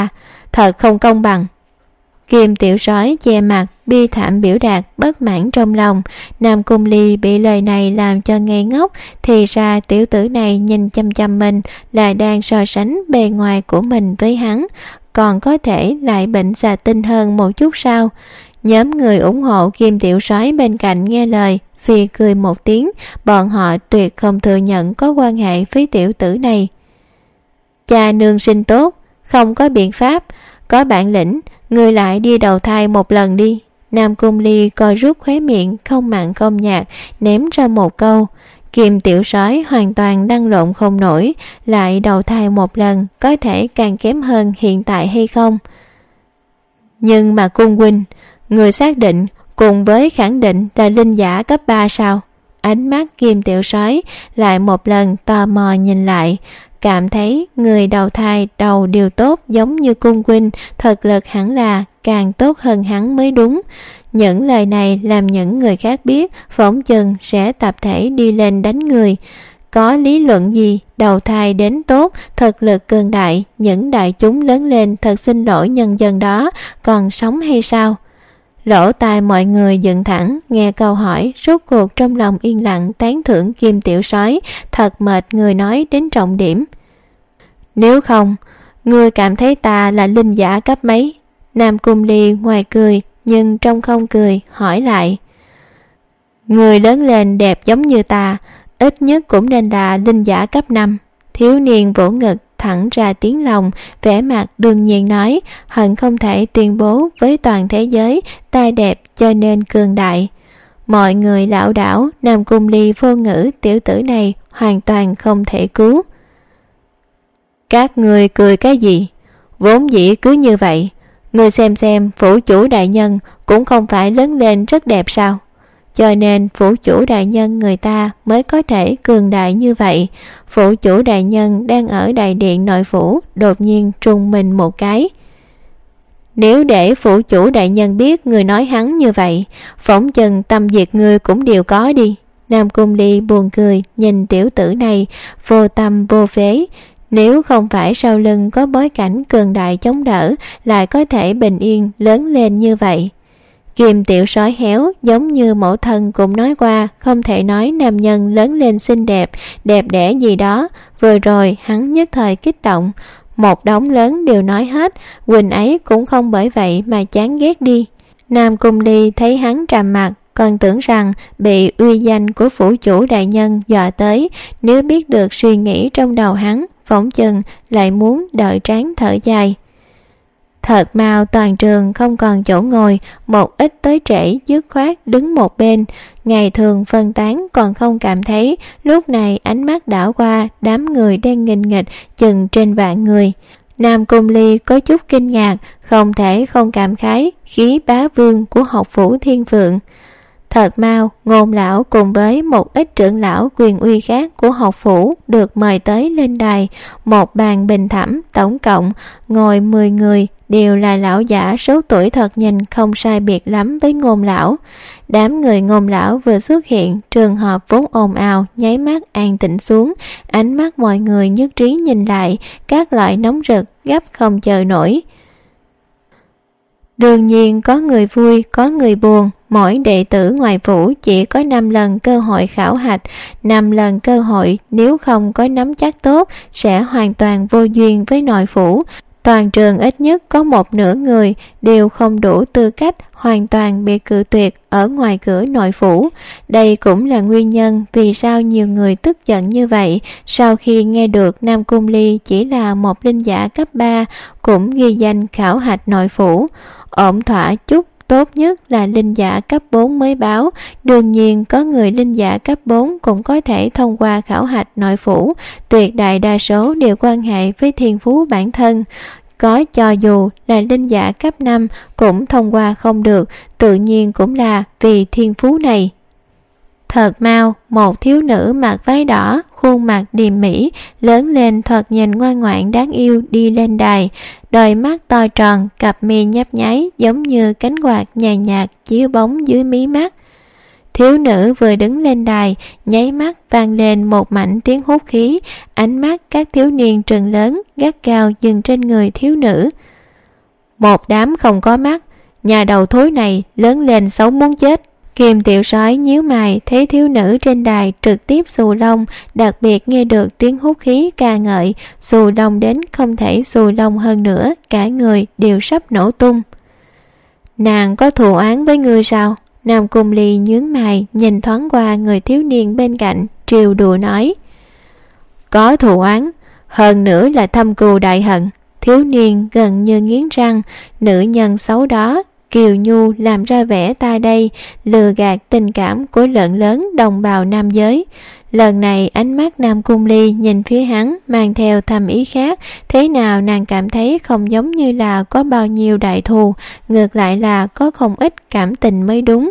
thật không công bằng. Kim tiểu sói che mặt bi thảm biểu đạt bất mãn trong lòng. Nam Cung Ly bị lời này làm cho ngây ngốc, thì ra tiểu tử này nhìn chăm chăm mình là đang so sánh bề ngoài của mình với hắn, còn có thể lại bệnh xà tinh hơn một chút sao? Nhóm người ủng hộ Kim tiểu sói bên cạnh nghe lời phì cười một tiếng, bọn họ tuyệt không thừa nhận có quan hệ với tiểu tử này. Cha nương sinh tốt, không có biện pháp, có bản lĩnh người lại đi đầu thai một lần đi. Nam Cung Ly coi rút khóe miệng không mặn không nhạt ném ra một câu. Kim tiểu sói hoàn toàn lăn lộn không nổi, lại đầu thai một lần có thể càng kém hơn hiện tại hay không? Nhưng mà cung huynh, người xác định cùng với khẳng định là linh giả cấp 3 sao? Ánh mắt Kim tiểu sói lại một lần tò mò nhìn lại, cảm thấy người đầu thai đầu đều tốt giống như cung huynh, thực lực hẳn là càng tốt hơn hắn mới đúng. Những lời này làm những người khác biết, phỏng chừng sẽ tập thể đi lên đánh người. Có lý luận gì đầu thai đến tốt, thực lực cường đại, những đại chúng lớn lên thật xin lỗi nhân dân đó còn sống hay sao? Lỗ tai mọi người dựng thẳng nghe câu hỏi, rốt cuộc trong lòng yên lặng tán thưởng Kim tiểu sói thật mệt người nói đến trọng điểm. Nếu không, ngươi cảm thấy ta là linh giả cấp mấy? Nam Cung Ly ngoài cười nhưng trong không cười hỏi lại. Người lớn lên đẹp giống như ta, ít nhất cũng nên là linh giả cấp 5. Thiếu niên vỗ ngực thẳng ra tiếng lòng, vẻ mặt đương nhiên nói, hận không thể tuyên bố với toàn thế giới ta đẹp cho nên cường đại. Mọi người lảo đảo, Nam Cung Ly vô ngữ, tiểu tử này hoàn toàn không thể cứu. Các người cười cái gì? Vốn dĩ cứ như vậy. Người xem phủ chủ đại nhân cũng không phải lớn lên rất đẹp sao? Cho nên phủ chủ đại nhân người ta mới có thể cường đại như vậy. Phủ chủ đại nhân đang ở đại điện nội phủ, đột nhiên trùng mình một cái. Nếu để phủ chủ đại nhân biết người nói hắn như vậy, phỏng chừng tâm diệt người cũng đều có đi. Nam Cung Ly buồn cười nhìn tiểu tử này vô tâm vô phế. Nếu không phải sau lưng có bối cảnh cường đại chống đỡ, lại có thể bình yên lớn lên như vậy. Kim tiểu sói héo giống như mẫu thân cũng nói qua, không thể nói nam nhân lớn lên xinh đẹp, đẹp đẽ gì đó. Vừa rồi hắn nhất thời kích động, một đống lớn đều nói hết, Quỳnh ấy cũng không bởi vậy mà chán ghét đi. Nam Cung Ly thấy hắn trầm mặt, còn tưởng rằng bị uy danh của phủ chủ đại nhân dọa tới, nếu biết được suy nghĩ trong đầu hắn, phỏng chừng lại muốn đợi trán thở dài. Thật mau toàn trường không còn chỗ ngồi, một ít tới trễ dứt khoát đứng một bên. Ngày thường phân tán còn không cảm thấy, lúc này ánh mắt đảo qua đám người đang nghênh nghịch chừng trên vạn người. Nam Cung Ly có chút kinh ngạc, không thể không cảm khái khí bá vương của học phủ Thiên Phượng. Thật mau, Ngôn lão cùng với một ít trưởng lão quyền uy khác của học phủ được mời tới lên đài. Một bàn bình thẩm, tổng cộng ngồi 10 người, đều là lão giả số tuổi thật nhìn không sai biệt lắm với Ngôn lão. Đám người Ngôn lão vừa xuất hiện, trường hợp vốn ồn ào nháy mắt an tĩnh xuống, ánh mắt mọi người nhất trí nhìn lại, các loại nóng rực gấp không chờ nổi. Đương nhiên có người vui, có người buồn. Mỗi đệ tử ngoài phủ chỉ có 5 lần cơ hội khảo hạch, 5 lần cơ hội, nếu không có nắm chắc tốt sẽ hoàn toàn vô duyên với nội phủ. Toàn trường ít nhất có một nửa người đều không đủ tư cách, hoàn toàn bị cự tuyệt ở ngoài cửa nội phủ. Đây cũng là nguyên nhân vì sao nhiều người tức giận như vậy. Sau khi nghe được Nam Cung Ly chỉ là một linh giả cấp 3 cũng ghi danh khảo hạch nội phủ, ổn thỏa chút tốt nhất là linh giả cấp 4 mới báo. Đương nhiên có người linh giả cấp 4 cũng có thể thông qua khảo hạch nội phủ, tuyệt đại đa số đều quan hệ với thiên phú bản thân. Có cho dù là linh giả cấp 5 cũng thông qua không được, tự nhiên cũng là vì thiên phú này. Thật mau, một thiếu nữ mặc váy đỏ, khuôn mặt điềm mỹ, lớn lên thoạt nhìn ngoan ngoãn đáng yêu đi lên đài. Đôi mắt to tròn, cặp mi nhấp nháy giống như cánh quạt nhàn nhạt chiếu bóng dưới mí mắt. Thiếu nữ vừa đứng lên đài, nháy mắt vang lên một mảnh tiếng hút khí, ánh mắt các thiếu niên trừng lớn, gắt gao dừng trên người thiếu nữ. một đám không có mắt, nhà đầu thối này lớn lên xấu muốn chết. Kim Tiểu Soái nhíu mày thấy thiếu nữ trên đài trực tiếp xù lông, đặc biệt nghe được tiếng hút khí ca ngợi, xù lông đến không thể xù lông hơn nữa, cả người đều sắp nổ tung. Nàng có thù oán với ngươi sao? Nam Cung Ly nhướng mày nhìn thoáng qua người thiếu niên bên cạnh, trêu đùa nói. Có thù oán, hơn nữa là thâm cừu đại hận. Thiếu niên gần như nghiến răng, nữ nhân xấu đó kiều nhu làm ra vẻ ta đây, lừa gạt tình cảm của lượng lớn đồng bào nam giới. Lần này ánh mắt Nam Cung Ly nhìn phía hắn mang theo thầm ý khác, thế nào nàng cảm thấy không giống như là có bao nhiêu đại thù, ngược lại là có không ít cảm tình mới đúng.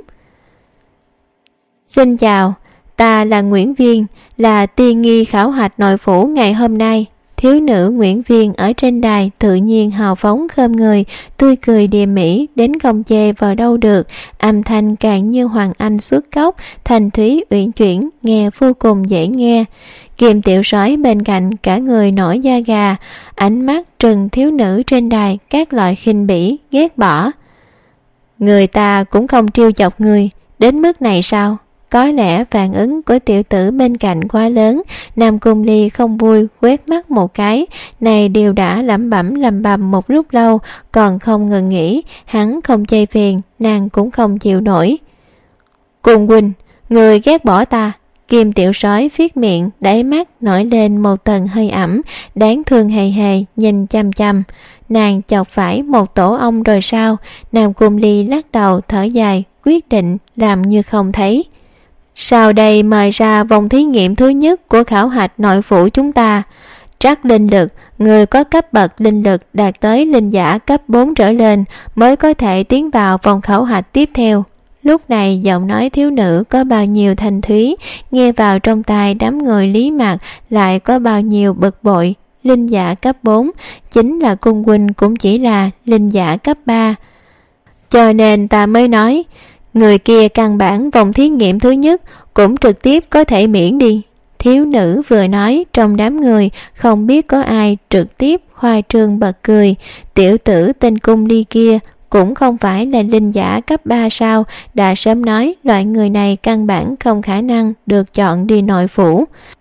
Xin chào, ta là Nguyễn Viên, là tiên nghi khảo hạch nội phủ ngày hôm nay. Thiếu nữ Nguyễn Viên ở trên đài tự nhiên hào phóng khom người, tươi cười điềm mỹ đến không chê vào đâu được, âm thanh càng như hoàng anh xuất cốc, thanh thúy uyển chuyển, nghe vô cùng dễ nghe. Kim Tiểu Soái bên cạnh cả người nổi da gà, ánh mắt trừng thiếu nữ trên đài các loại khinh bỉ, ghét bỏ. Người ta cũng không trêu chọc người, đến mức này sao? Có lẽ phản ứng của tiểu tử bên cạnh quá lớn, Nam Cung Ly không vui quét mắt một cái, này đều đã lẩm bẩm một lúc lâu, còn không ngừng nghỉ, hắn không chê phiền, nàng cũng không chịu nổi. Cung huynh, người ghét bỏ ta. Kim Tiểu Soái viết miệng, đáy mắt nổi lên một tầng hơi ẩm, đáng thương hề hề nhìn chăm chăm. Nàng chọc phải một tổ ong rồi sao? Nam Cung Ly lắc đầu thở dài, quyết định làm như không thấy. Sau đây mời ra vòng thí nghiệm thứ nhất của khảo hạch nội phủ chúng ta. Trắc linh lực, người có cấp bậc linh lực đạt tới linh giả cấp 4 trở lên mới có thể tiến vào vòng khảo hạch tiếp theo. Lúc này giọng nói thiếu nữ có bao nhiêu thanh thúy, nghe vào trong tai đám người Lý Mạc lại có bao nhiêu bực bội. Linh giả cấp 4, chính là cung huynh cũng chỉ là linh giả cấp 3. Cho nên ta mới nói, người kia căn bản vòng thí nghiệm thứ nhất cũng trực tiếp có thể miễn đi. Thiếu nữ vừa nói, trong đám người không biết có ai trực tiếp khoa trương bật cười. Tiểu tử tên Cung Ly kia cũng không phải là linh giả cấp 3 sao, đã sớm nói loại người này căn bản không khả năng được chọn đi nội phủ.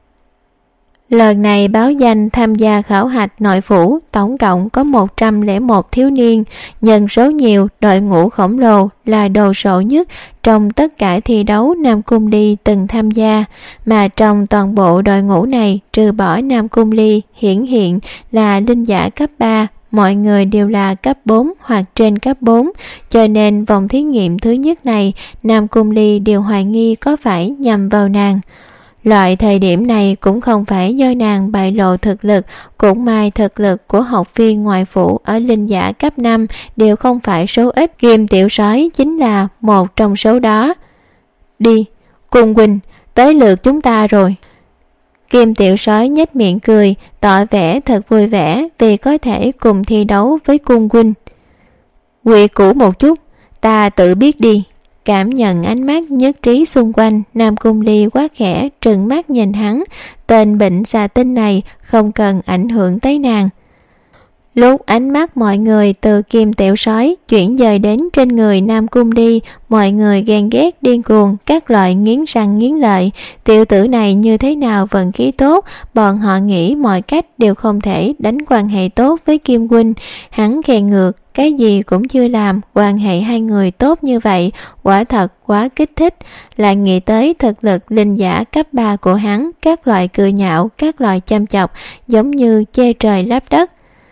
Lần này báo danh tham gia khảo hạch nội phủ tổng cộng có 101 thiếu niên, nhân số nhiều, đội ngũ khổng lồ là đồ sộ nhất trong tất cả thi đấu Nam Cung Ly từng tham gia, mà trong toàn bộ đội ngũ này trừ bỏ Nam Cung Ly hiển hiện là linh giả cấp 3, mọi người đều là cấp 4 hoặc trên cấp 4, cho nên vòng thí nghiệm thứ nhất này Nam Cung Ly đều hoài nghi có phải nhằm vào nàng. Loại thời điểm này cũng không phải do nàng bại lộ thực lực, cũng may thực lực của học viên ngoại phủ ở linh giả cấp 5 đều không phải số ít, Kim Tiểu Soái chính là một trong số đó. Đi, Cung huynh, tới lượt chúng ta rồi. Kim Tiểu Soái nhếch miệng cười, tỏ vẻ thật vui vẻ vì có thể cùng thi đấu với Cung huynh. Quy củ một chút, ta tự biết đi. Cảm nhận ánh mắt nhất trí xung quanh, Nam Cung Ly quá khẽ trừng mắt nhìn hắn, tên bệnh xà tinh này không cần ảnh hưởng tới nàng. Lúc ánh mắt mọi người từ Kim Tiểu Soái chuyển dời đến trên người Nam Cung Ly, mọi người ghen ghét điên cuồng, các loại nghiến răng nghiến lợi. Tiểu tử này như thế nào vận khí tốt, bọn họ nghĩ mọi cách đều không thể đánh quan hệ tốt với Kim huynh. Hắn khen ngược, cái gì cũng chưa làm, quan hệ hai người tốt như vậy, quả thật quá kích thích. Lại nghĩ tới thực lực linh giả cấp 3 của hắn, các loại cười nhạo, các loại chăm chọc, giống như chê trời lấp đất.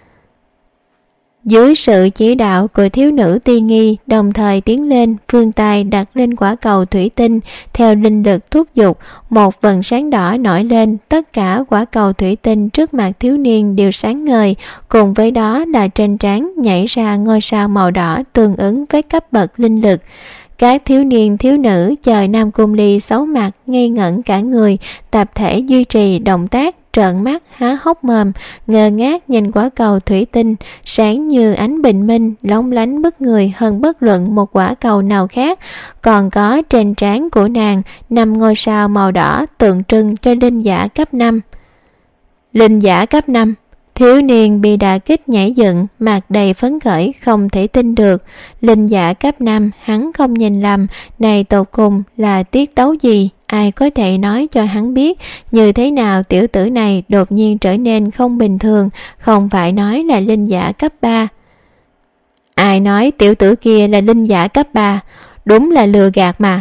Dưới sự chỉ đạo của thiếu nữ tiên nghi đồng thời tiến lên, phương tay đặt lên quả cầu thủy tinh, theo linh lực thúc giục, một vầng sáng đỏ nổi lên, tất cả quả cầu thủy tinh trước mặt thiếu niên đều sáng ngời, cùng với đó là trên trán nhảy ra ngôi sao màu đỏ tương ứng với cấp bậc linh lực. Các thiếu niên thiếu nữ chờ Nam Cung Ly xấu mặt ngây ngẩn cả người, tập thể duy trì động tác trợn mắt há hốc mồm, ngơ ngác nhìn quả cầu thủy tinh sáng như ánh bình minh, lóng lánh bức người hơn bất luận một quả cầu nào khác. Còn có trên trán của nàng 5 ngôi sao màu đỏ tượng trưng cho linh giả cấp 5. Linh giả cấp 5, Thiếu niên bị đả kích nhảy dựng, mặt đầy phấn khởi, không thể tin được. Linh giả cấp 5, hắn không nhìn lầm, này tột cùng là tiết tấu gì? Ai có thể nói cho hắn biết như thế nào tiểu tử này đột nhiên trở nên không bình thường, không phải nói là linh giả cấp 3. Ai nói tiểu tử kia là linh giả cấp 3? Đúng là lừa gạt mà.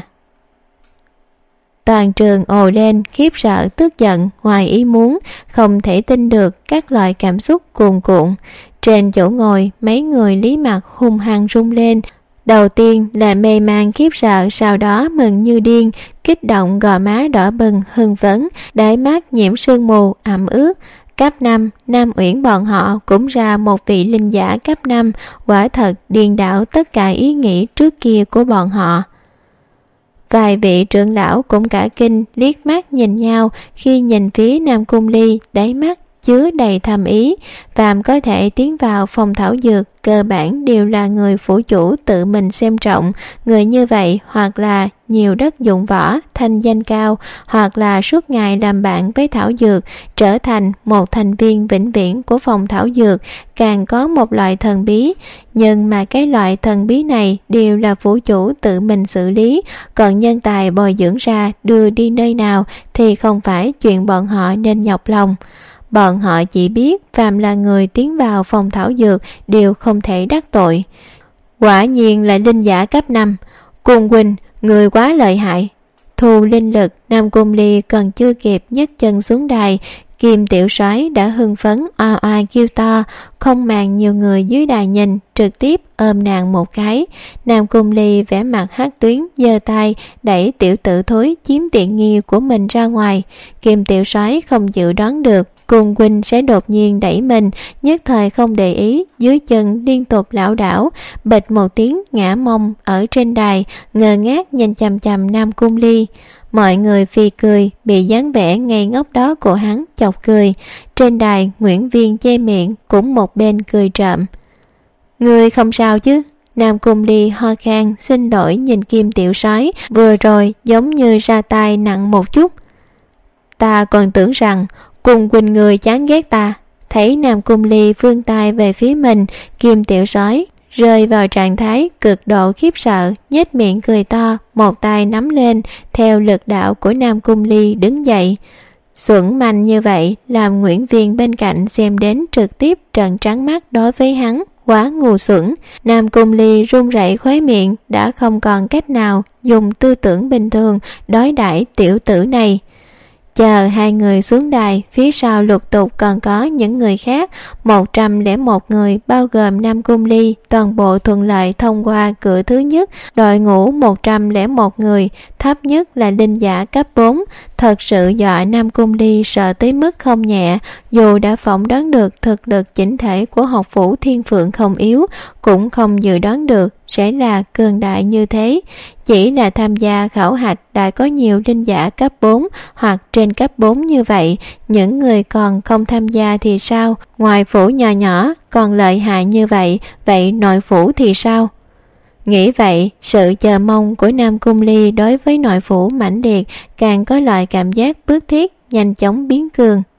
Toàn trường ồ lên, khiếp sợ, tức giận, ngoài ý muốn, không thể tin được, các loại cảm xúc cuồn cuộn. Trên chỗ ngồi, mấy người Lý Mặc hung hăng rung lên. Đầu tiên là mê man khiếp sợ, sau đó mừng như điên, kích động, gò má đỏ bừng, hưng phấn, đáy mắt nhiễm sương mù, ẩm ướt. Cấp 5, Nam Uyển bọn họ cũng ra một vị linh giả cấp 5, quả thật điên đảo tất cả ý nghĩ trước kia của bọn họ. Vài vị trưởng lão cũng cả kinh, liếc mắt nhìn nhau, khi nhìn phía Nam Cung Ly, đáy mắt chứa đầy thầm ý. Phàm có thể tiến vào phòng thảo dược, cơ bản đều là người phủ chủ tự mình xem trọng. Người như vậy hoặc là nhiều đất dụng võ, thanh danh cao, hoặc là suốt ngày làm bạn với thảo dược, trở thành một thành viên vĩnh viễn của phòng thảo dược. Càng có một loại thần bí, nhưng mà cái loại thần bí này đều là phủ chủ tự mình xử lý, còn nhân tài bồi dưỡng ra đưa đi nơi nào thì không phải chuyện bọn họ nên nhọc lòng. Bọn họ chỉ biết phàm là người tiến vào phòng thảo dược đều không thể đắc tội. Quả nhiên là linh giả cấp 5. Cung huynh, người quá lợi hại. Thu linh lực, Nam Cung Ly còn chưa kịp nhấc chân xuống đài, Kim tiểu soái đã hưng phấn oa oa kêu to, không màng nhiều người dưới đài nhìn, trực tiếp ôm nàng một cái. Nam Cung Ly vẻ mặt hắc tuyến, giơ tay đẩy tiểu tử thối chiếm tiện nghi của mình ra ngoài. Kim tiểu soái không dự đoán được Cung huynh sẽ đột nhiên đẩy mình, nhất thời không để ý, dưới chân liên tục lảo đảo, bịch một tiếng ngã mông ở trên đài, ngơ ngác nhìn chằm chằm Nam Cung Ly. Mọi người phì cười, bị dáng vẻ ngây ngốc đó của hắn chọc cười. Trên đài, Nguyễn Viên che miệng, cũng một bên cười trộm. Ngươi không sao chứ? Nam Cung Ly ho khan, xin lỗi nhìn Kim tiểu soái, vừa rồi giống như ra tay nặng một chút. Ta còn tưởng rằng Cung huynh người chán ghét ta. Thấy Nam Cung Ly vươn tay về phía mình, Kim tiểu soái rơi vào trạng thái cực độ khiếp sợ, nhếch miệng cười to, một tay nắm lên, theo lực đạo của Nam Cung Ly đứng dậy. Xuẩn manh như vậy làm Nguyễn Viên bên cạnh xem đến trực tiếp trợn trắng mắt đối với hắn, quá ngu xuẩn. Nam Cung Ly run rẩy khóe miệng, đã không còn cách nào dùng tư tưởng bình thường đối đãi tiểu tử này. Chờ hai người xuống đài, phía sau lục tục còn có những người khác, 101 người bao gồm Nam Cung Ly, toàn bộ thuận lợi thông qua cửa thứ nhất. Đội ngũ 101 người, thấp nhất là linh giả cấp 4, thật sự dọa Nam Cung Ly sợ tới mức không nhẹ. Dù đã phỏng đoán được thực lực chỉnh thể của học phủ Thiên Phượng không yếu, cũng không dự đoán được sẽ là cường đại như thế. Chỉ là tham gia khảo hạch đã có nhiều linh giả cấp 4 hoặc trên cấp 4 như vậy, những người còn không tham gia thì sao? Ngoài phủ nhỏ nhỏ còn lợi hại như vậy, vậy nội phủ thì sao? Nghĩ vậy, sự chờ mong của Nam Cung Ly đối với nội phủ mãnh liệt, càng có loại cảm giác bức thiết nhanh chóng biến cường.